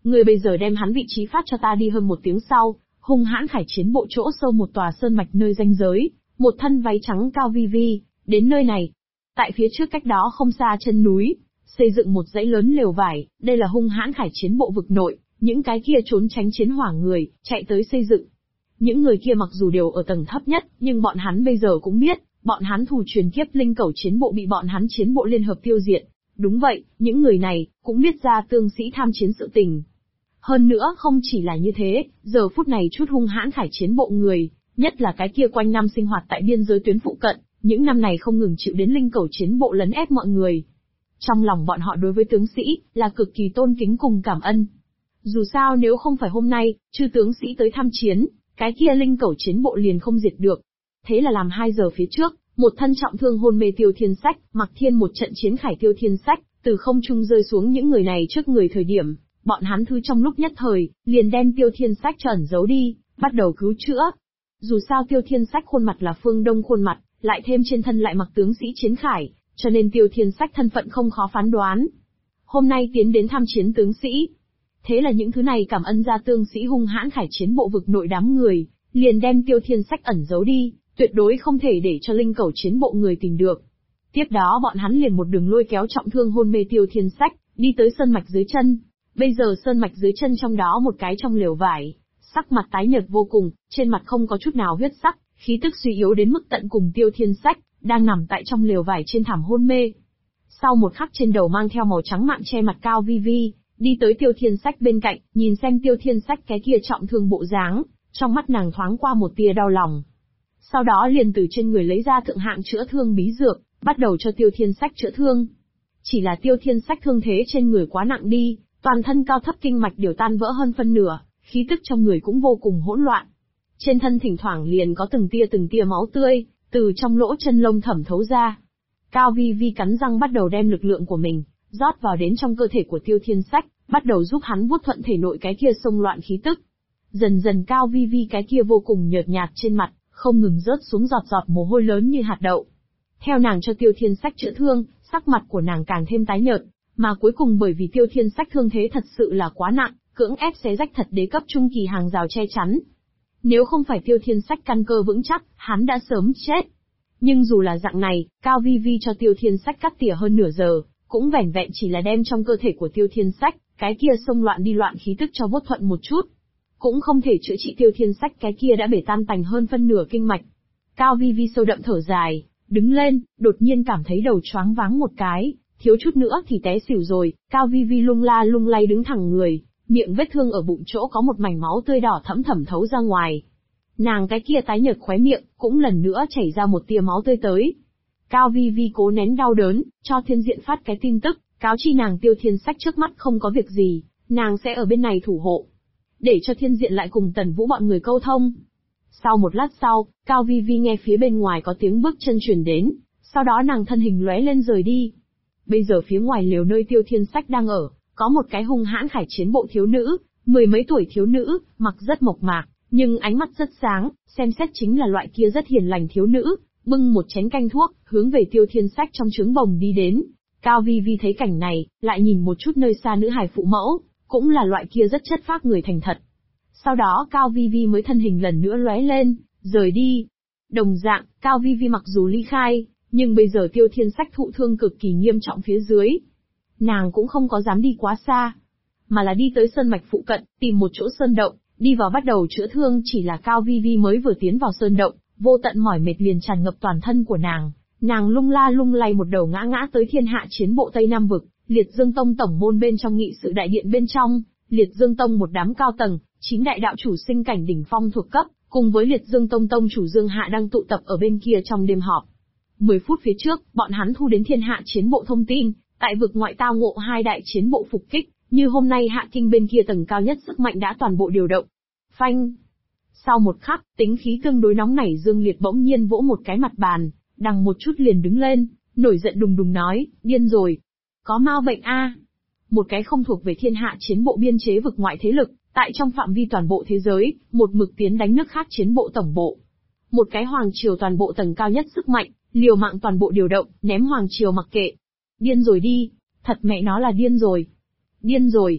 Speaker 1: Ngươi bây giờ đem hắn vị trí phát cho ta đi. Hơn một tiếng sau, hung hãn khải chiến bộ chỗ sâu một tòa sơn mạch nơi ranh giới, một thân váy trắng Cao Vi Vi đến nơi này. Tại phía trước cách đó không xa chân núi, xây dựng một dãy lớn lều vải, đây là hung hãn khải chiến bộ vực nội, những cái kia trốn tránh chiến hỏa người, chạy tới xây dựng. Những người kia mặc dù đều ở tầng thấp nhất, nhưng bọn hắn bây giờ cũng biết, bọn hắn thù truyền kiếp linh cẩu chiến bộ bị bọn hắn chiến bộ liên hợp tiêu diệt. Đúng vậy, những người này, cũng biết ra tương sĩ tham chiến sự tình. Hơn nữa không chỉ là như thế, giờ phút này chút hung hãn khải chiến bộ người, nhất là cái kia quanh năm sinh hoạt tại biên giới tuyến phụ cận, những năm này không ngừng chịu đến linh cẩu chiến bộ lấn ép mọi người. Trong lòng bọn họ đối với tướng sĩ, là cực kỳ tôn kính cùng cảm ơn. Dù sao nếu không phải hôm nay, chư tướng sĩ tới tham chiến, cái kia linh cẩu chiến bộ liền không diệt được. Thế là làm 2 giờ phía trước, một thân trọng thương hôn mê Tiêu Thiên Sách, mặc thiên một trận chiến khải Tiêu Thiên Sách, từ không trung rơi xuống những người này trước người thời điểm, bọn hắn thứ trong lúc nhất thời, liền đem Tiêu Thiên Sách cho ẩn giấu đi, bắt đầu cứu chữa. Dù sao Tiêu Thiên Sách khuôn mặt là phương Đông khuôn mặt, lại thêm trên thân lại mặc tướng sĩ chiến khải, cho nên Tiêu Thiên Sách thân phận không khó phán đoán. Hôm nay tiến đến tham chiến tướng sĩ. Thế là những thứ này cảm ơn ra tướng sĩ hung hãn khải chiến bộ vực nội đám người, liền đem Tiêu Thiên Sách ẩn giấu đi, tuyệt đối không thể để cho linh cẩu chiến bộ người tìm được. Tiếp đó bọn hắn liền một đường lôi kéo trọng thương hôn mê Tiêu Thiên Sách, đi tới sơn mạch dưới chân. Bây giờ sơn mạch dưới chân trong đó một cái trong lều vải, sắc mặt tái nhợt vô cùng, trên mặt không có chút nào huyết sắc, khí tức suy yếu đến mức tận cùng Tiêu Thiên Sách, đang nằm tại trong lều vải trên thảm hôn mê. Sau một khắc trên đầu mang theo màu trắng mạng che mặt Cao Vi Vi, đi tới Tiêu Thiên Sách bên cạnh, nhìn xem Tiêu Thiên Sách cái kia trọng thương bộ dáng, trong mắt nàng thoáng qua một tia đau lòng. Sau đó liền từ trên người lấy ra thượng hạng chữa thương bí dược, bắt đầu cho Tiêu Thiên Sách chữa thương. Chỉ là Tiêu Thiên Sách thương thế trên người quá nặng đi, toàn thân cao thấp kinh mạch đều tan vỡ hơn phân nửa, khí tức trong người cũng vô cùng hỗn loạn. Trên thân thỉnh thoảng liền có từng tia máu tươi, từ trong lỗ chân lông thẩm thấu ra. Cao Vi Vi cắn răng bắt đầu đem lực lượng của mình, rót vào đến trong cơ thể của Tiêu Thiên Sách, bắt đầu giúp hắn vuốt thuận thể nội cái kia xông loạn khí tức. Dần dần Cao Vi Vi cái kia vô cùng nhợt nhạt trên mặt, không ngừng rớt xuống giọt giọt mồ hôi lớn như hạt đậu. Theo nàng cho Tiêu Thiên Sách chữa thương, sắc mặt của nàng càng thêm tái nhợt, mà cuối cùng bởi vì Tiêu Thiên Sách thương thế thật sự là quá nặng, cưỡng ép xé rách thật đế cấp trung kỳ hàng rào che chắn. Nếu không phải Tiêu Thiên Sách căn cơ vững chắc, hắn đã sớm chết. Nhưng dù là dạng này, Cao Vi Vi cho Tiêu Thiên Sách cắt tỉa hơn nửa giờ, cũng vẻn vẹn chỉ là đem trong cơ thể của Tiêu Thiên Sách, cái kia xông loạn đi loạn khí tức cho vuốt thuận một chút. Cũng không thể chữa trị Tiêu Thiên Sách cái kia đã bể tan tành hơn phân nửa kinh mạch. Cao Vi Vi sâu đậm thở dài, đứng lên, đột nhiên cảm thấy đầu choáng váng một cái, thiếu chút nữa thì té xỉu rồi. Cao Vi Vi lung la lung lay đứng thẳng người, miệng vết thương ở bụng chỗ có một mảnh máu tươi đỏ thẫm thẩm thấu ra ngoài. Nàng cái kia tái nhợt khóe miệng, cũng lần nữa chảy ra một tia máu tươi tới. Cao Vi Vi cố nén đau đớn, cho Thiên Diện phát cái tin tức, cáo chi nàng Tiêu Thiên Sách trước mắt không có việc gì, nàng sẽ ở bên này thủ hộ. Để cho Thiên Diện lại cùng Tần Vũ bọn người câu thông. Sau một lát sau, Cao Vi Vi nghe phía bên ngoài có tiếng bước chân truyền đến, sau đó nàng thân hình lóe lên rời đi. Bây giờ phía ngoài lều nơi Tiêu Thiên Sách đang ở, có một cái hung hãn khải chiến bộ thiếu nữ, 10 mấy tuổi thiếu nữ, mặc rất mộc mạc, nhưng ánh mắt rất sáng, xem xét chính là loại kia rất hiền lành thiếu nữ, bưng một chén canh thuốc, hướng về Tiêu Thiên Sách trong trướng bồng đi đến. Cao Vi Vi thấy cảnh này, lại nhìn một chút nơi xa nữ hài phụ mẫu, cũng là loại kia rất chất phác người thành thật. Sau đó Cao Vi Vi mới thân hình lần nữa lóe lên, rời đi. Đồng dạng, Cao Vi Vi mặc dù ly khai, nhưng bây giờ Tiêu Thiên Sách thụ thương cực kỳ nghiêm trọng phía dưới. Nàng cũng không có dám đi quá xa, mà là đi tới sơn mạch phụ cận, tìm một chỗ sơn động, đi vào bắt đầu chữa thương. Chỉ là Cao Vi Vi mới vừa tiến vào sơn động, vô tận mỏi mệt liền tràn ngập toàn thân của nàng. Nàng lung la lung lay một đầu ngã ngã tới Thiên Hạ chiến bộ Tây Nam vực, Liệt Dương Tông tổng môn bên trong nghị sự đại điện bên trong. Liệt Dương Tông một đám cao tầng, 9 đại đạo chủ sinh cảnh đỉnh phong thuộc cấp, cùng với Liệt Dương Tông tông chủ Dương Hạ đang tụ tập ở bên kia trong đêm họp. 10 phút phía trước, bọn hắn thu đến Thiên Hạ chiến bộ thông tin, tại vực ngoại tao ngộ 2 đại chiến bộ phục kích, như hôm nay Hạ Kinh bên kia tầng cao nhất sức mạnh đã toàn bộ điều động. Phanh! Sau một khắc, tính khí tương đối nóng nảy Dương Liệt bỗng nhiên vỗ một cái mặt bàn, đằng một chút liền đứng lên, nổi giận đùng đùng nói, điên rồi. Có mau bệnh a. Một cái không thuộc về Thiên Hạ chiến bộ biên chế vực ngoại thế lực, tại trong phạm vi toàn bộ thế giới, một mực tiến đánh nước khác chiến bộ tổng bộ. Một cái hoàng triều toàn bộ tầng cao nhất sức mạnh, liều mạng toàn bộ điều động, ném hoàng triều mặc kệ. Điên rồi đi, thật mẹ nó là điên rồi. Điên rồi.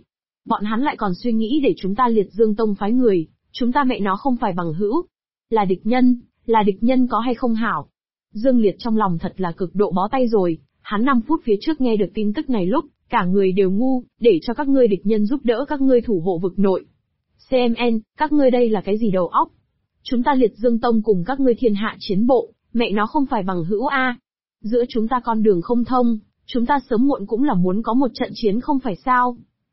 Speaker 1: Bọn hắn lại còn suy nghĩ để chúng ta Liệt Dương Tông phái người, chúng ta mẹ nó không phải bằng hữu. Là địch nhân có hay không hảo? Dương Liệt trong lòng thật là cực độ bó tay rồi, hắn 5 phút phía trước nghe được tin tức này lúc, cả người đều ngu, để cho các ngươi địch nhân giúp đỡ các ngươi thủ hộ vực nội. CMN, các ngươi đây là cái gì đầu óc? Chúng ta Liệt Dương Tông cùng các ngươi Thiên Hạ Chiến Bộ, mẹ nó không phải bằng hữu a. Giữa chúng ta con đường không thông, chúng ta sớm muộn cũng là muốn có một trận chiến không phải sao?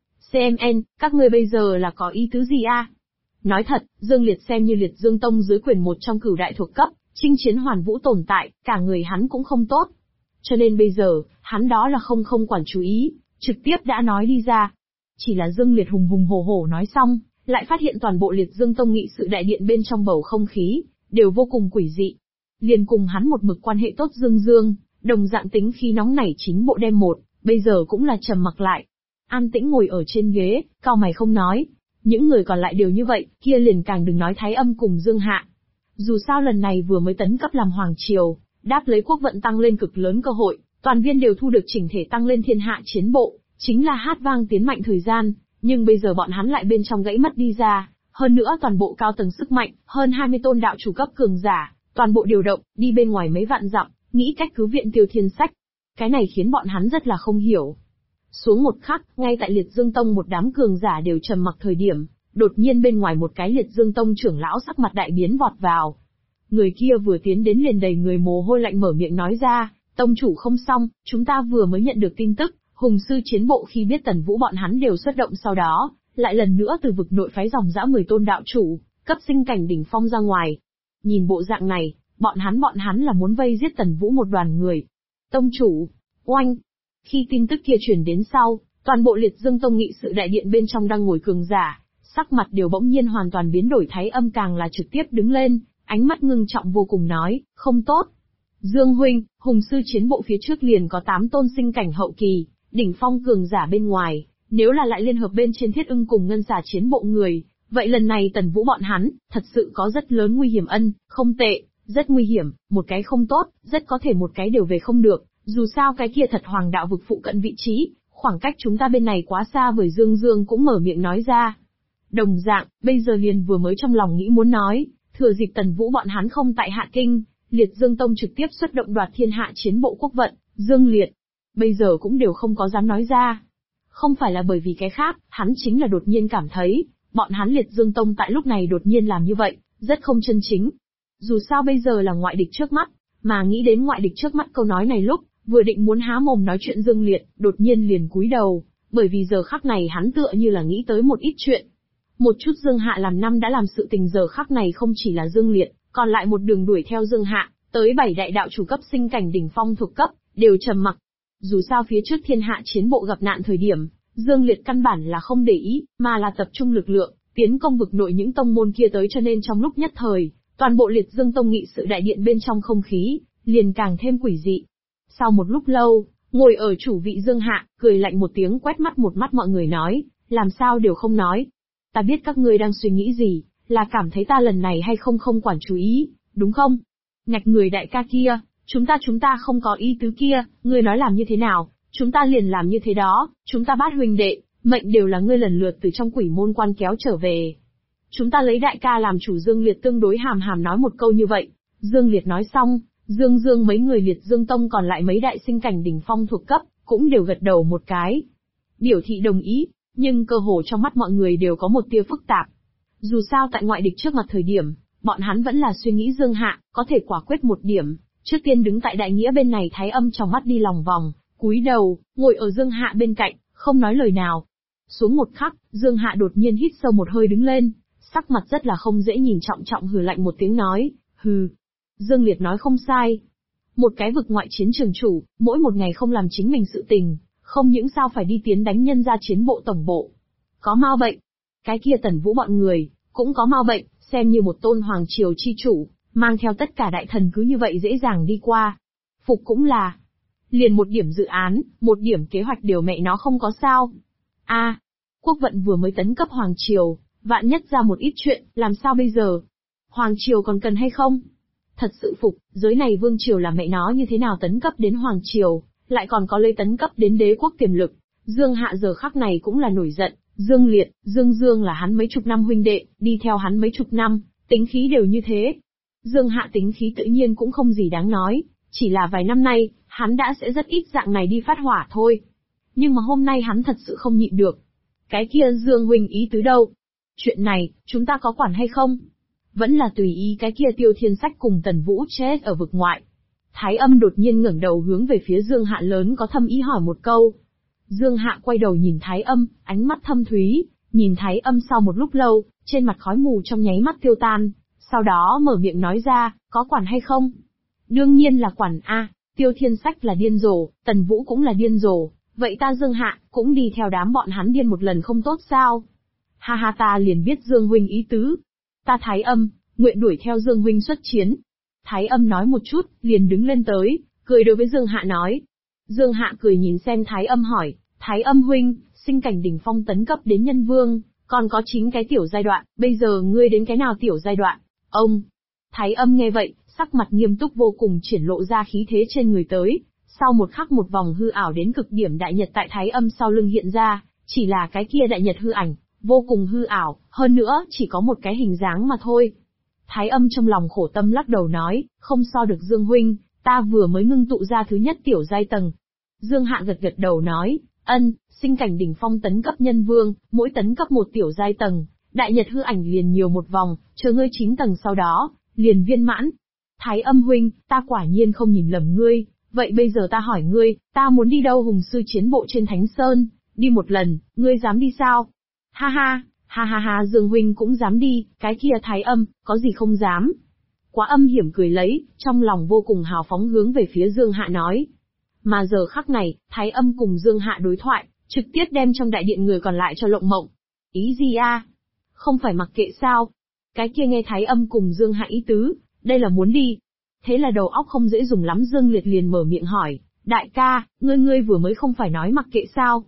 Speaker 1: CMN, các ngươi bây giờ là có ý tứ gì a? Nói thật, Dương Liệt xem như Liệt Dương Tông dưới quyền một trong cửu đại thuộc cấp, chinh chiến hoàn vũ tồn tại, cả người hắn cũng không tốt. Cho nên bây giờ, hắn đó là không quản chú ý, trực tiếp đã nói đi ra. Chỉ là Dương Liệt hùng hùng hổ hổ nói xong, lại phát hiện toàn bộ Liệt Dương Tông nghị sự đại điện bên trong bầu không khí, đều vô cùng quỷ dị. Liền cùng hắn một mực quan hệ tốt Dương, đồng dạng tính khí nóng nảy chính bộ đem một, bây giờ cũng là trầm mặc lại. An tĩnh ngồi ở trên ghế, cau mày không nói. Những người còn lại đều như vậy, kia liền càng đừng nói Thái Âm cùng Dương Hạ. Dù sao lần này vừa mới tấn cấp làm Hoàng Triều, đáp lấy quốc vận tăng lên cực lớn cơ hội, toàn viên đều thu được chỉnh thể tăng lên Thiên Hạ Chiến Bộ, chính là hát vang tiến mạnh thời gian, nhưng bây giờ bọn hắn lại bên trong gãy mất đi ra, hơn nữa toàn bộ cao tầng sức mạnh, hơn 20 tôn đạo chủ cấp cường giả, toàn bộ điều động, đi bên ngoài mấy vạn dặm, nghĩ cách cứu viện Tiêu Thiên Sách. Cái này khiến bọn hắn rất là không hiểu. Xuống một khắc, ngay tại Liệt Dương Tông một đám cường giả đều trầm mặc thời điểm, đột nhiên bên ngoài một cái Liệt Dương Tông trưởng lão sắc mặt đại biến vọt vào. Người kia vừa tiến đến liền đầy người mồ hôi lạnh mở miệng nói ra, tông chủ không xong, chúng ta vừa mới nhận được tin tức, hùng sư chiến bộ khi biết Tần Vũ bọn hắn đều xuất động sau đó, lại lần nữa từ vực nội phái dòng dã 10 tôn đạo chủ, cấp sinh cảnh đỉnh phong ra ngoài. Nhìn bộ dạng này, bọn hắn là muốn vây giết Tần Vũ một đoàn người. Tông chủ, oanh! Khi tin tức kia truyền đến sau, toàn bộ Liệt Dương Tông nghị sự đại điện bên trong đang ngồi cường giả, sắc mặt đều bỗng nhiên hoàn toàn biến đổi, Thái Âm càng là trực tiếp đứng lên, ánh mắt ngưng trọng vô cùng nói, không tốt. Dương huynh, hùng sư chiến bộ phía trước liền có 8 tôn sinh cảnh hậu kỳ, đỉnh phong cường giả bên ngoài, nếu là lại liên hợp bên trên Thiết Ưng cùng Ngân Xà chiến bộ người, vậy lần này Tần Vũ bọn hắn, thật sự có rất lớn nguy hiểm không tệ, rất nguy hiểm, một cái không tốt, rất có thể một cái đều về không được, dù sao cái kia thật hoàng đạo vực phụ cận vị trí, khoảng cách chúng ta bên này quá xa. Với Dương cũng mở miệng nói ra. Đồng dạng, bây giờ liền vừa mới trong lòng nghĩ muốn nói, thừa dịp Tần Vũ bọn hắn không tại Hạ Kinh, Liệt Dương Tông trực tiếp xuất động đoạt Thiên Hạ Chiến Bộ quốc vận, Dương Liệt. Bây giờ cũng đều không có dám nói ra. Không phải là bởi vì cái khác, hắn chính là đột nhiên cảm thấy, bọn hắn Liệt Dương Tông tại lúc này đột nhiên làm như vậy, rất không chân chính. Dù sao bây giờ là ngoại địch trước mắt, mà nghĩ đến ngoại địch trước mắt câu nói này lúc, vừa định muốn há mồm nói chuyện Dương Liệt, đột nhiên liền cúi đầu, bởi vì giờ khắc này hắn tựa như là nghĩ tới một ít chuyện. Một chút Dương Hạ làm năm đã làm sự tình giờ khắc này không chỉ là Dương Liệt, còn lại một đường đuổi theo Dương Hạ, tới 7 đại đạo chủ cấp sinh cảnh đỉnh phong thuộc cấp, đều trầm mặc. Dù sao phía trước Thiên Hạ Chiến Bộ gặp nạn thời điểm, Dương Liệt căn bản là không để ý, mà là tập trung lực lượng, tiến công vực nội những tông môn kia tới, cho nên trong lúc nhất thời, toàn bộ Liệt Dương Tông nghị sự đại điện bên trong không khí, liền càng thêm quỷ dị. Sau một lúc lâu, ngồi ở chủ vị Dương Hạ, cười lạnh một tiếng quét mắt một mắt mọi người nói, làm sao đều không nói. Ta biết các ngươi đang suy nghĩ gì, là cảm thấy ta lần này hay không quản chú ý, đúng không? Ngạch người đại ca kia, chúng ta không có ý tứ kia, ngươi nói làm như thế nào, chúng ta liền làm như thế đó, chúng ta Bát huynh đệ, mệnh đều là ngươi lần lượt từ trong quỷ môn quan kéo trở về. Chúng ta lấy đại ca làm chủ. Dương Liệt tương đối hàm nói một câu như vậy. Dương Liệt nói xong, Dương mấy người Liệt Dương Tông còn lại mấy đại sinh cảnh đỉnh phong thuộc cấp, cũng đều gật đầu một cái. Biểu thị đồng ý, nhưng cơ hồ trong mắt mọi người đều có một tia phức tạp. Dù sao tại ngoại địch trước mặt thời điểm, bọn hắn vẫn là suy nghĩ Dương Hạ, có thể quả quyết một điểm, trước tiên đứng tại đại nghĩa bên này. Thái Âm trong mắt đi lòng vòng, cúi đầu, ngồi ở Dương Hạ bên cạnh, không nói lời nào. Xuống một khắc, Dương Hạ đột nhiên hít sâu một hơi đứng lên, sắc mặt rất là không dễ nhìn, trọng hừ lạnh một tiếng nói, hừ. Dương Liệt nói không sai. Một cái vực ngoại chiến trường chủ, mỗi một ngày không làm chính mình sự tình, không những sao phải đi tiến đánh nhân ra chiến bộ tổng bộ. Có mau bệnh. Cái kia Tần Vũ bọn người, cũng có mau bệnh, xem như một tôn hoàng triều chi chủ, mang theo tất cả đại thần cứ như vậy dễ dàng đi qua. Phục cũng là. Liền một điểm dự án, một điểm kế hoạch đều mẹ nó không có sao. Quốc vận vừa mới tấn cấp hoàng triều, vạn nhất ra một ít chuyện, làm sao bây giờ? Hoàng triều còn cần hay không? Thật sự phục, giới này vương triều là mẹ nó như thế nào tấn cấp đến hoàng triều, lại còn có lấy tấn cấp đến đế quốc tiềm lực. Dương Hạ giờ khắc này cũng là nổi giận, Dương Liệt, Dương Dương là hắn mấy chục năm huynh đệ, đi theo hắn mấy chục năm, tính khí đều như thế. Dương Hạ tính khí tự nhiên cũng không gì đáng nói, chỉ là vài năm nay, hắn đã sẽ rất ít dạng này đi phát hỏa thôi. Nhưng mà hôm nay hắn thật sự không nhịn được. Cái kia Dương huynh ý tứ đâu? Chuyện này, chúng ta có quản hay không? Vẫn là tùy ý cái kia Tiêu Thiên Sách cùng Tần Vũ chết ở vực ngoại. Thái Âm đột nhiên ngẩng đầu hướng về phía Dương Hạ lớn có thâm ý hỏi một câu. Dương Hạ quay đầu nhìn Thái Âm, ánh mắt thâm thúy, nhìn Thái Âm sau một lúc lâu, trên mặt khói mù trong nháy mắt tiêu tan, sau đó mở miệng nói ra, có quản hay không? Đương nhiên là quản a, Tiêu Thiên Sách là điên rồ, Tần Vũ cũng là điên rồ, vậy ta Dương Hạ cũng đi theo đám bọn hắn điên một lần không tốt sao? Ha ha, ta liền biết Dương huynh ý tứ. Ta Thái Âm, nguyện đuổi theo Dương huynh xuất chiến. Thái Âm nói một chút, liền đứng lên tới, cười đối với Dương Hạ nói. Dương Hạ cười nhìn xem Thái Âm hỏi, Thái Âm huynh, sinh cảnh đỉnh phong tấn cấp đến nhân vương, còn có 9 cái tiểu giai đoạn, bây giờ ngươi đến cái nào tiểu giai đoạn? Ông! Thái Âm nghe vậy, sắc mặt nghiêm túc vô cùng triển lộ ra khí thế trên người tới. Sau một khắc một vòng hư ảo đến cực điểm đại nhật tại Thái Âm sau lưng hiện ra, chỉ là cái kia đại nhật hư ảnh, vô cùng hư ảo, hơn nữa chỉ có một cái hình dáng mà thôi. Thái Âm trong lòng khổ tâm lắc đầu nói, không so được Dương huynh, ta vừa mới ngưng tụ ra thứ nhất tiểu giai tầng. Dương Hạ gật gật đầu nói, ân, sinh cảnh đỉnh phong tấn cấp nhân vương, mỗi tấn cấp một tiểu giai tầng, đại nhật hư ảnh liền nhiều một vòng, chờ ngươi 9 tầng sau đó, liền viên mãn. Thái Âm huynh, ta quả nhiên không nhìn lầm ngươi, vậy bây giờ ta hỏi ngươi, ta muốn đi đâu Hùng sư chiến bộ trên Thánh Sơn, đi một lần, ngươi dám đi sao? Ha ha, ha ha ha, Dương huynh cũng dám đi, cái kia Thái Âm, có gì không dám? Quá âm hiểm cười lấy, trong lòng vô cùng hào phóng hướng về phía Dương Hạ nói. Mà giờ khắc này, Thái Âm cùng Dương Hạ đối thoại, trực tiếp đem trong đại điện người còn lại cho lộng mộng. Ý gì a? Không phải mặc kệ sao? Cái kia nghe Thái Âm cùng Dương Hạ ý tứ, đây là muốn đi. Thế là đầu óc không dễ dùng lắm Dương Liệt liền mở miệng hỏi, đại ca, ngươi vừa mới không phải nói mặc kệ sao?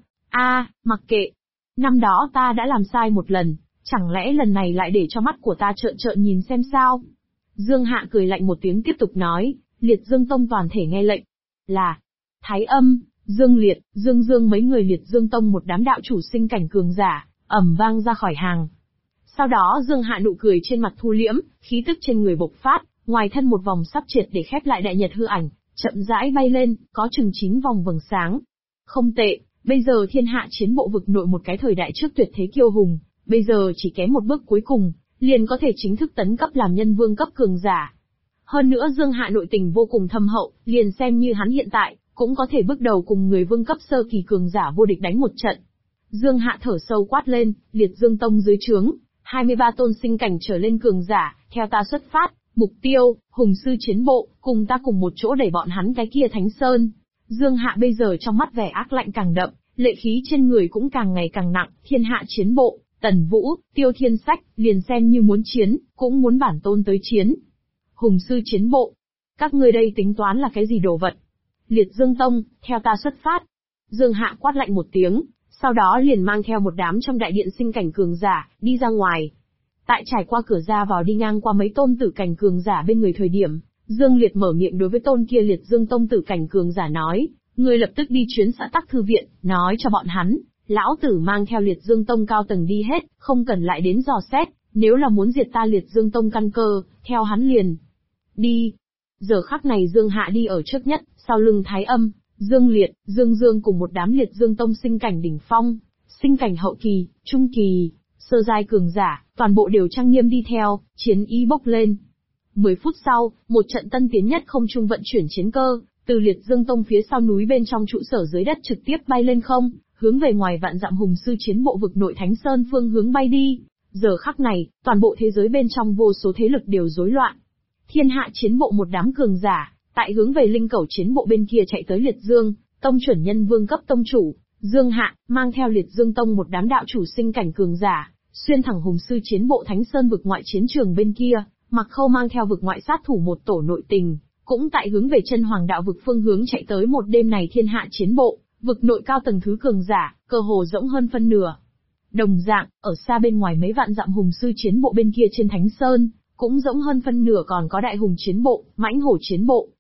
Speaker 1: Mặc kệ. Năm đó ta đã làm sai một lần, chẳng lẽ lần này lại để cho mắt của ta trợn trợn nhìn xem sao? Dương Hạ cười lạnh một tiếng tiếp tục nói, Liệt Dương Tông toàn thể nghe lệnh. Là, Thái Âm, Dương Liệt, Dương Dương mấy người Liệt Dương Tông một đám đạo chủ sinh cảnh cường giả, ầm vang ra khỏi hàng. Sau đó Dương Hạ nụ cười trên mặt thu liễm, khí tức trên người bộc phát, ngoài thân một vòng sắp triệt để khép lại đại nhật hư ảnh, chậm rãi bay lên, có chừng 9 vòng vầng sáng. Không tệ, bây giờ thiên hạ chiến bộ vực nội một cái thời đại trước tuyệt thế kiêu hùng, bây giờ chỉ kém một bước cuối cùng, liền có thể chính thức tấn cấp làm nhân vương cấp cường giả. Hơn nữa Dương Hạ nội tình vô cùng thâm hậu, liền xem như hắn hiện tại, cũng có thể bước đầu cùng người vương cấp sơ kỳ cường giả vô địch đánh một trận. Dương Hạ thở sâu quát lên, Liệt Dương Tông dưới trướng, 23 tôn sinh cảnh trở lên cường giả, theo ta xuất phát, mục tiêu, Hùng sư chiến bộ, cùng ta cùng một chỗ đẩy bọn hắn cái kia Thánh Sơn. Dương Hạ bây giờ trong mắt vẻ ác lạnh càng đậm, lệ khí trên người cũng càng ngày càng nặng, thiên hạ chiến bộ, Tần Vũ, Tiêu Thiên Sách, liền xem như muốn chiến, cũng muốn bản tôn tới chiến. Hùng sư chiến bộ, các ngươi đây tính toán là cái gì đồ vật? Liệt Dương Tông, theo ta xuất phát. Dương Hạ quát lạnh một tiếng, sau đó liền mang theo một đám trong đại điện sinh cảnh cường giả, đi ra ngoài. Tại trải qua cửa ra vào đi ngang qua mấy tôn tử cảnh cường giả bên người thời điểm, Dương Liệt mở miệng đối với tôn kia Liệt Dương Tông tử cảnh cường giả nói, ngươi lập tức đi chuyến xã Tắc Thư Viện, nói cho bọn hắn, lão tử mang theo Liệt Dương Tông cao tầng đi hết, không cần lại đến dò xét, nếu là muốn diệt ta Liệt Dương Tông căn cơ, theo hắn liền. Đi. Giờ khắc này Dương Hạ đi ở trước nhất, sau lưng Thái Âm, Dương Liệt, Dương Dương cùng một đám Liệt Dương Tông sinh cảnh đỉnh phong, sinh cảnh hậu kỳ, trung kỳ, sơ giai cường giả, toàn bộ đều trang nghiêm đi theo, chiến ý bốc lên. 10 phút sau, một trận tân tiến nhất không trung vận chuyển chiến cơ, từ Liệt Dương Tông phía sau núi bên trong trụ sở dưới đất trực tiếp bay lên không, hướng về ngoài vạn dặm Hùng sư chiến bộ vực nội Thánh Sơn phương hướng bay đi. Giờ khắc này, toàn bộ thế giới bên trong vô số thế lực đều rối loạn. Thiên hạ chiến bộ một đám cường giả, tại hướng về linh cẩu chiến bộ bên kia chạy tới Liệt Dương Tông chuẩn nhân vương cấp tông chủ, Dương Hạ, mang theo Liệt Dương Tông một đám đạo chủ sinh cảnh cường giả, xuyên thẳng Hùng sư chiến bộ Thánh Sơn vực ngoại chiến trường bên kia, Mặc Khâu mang theo vực ngoại sát thủ một tổ nội tình, cũng tại hướng về chân hoàng đạo vực phương hướng chạy tới một đêm này thiên hạ chiến bộ, vực nội cao tầng thứ cường giả, cơ hồ rỗng hơn phân nửa. Đồng dạng, ở xa bên ngoài mấy vạn dặm Hùng sư chiến bộ bên kia trên Thánh Sơn, cũng rỗng hơn phân nửa còn có đại hùng chiến bộ, mãnh hổ chiến bộ.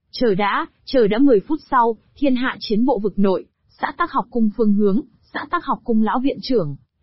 Speaker 1: Chờ đã 10 phút sau, thiên hạ chiến bộ vực nội, xã Tắc Học Cung phương hướng, xã Tắc Học Cung lão viện trưởng,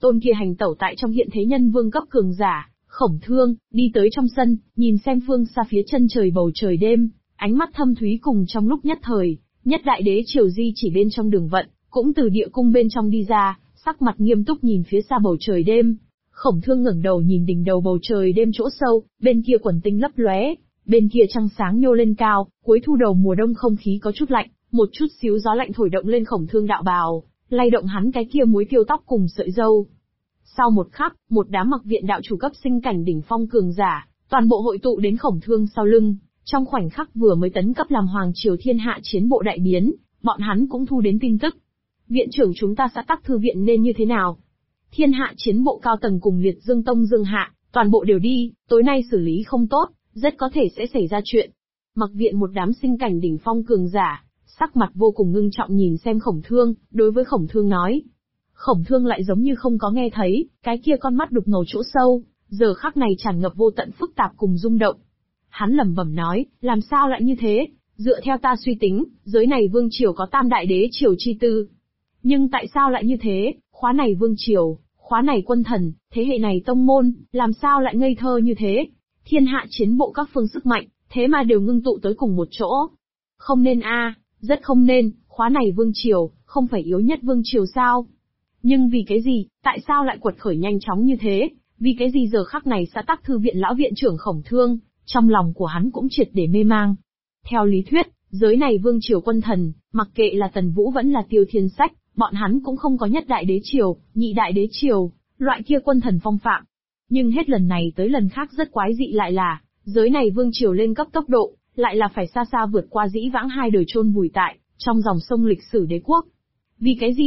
Speaker 1: tôn kia hành tẩu tại trong hiện thế nhân vương cấp cường giả, Khổng Thương, đi tới trong sân, nhìn xem phương xa phía chân trời bầu trời đêm, ánh mắt thâm thúy cùng trong lúc nhất thời, nhất đại đế triều di chỉ bên trong đường vận, cũng từ địa cung bên trong đi ra, sắc mặt nghiêm túc nhìn phía xa bầu trời đêm. Khổng Thương ngẩng đầu nhìn đỉnh đầu bầu trời đêm chỗ sâu, bên kia quần tinh lấp lóe, bên kia trăng sáng nhô lên cao, cuối thu đầu mùa đông không khí có chút lạnh, một chút xíu gió lạnh thổi động lên Khổng Thương đạo bào, lay động hắn cái kia muối tiêu tóc cùng sợi râu. Sau một khắc, một đám mặc viện đạo chủ cấp sinh cảnh đỉnh phong cường giả, toàn bộ hội tụ đến Khổng Thương sau lưng, trong khoảnh khắc vừa mới tấn cấp làm hoàng triều thiên hạ chiến bộ đại biến, bọn hắn cũng thu đến tin tức. Viện trưởng chúng ta xã tắc thư viện nên như thế nào? Thiên hạ chiến bộ cao tầng cùng Liệt Dương Tông Dương Hạ, toàn bộ đều đi, tối nay xử lý không tốt, rất có thể sẽ xảy ra chuyện. Mặc viện một đám sinh cảnh đỉnh phong cường giả, sắc mặt vô cùng ngưng trọng nhìn xem Khổng Thương, đối với Khổng Thương nói. Khổng Thương lại giống như không có nghe thấy, cái kia con mắt đục ngầu chỗ sâu, giờ khắc này tràn ngập vô tận phức tạp cùng rung động. Hắn lẩm bẩm nói, làm sao lại như thế? Dựa theo ta suy tính, giới này vương triều có tam đại đế triều chi tư. Nhưng tại sao lại như thế, khóa này vương triều, khóa này quân thần, thế hệ này tông môn, làm sao lại ngây thơ như thế? Thiên hạ chiến bộ các phương sức mạnh, thế mà đều ngưng tụ tới cùng một chỗ. Không nên rất không nên, khóa này vương triều, không phải yếu nhất vương triều sao? Nhưng vì cái gì, tại sao lại quật khởi nhanh chóng như thế? Vì cái gì giờ khắc này xã tắc thư viện lão viện trưởng Khổng Thương, trong lòng của hắn cũng triệt để mê mang. Theo lý thuyết, giới này vương triều quân thần, mặc kệ là Tần Vũ vẫn là Tiêu Thiên Sách, bọn hắn cũng không có nhất đại đế triều, nhị đại đế triều, loại kia quân thần phong phạm. Nhưng hết lần này tới lần khác rất quái dị lại là, giới này vương triều lên cấp tốc độ, lại là phải xa xa vượt qua dĩ vãng hai đời chôn vùi tại, trong dòng sông lịch sử đế quốc. Vì cái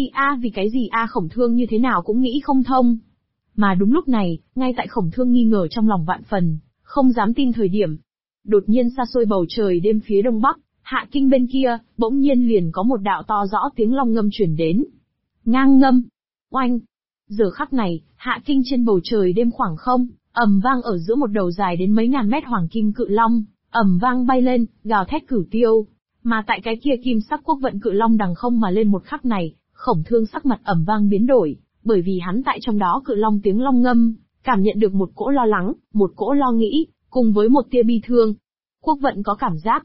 Speaker 1: gì Khổng Thương như thế nào cũng nghĩ không thông. Mà đúng lúc này, ngay tại Khổng Thương nghi ngờ trong lòng vạn phần, không dám tin thời điểm. Đột nhiên xa xôi bầu trời đêm phía đông bắc, Hạ Kinh bên kia, bỗng nhiên liền có một đạo to rõ tiếng long ngâm truyền đến. Ngang ngâm. Oanh. Giờ khắc này, Hạ Kinh trên bầu trời đêm khoảng không, ầm vang ở giữa một đầu dài đến mấy ngàn mét hoàng kim cự long, ầm vang bay lên, gào thét cửu tiêu. Mà tại cái kia kim sắc quốc vận cự long đằng không mà lên một khắc này, Khổng Thương sắc mặt ầm vang biến đổi, bởi vì hắn tại trong đó cự long tiếng long ngâm, cảm nhận được một cỗ lo lắng, một cỗ lo nghĩ, cùng với một tia bi thương. Quốc vận có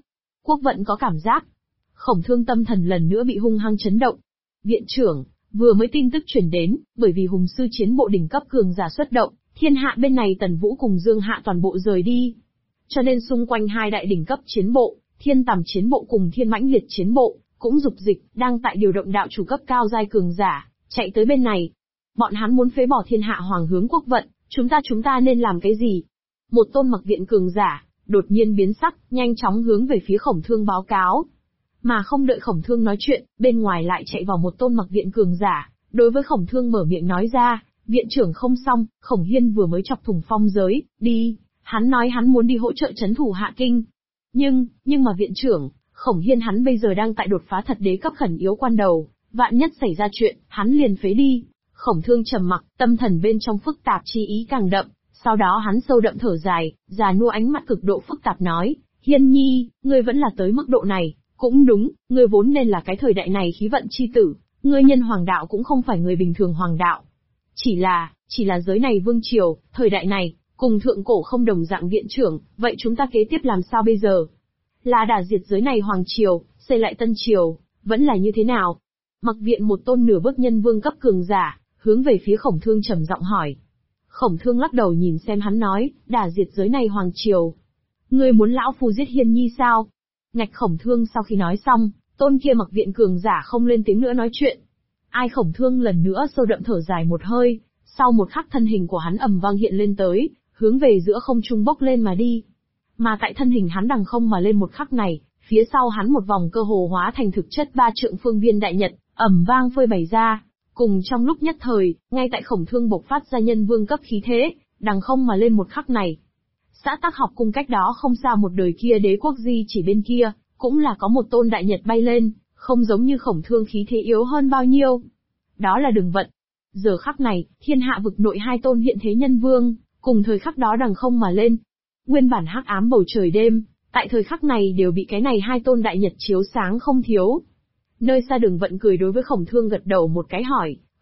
Speaker 1: cảm giác. Khổng Thương tâm thần lần nữa bị hung hăng chấn động. Viện trưởng, vừa mới tin tức truyền đến, bởi vì hùng sư chiến bộ đỉnh cấp cường giả xuất động, thiên hạ bên này Tần Vũ cùng Dương Hạ toàn bộ rời đi. Cho nên xung quanh hai đại đỉnh cấp chiến bộ, Thiên Tầm chiến bộ cùng Thiên Mãnh Liệt chiến bộ, cũng dục dịch, đang tại điều động đạo chủ cấp cao giai cường giả, chạy tới bên này. Bọn hắn muốn phế bỏ thiên hạ hoàng hướng quốc vận, chúng ta nên làm cái gì? Một tôn mặc viện cường giả, đột nhiên biến sắc, nhanh chóng hướng về phía Khổng Thương báo cáo. Mà không đợi Khổng Thương nói chuyện, bên ngoài lại chạy vào một tôn mặc viện cường giả, đối với Khổng Thương mở miệng nói ra, viện trưởng không xong, Khổng Hiên vừa mới chọc thủng phong giới, đi, hắn nói hắn muốn đi hỗ trợ trấn thủ Hạ Kinh. Nhưng mà viện trưởng, Khổng Hiên hắn bây giờ đang tại đột phá thật đế cấp khẩn yếu quan đầu, vạn nhất xảy ra chuyện, hắn liền phế đi. Khổng Thương trầm mặc, tâm thần bên trong phức tạp chi ý càng đậm, sau đó hắn sâu đậm thở dài, già nua ánh mắt cực độ phức tạp nói, Hiên nhi, ngươi vẫn là tới mức độ này, cũng đúng, ngươi vốn nên là cái thời đại này khí vận chi tử, ngươi nhân hoàng đạo cũng không phải người bình thường hoàng đạo. Chỉ là giới này vương triều, thời đại này, cùng thượng cổ không đồng dạng viện trưởng, vậy chúng ta kế tiếp làm sao bây giờ? Là đả diệt giới này hoàng triều, xây lại tân triều, vẫn là như thế nào? Mặc viện một tôn nửa bước nhân vương cấp cường giả, hướng về phía Khổng Thương trầm giọng hỏi. Khổng Thương lắc đầu nhìn xem hắn nói, đả diệt giới này hoàng triều. Ngươi muốn lão phu giết Hiên nhi sao? Ngạch Khổng Thương sau khi nói xong, tôn kia mặc viện cường giả không lên tiếng nữa nói chuyện. Ai Khổng Thương lần nữa sâu đậm thở dài một hơi, sau một khắc thân hình của hắn ầm vang hiện lên tới, hướng về giữa không trung bốc lên mà đi. Mà tại thân hình hắn đằng không mà lên một khắc này, phía sau hắn một vòng cơ hồ hóa thành thực chất 3 trượng phương viên đại nhật, ầm vang phơi bày ra. Cùng trong lúc nhất thời, ngay tại Khổng Thương bộc phát ra nhân vương cấp khí thế, đằng không mà lên một khắc này. Xã Tắc Học Cung cách đó không xa một đời kia đế quốc di chỉ bên kia, cũng là có một tôn đại nhật bay lên, không giống như Khổng Thương khí thế yếu hơn bao nhiêu. Đó là Đường Vận. Giờ khắc này, thiên hạ vực nội hai tôn hiện thế nhân vương, cùng thời khắc đó đằng không mà lên. Nguyên bản hắc ám bầu trời đêm, tại thời khắc này đều bị cái này hai tôn đại nhật chiếu sáng không thiếu. Nơi xa Đường Vận cười đối với Khổng Thương gật đầu một cái hỏi,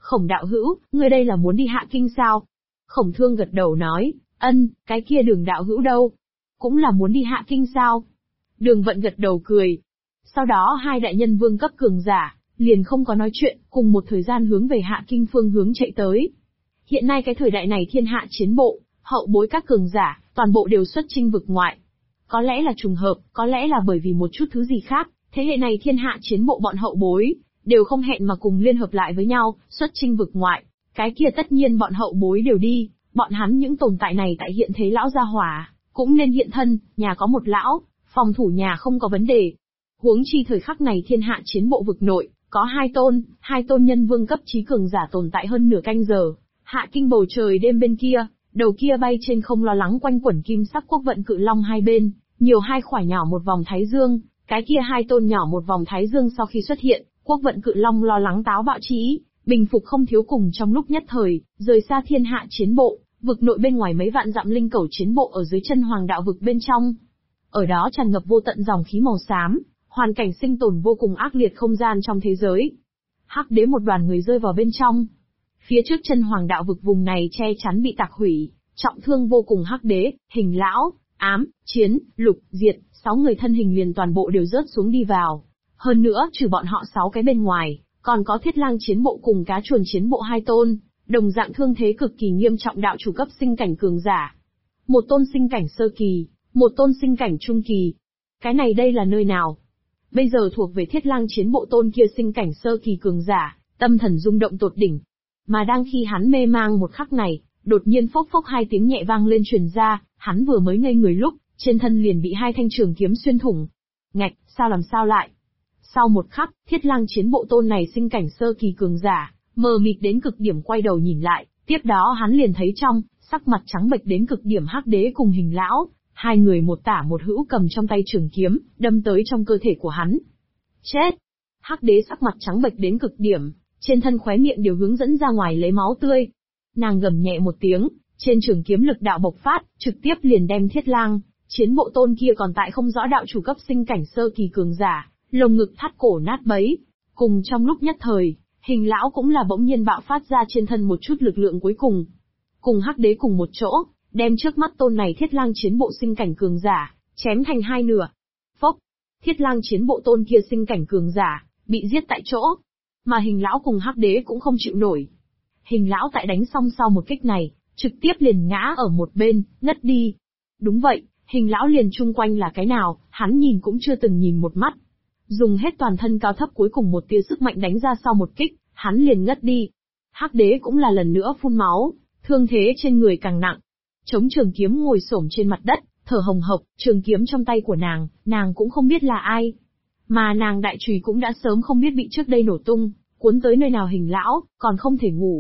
Speaker 1: Khổng đạo hữu, ngươi đây là muốn đi Hạ Kinh sao? Khổng Thương gật đầu nói, ân, cái kia Đường đạo hữu đâu? Cũng là muốn đi Hạ Kinh sao? Đường Vận gật đầu cười. Sau đó hai đại nhân vương cấp cường giả, liền không có nói chuyện, cùng một thời gian hướng về Hạ Kinh phương hướng chạy tới. Hiện nay cái thời đại này thiên hạ chiến bộ, hậu bối các cường giả, toàn bộ đều xuất chinh vực ngoại. Có lẽ là trùng hợp, có lẽ là bởi vì một chút thứ gì khác, thế hệ này thiên hạ chiến bộ bọn hậu bối, đều không hẹn mà cùng liên hợp lại với nhau, xuất chinh vực ngoại. Cái kia tất nhiên bọn hậu bối đều đi, bọn hắn những tồn tại này tại hiện thế lão gia hỏa, cũng nên hiện thân, nhà có một lão, phòng thủ nhà không có vấn đề. Huống chi thời khắc này thiên hạ chiến bộ vực nội, có hai tôn nhân vương cấp trí cường giả tồn tại hơn nửa canh giờ. Hạ Kinh bầu trời đêm bên kia, đầu kia bay trên không lo lắng quanh quẩn kim sắc quốc vận cự long hai bên, nhiều hai khỏa nhỏ một vòng thái dương, cái kia hai tôn nhỏ một vòng thái dương sau khi xuất hiện, quốc vận cự long lo lắng táo bạo chí, bình phục không thiếu cùng trong lúc nhất thời, rời xa thiên hạ chiến bộ, vực nội bên ngoài mấy vạn dặm linh cẩu chiến bộ ở dưới chân hoàng đạo vực bên trong. Ở đó tràn ngập vô tận dòng khí màu xám, hoàn cảnh sinh tồn vô cùng ác liệt không gian trong thế giới. Hắc đế một đoàn người rơi vào bên trong. Phía trước chân hoàng đạo vực vùng này che chắn bị tạc hủy, trọng thương vô cùng Hắc đế, Hình lão, Ám, Chiến, Lục, Diệt, 6 người thân hình liền toàn bộ đều rớt xuống đi vào. Hơn nữa, trừ bọn họ 6 cái bên ngoài, còn có Thiết Lang chiến bộ cùng Cá Chuồn chiến bộ 2 tôn, đồng dạng thương thế cực kỳ nghiêm trọng đạo chủ cấp sinh cảnh cường giả. Một tôn sinh cảnh sơ kỳ, một tôn sinh cảnh trung kỳ. Cái này đây là nơi nào? Bây giờ thuộc về Thiết Lang chiến bộ tôn kia sinh cảnh sơ kỳ cường giả, tâm thần rung động tột đỉnh. Mà đang khi hắn mê mang một khắc này, đột nhiên phốc phốc hai tiếng nhẹ vang lên truyền ra, hắn vừa mới ngây người lúc, trên thân liền bị hai thanh trường kiếm xuyên thủng. Ngạch, sao làm sao lại? Sau một khắc, Thiết Lang chiến bộ tôn này sinh cảnh sơ kỳ cường giả, mờ mịt đến cực điểm quay đầu nhìn lại, tiếp đó hắn liền thấy trong, sắc mặt trắng bệch đến cực điểm Hắc đế cùng Hình lão, hai người một tả một hữu cầm trong tay trường kiếm, đâm tới trong cơ thể của hắn. Chết! Hắc đế sắc mặt trắng bệch đến cực điểm, trên thân khóe miệng đều hướng dẫn ra ngoài lấy máu tươi. Nàng gầm nhẹ một tiếng, trên trường kiếm lực đạo bộc phát, trực tiếp liền đem Thiết Lang chiến bộ tôn kia còn tại không rõ đạo chủ cấp sinh cảnh sơ kỳ cường giả, lồng ngực thắt cổ nát bấy. Cùng trong lúc nhất thời, Hình lão cũng là bỗng nhiên bạo phát ra trên thân một chút lực lượng cuối cùng. Cùng Hắc đế cùng một chỗ, đem trước mắt tôn này Thiết Lang chiến bộ sinh cảnh cường giả, chém thành hai nửa. Phốc! Thiết Lang chiến bộ tôn kia sinh cảnh cường giả, bị giết tại chỗ. Mà Hình lão cùng Hắc đế cũng không chịu nổi. Hình lão tại đánh xong sau một kích này, trực tiếp liền ngã ở một bên, ngất đi. Đúng vậy, Hình lão liền chung quanh là cái nào, hắn nhìn cũng chưa từng nhìn một mắt. Dùng hết toàn thân cao thấp cuối cùng một tia sức mạnh đánh ra sau một kích, hắn liền ngất đi. Hắc đế cũng là lần nữa phun máu, thương thế trên người càng nặng. Chống trường kiếm ngồi xổm trên mặt đất, thở hồng hộc, trường kiếm trong tay của nàng cũng không biết là ai. Mà nàng đại chùy cũng đã sớm không biết bị trước đây nổ tung, cuốn tới nơi nào Hình lão, còn không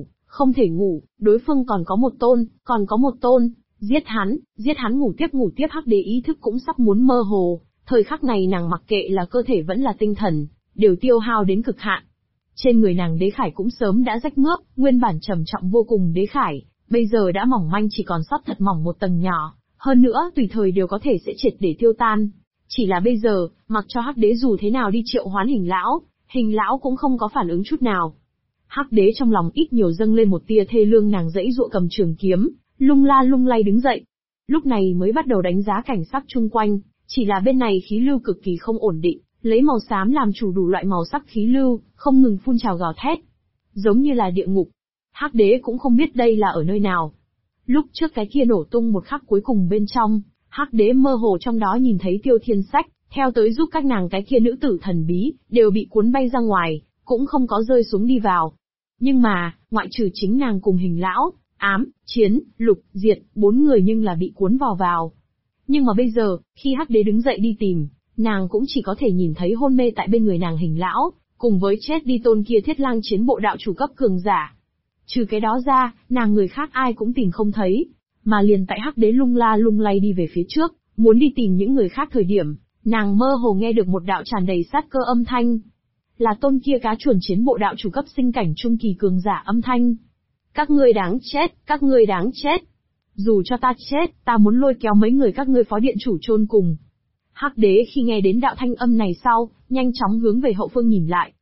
Speaker 1: thể ngủ, đối phương còn có một tôn, giết hắn ngủ tiếp Hắc đế ý thức cũng sắp muốn mơ hồ, thời khắc này nàng mặc kệ là cơ thể vẫn là tinh thần, đều tiêu hao đến cực hạn. Trên người nàng đế khải cũng sớm đã rách mướp, nguyên bản trầm trọng vô cùng đế khải, bây giờ đã mỏng manh chỉ còn sót thật mỏng một tầng nhỏ, hơn nữa tùy thời đều có thể sẽ triệt để tiêu tan. Chỉ là bây giờ, mặc cho Hắc đế dù thế nào đi triệu hoán Hình lão cũng không có phản ứng chút nào. Hắc đế trong lòng ít nhiều dâng lên một tia thê lương, nàng dãy dụa cầm trường kiếm, lung la lung lay đứng dậy. Lúc này mới bắt đầu đánh giá cảnh sắc chung quanh, chỉ là bên này khí lưu cực kỳ không ổn định, lấy màu xám làm chủ đủ loại màu sắc khí lưu, không ngừng phun trào gào thét. Giống như là địa ngục. Hắc đế cũng không biết đây là ở nơi nào. Lúc trước cái kia nổ tung một khắc cuối cùng bên trong, Hắc đế mơ hồ trong đó nhìn thấy Tiêu Thiên Sách, theo tới giúp các nàng cái kia nữ tử thần bí, đều bị cuốn bay ra ngoài, cũng không có rơi xuống đi vào. Nhưng mà, ngoại trừ chính nàng cùng Hình lão, Ám, Chiến, Lục, Diệt, 4 người nhưng là bị cuốn vào. Nhưng mà bây giờ, khi Hắc đế đứng dậy đi tìm, nàng cũng chỉ có thể nhìn thấy hôn mê tại bên người nàng Hình lão, cùng với chết đi tôn kia Thiết Lang chiến bộ đạo chủ cấp cường giả. Trừ cái đó ra, nàng người khác ai cũng tìm không thấy, mà liền tại Hắc đế lung la lung lay đi về phía trước, muốn đi tìm những người khác thời điểm, nàng mơ hồ nghe được một đạo tràn đầy sát cơ âm thanh. Là tôn kia Cá Chuồn chiến bộ đạo chủ cấp sinh cảnh trung kỳ cường giả âm thanh. Các ngươi đáng chết. Dù cho ta chết, ta muốn lôi kéo mấy người các ngươi phó điện chủ chôn cùng. Hắc đế khi nghe đến đạo thanh âm này sau, nhanh chóng hướng về hậu phương nhìn lại,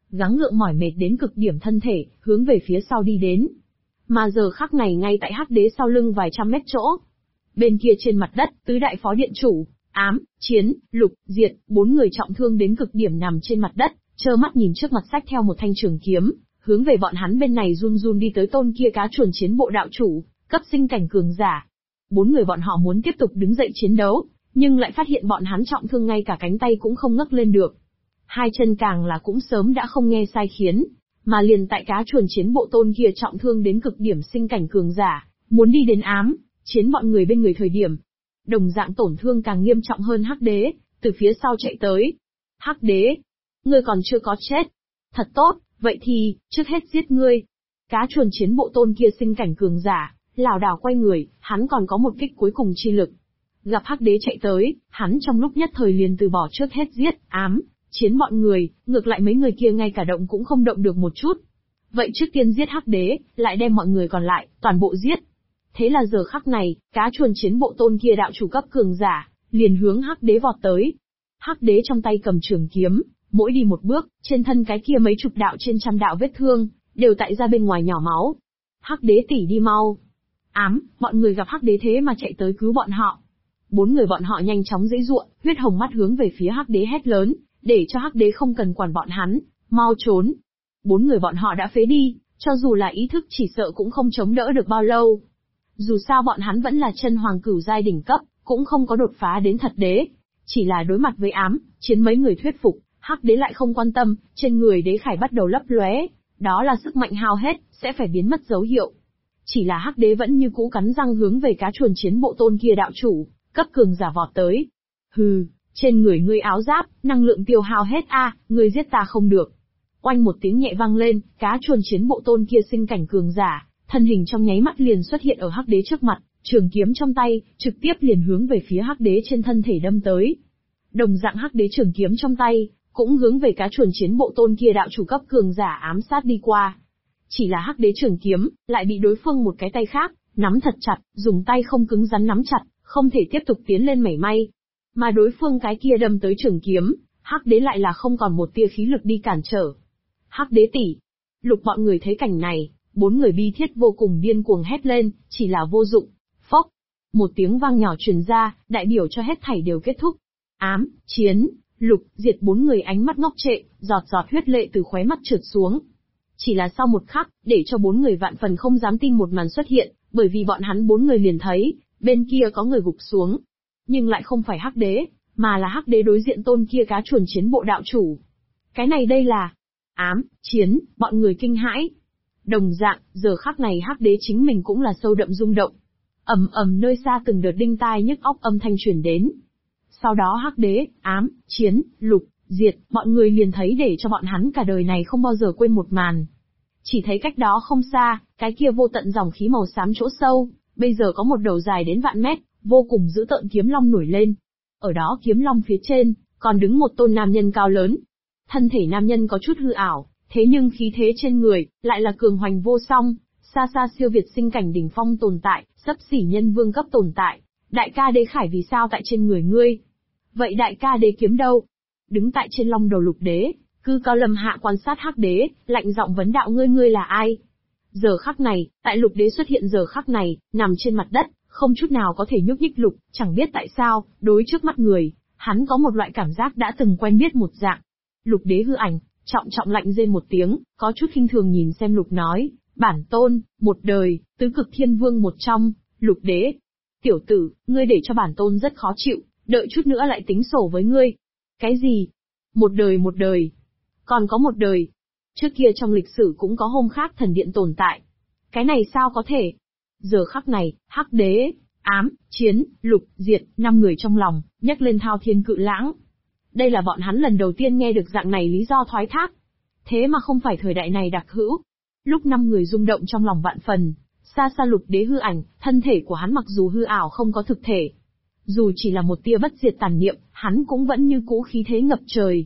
Speaker 1: gắng gượng mỏi mệt đến cực điểm thân thể, hướng về phía sau đi đến. Mà giờ khắc này ngay tại Hắc Đế sau lưng vài trăm mét chỗ. Bên kia trên mặt đất, tứ đại phó điện chủ, Ám, Chiến, Lục, Diệt, 4 người trọng thương đến cực điểm nằm trên mặt đất, trơ mắt nhìn trước mặt xách theo một thanh trường kiếm, hướng về bọn hắn bên này run run đi tới tôn kia cá chuồn chiến bộ đạo chủ, cấp sinh cảnh cường giả. 4 người bọn họ muốn tiếp tục đứng dậy chiến đấu, nhưng lại phát hiện bọn hắn trọng thương ngay cả cánh tay cũng không ngấc lên được. Hai chân càng là cũng sớm đã không nghe sai khiến, mà liền tại cá chuồn chiến bộ tôn kia trọng thương đến cực điểm sinh cảnh cường giả, muốn đi đến Ám, Chiến bọn người bên người thời điểm. Đồng dạng tổn thương càng nghiêm trọng hơn Hắc Đế, từ phía sau chạy tới. Hắc Đế, ngươi còn chưa có chết. Thật tốt, vậy thì, trước hết giết ngươi. Cá chuồn chiến bộ tôn kia sinh cảnh cường giả, lảo đảo quay người, hắn còn có một kích cuối cùng chi lực. Gặp Hắc Đế chạy tới, hắn trong lúc nhất thời liền từ bỏ trước hết giết, Ám, Chiến bọn người, ngược lại mấy người kia ngay cả động cũng không động được một chút. Vậy trước tiên giết Hắc Đế, lại đem mọi người còn lại, toàn bộ giết. Thế là giờ khắc này, cá chuồn chiến bộ tôn kia đạo chủ cấp cường giả, liền hướng Hắc Đế vọt tới. Hắc Đế trong tay cầm trường kiếm, mỗi đi một bước, trên thân cái kia mấy chục đạo trên trăm đạo vết thương, đều tại ra bên ngoài nhỏ máu. Hắc Đế tỷ đi mau. Ám, bọn người gặp Hắc Đế thế mà chạy tới cứu bọn họ. 4 người bọn họ nhanh chóng giãy giụa, huyết hồng mắt hướng về phía Hắc Đế hét lớn, để cho Hắc Đế không cần quản bọn hắn, mau trốn. 4 người bọn họ đã phế đi, cho dù là ý thức chỉ sợ cũng không chống đỡ được bao lâu. Dù sao bọn hắn vẫn là chân hoàng cửu giai đỉnh cấp, cũng không có đột phá đến thật đế. Chỉ là đối mặt với Ám, Chiến mấy người thuyết phục, Hắc Đế lại không quan tâm, trên người đế khải bắt đầu lấp lóe, đó là sức mạnh hao hết, sẽ phải biến mất dấu hiệu. Chỉ là Hắc Đế vẫn như cũ cắn răng hướng về cá chuồn chiến bộ tôn kia đạo chủ, cấp cường giả vọt tới. Hừ, trên người ngươi áo giáp, năng lượng tiêu hao hết a, ngươi giết ta không được. Oanh một tiếng nhẹ vang lên, cá chuồn chiến bộ tôn kia sinh cảnh cường giả, thân hình trong nháy mắt liền xuất hiện ở Hắc Đế trước mặt, trường kiếm trong tay, trực tiếp liền hướng về phía Hắc Đế trên thân thể đâm tới. Đồng dạng Hắc Đế trường kiếm trong tay, cũng hướng về cá chuồn chiến bộ tôn kia đạo chủ cấp cường giả ám sát đi qua. Chỉ là Hắc Đế trường kiếm, lại bị đối phương một cái tay khác, nắm thật chặt, dùng tay không cứng rắn nắm chặt, không thể tiếp tục tiến lên mảy may. Mà đối phương cái kia đâm tới trường kiếm, Hắc Đế lại là không còn một tia khí lực đi cản trở. Hắc Đế tỷ, Lục bọn người thấy cảnh này, 4 người bi thiết vô cùng điên cuồng hét lên, chỉ là vô dụng. Phốc, một tiếng vang nhỏ truyền ra, đại biểu cho hết thảy đều kết thúc. Ám, Chiến, Lục, Diệt 4 người ánh mắt ngốc trệ, giọt giọt huyết lệ từ khóe mắt trượt xuống. Chỉ là sau một khắc, để cho 4 người vạn phần không dám tin một màn xuất hiện, bởi vì bọn hắn 4 người liền thấy, bên kia có người gục xuống. Nhưng lại không phải Hắc Đế, mà là Hắc Đế đối diện tôn kia cá chuồn chiến bộ đạo chủ. Cái này đây là Ám, Chiến, bọn người kinh hãi. Đồng dạng, giờ khắc này Hắc Đế chính mình cũng là sâu đậm rung động. Ầm ầm nơi xa từng đợt đinh tai nhức óc âm thanh truyền đến. Sau đó Hắc Đế, Ám, Chiến, Lục, Diệt, bọn người liền thấy để cho bọn hắn cả đời này không bao giờ quên một màn. Chỉ thấy cách đó không xa, cái kia vô tận dòng khí màu xám chỗ sâu, bây giờ có một đầu dài đến vạn mét, vô cùng dữ tợn kiếm long nổi lên. Ở đó kiếm long phía trên, còn đứng một tôn nam nhân cao lớn. Thân thể nam nhân có chút hư ảo, thế nhưng khí thế trên người, lại là cường hoành vô song, xa xa siêu việt sinh cảnh đỉnh phong tồn tại, xấp xỉ nhân vương cấp tồn tại. Đại ca đế khải vì sao tại trên người ngươi? Vậy đại ca đế kiếm đâu? Đứng tại trên long đầu Lục Đế, cư cao lâm hạ quan sát Hắc Đế, lạnh giọng vấn đạo ngươi là ai? Giờ khắc này, tại Lục Đế xuất hiện giờ khắc này, nằm trên mặt đất, không chút nào có thể nhúc nhích Lục, chẳng biết tại sao, đối trước mắt người, hắn có một loại cảm giác đã từng quen biết một dạng. Lục Đế hư ảnh, trọng lạnh rên một tiếng, có chút khinh thường nhìn xem Lục nói, bản tôn, một đời, tứ cực thiên vương một trong, Lục Đế. Tiểu tử, ngươi để cho bản tôn rất khó chịu, đợi chút nữa lại tính sổ với ngươi. Cái gì? Một đời. Còn có một đời. Trước kia trong lịch sử cũng có hôm khác thần điện tồn tại. Cái này sao có thể? Giờ khắc này, Hắc Đế, Ám, Chiến, Lục, Diệt, 5 người trong lòng, nhắc lên thao thiên cự lãng. Đây là bọn hắn lần đầu tiên nghe được dạng này lý do thoái thác. Thế mà không phải thời đại này đặc hữu. Lúc 5 người rung động trong lòng vạn phần, xa xa Lục Đế hư ảnh, thân thể của hắn mặc dù hư ảo không có thực thể. Dù chỉ là một tia bất diệt tàn niệm, hắn cũng vẫn như cũ khí thế ngập trời.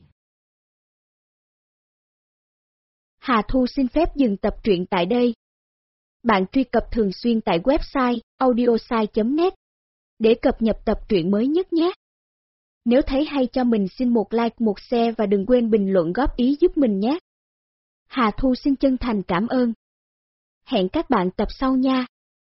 Speaker 2: Hà Thu xin phép dừng tập truyện tại đây. Bạn truy cập thường xuyên tại website audiosai.net để cập nhật tập truyện mới nhất nhé. Nếu thấy hay cho mình xin một like một share và đừng quên bình luận góp ý giúp mình nhé. Hà Thu xin chân thành cảm ơn. Hẹn các bạn tập sau nha.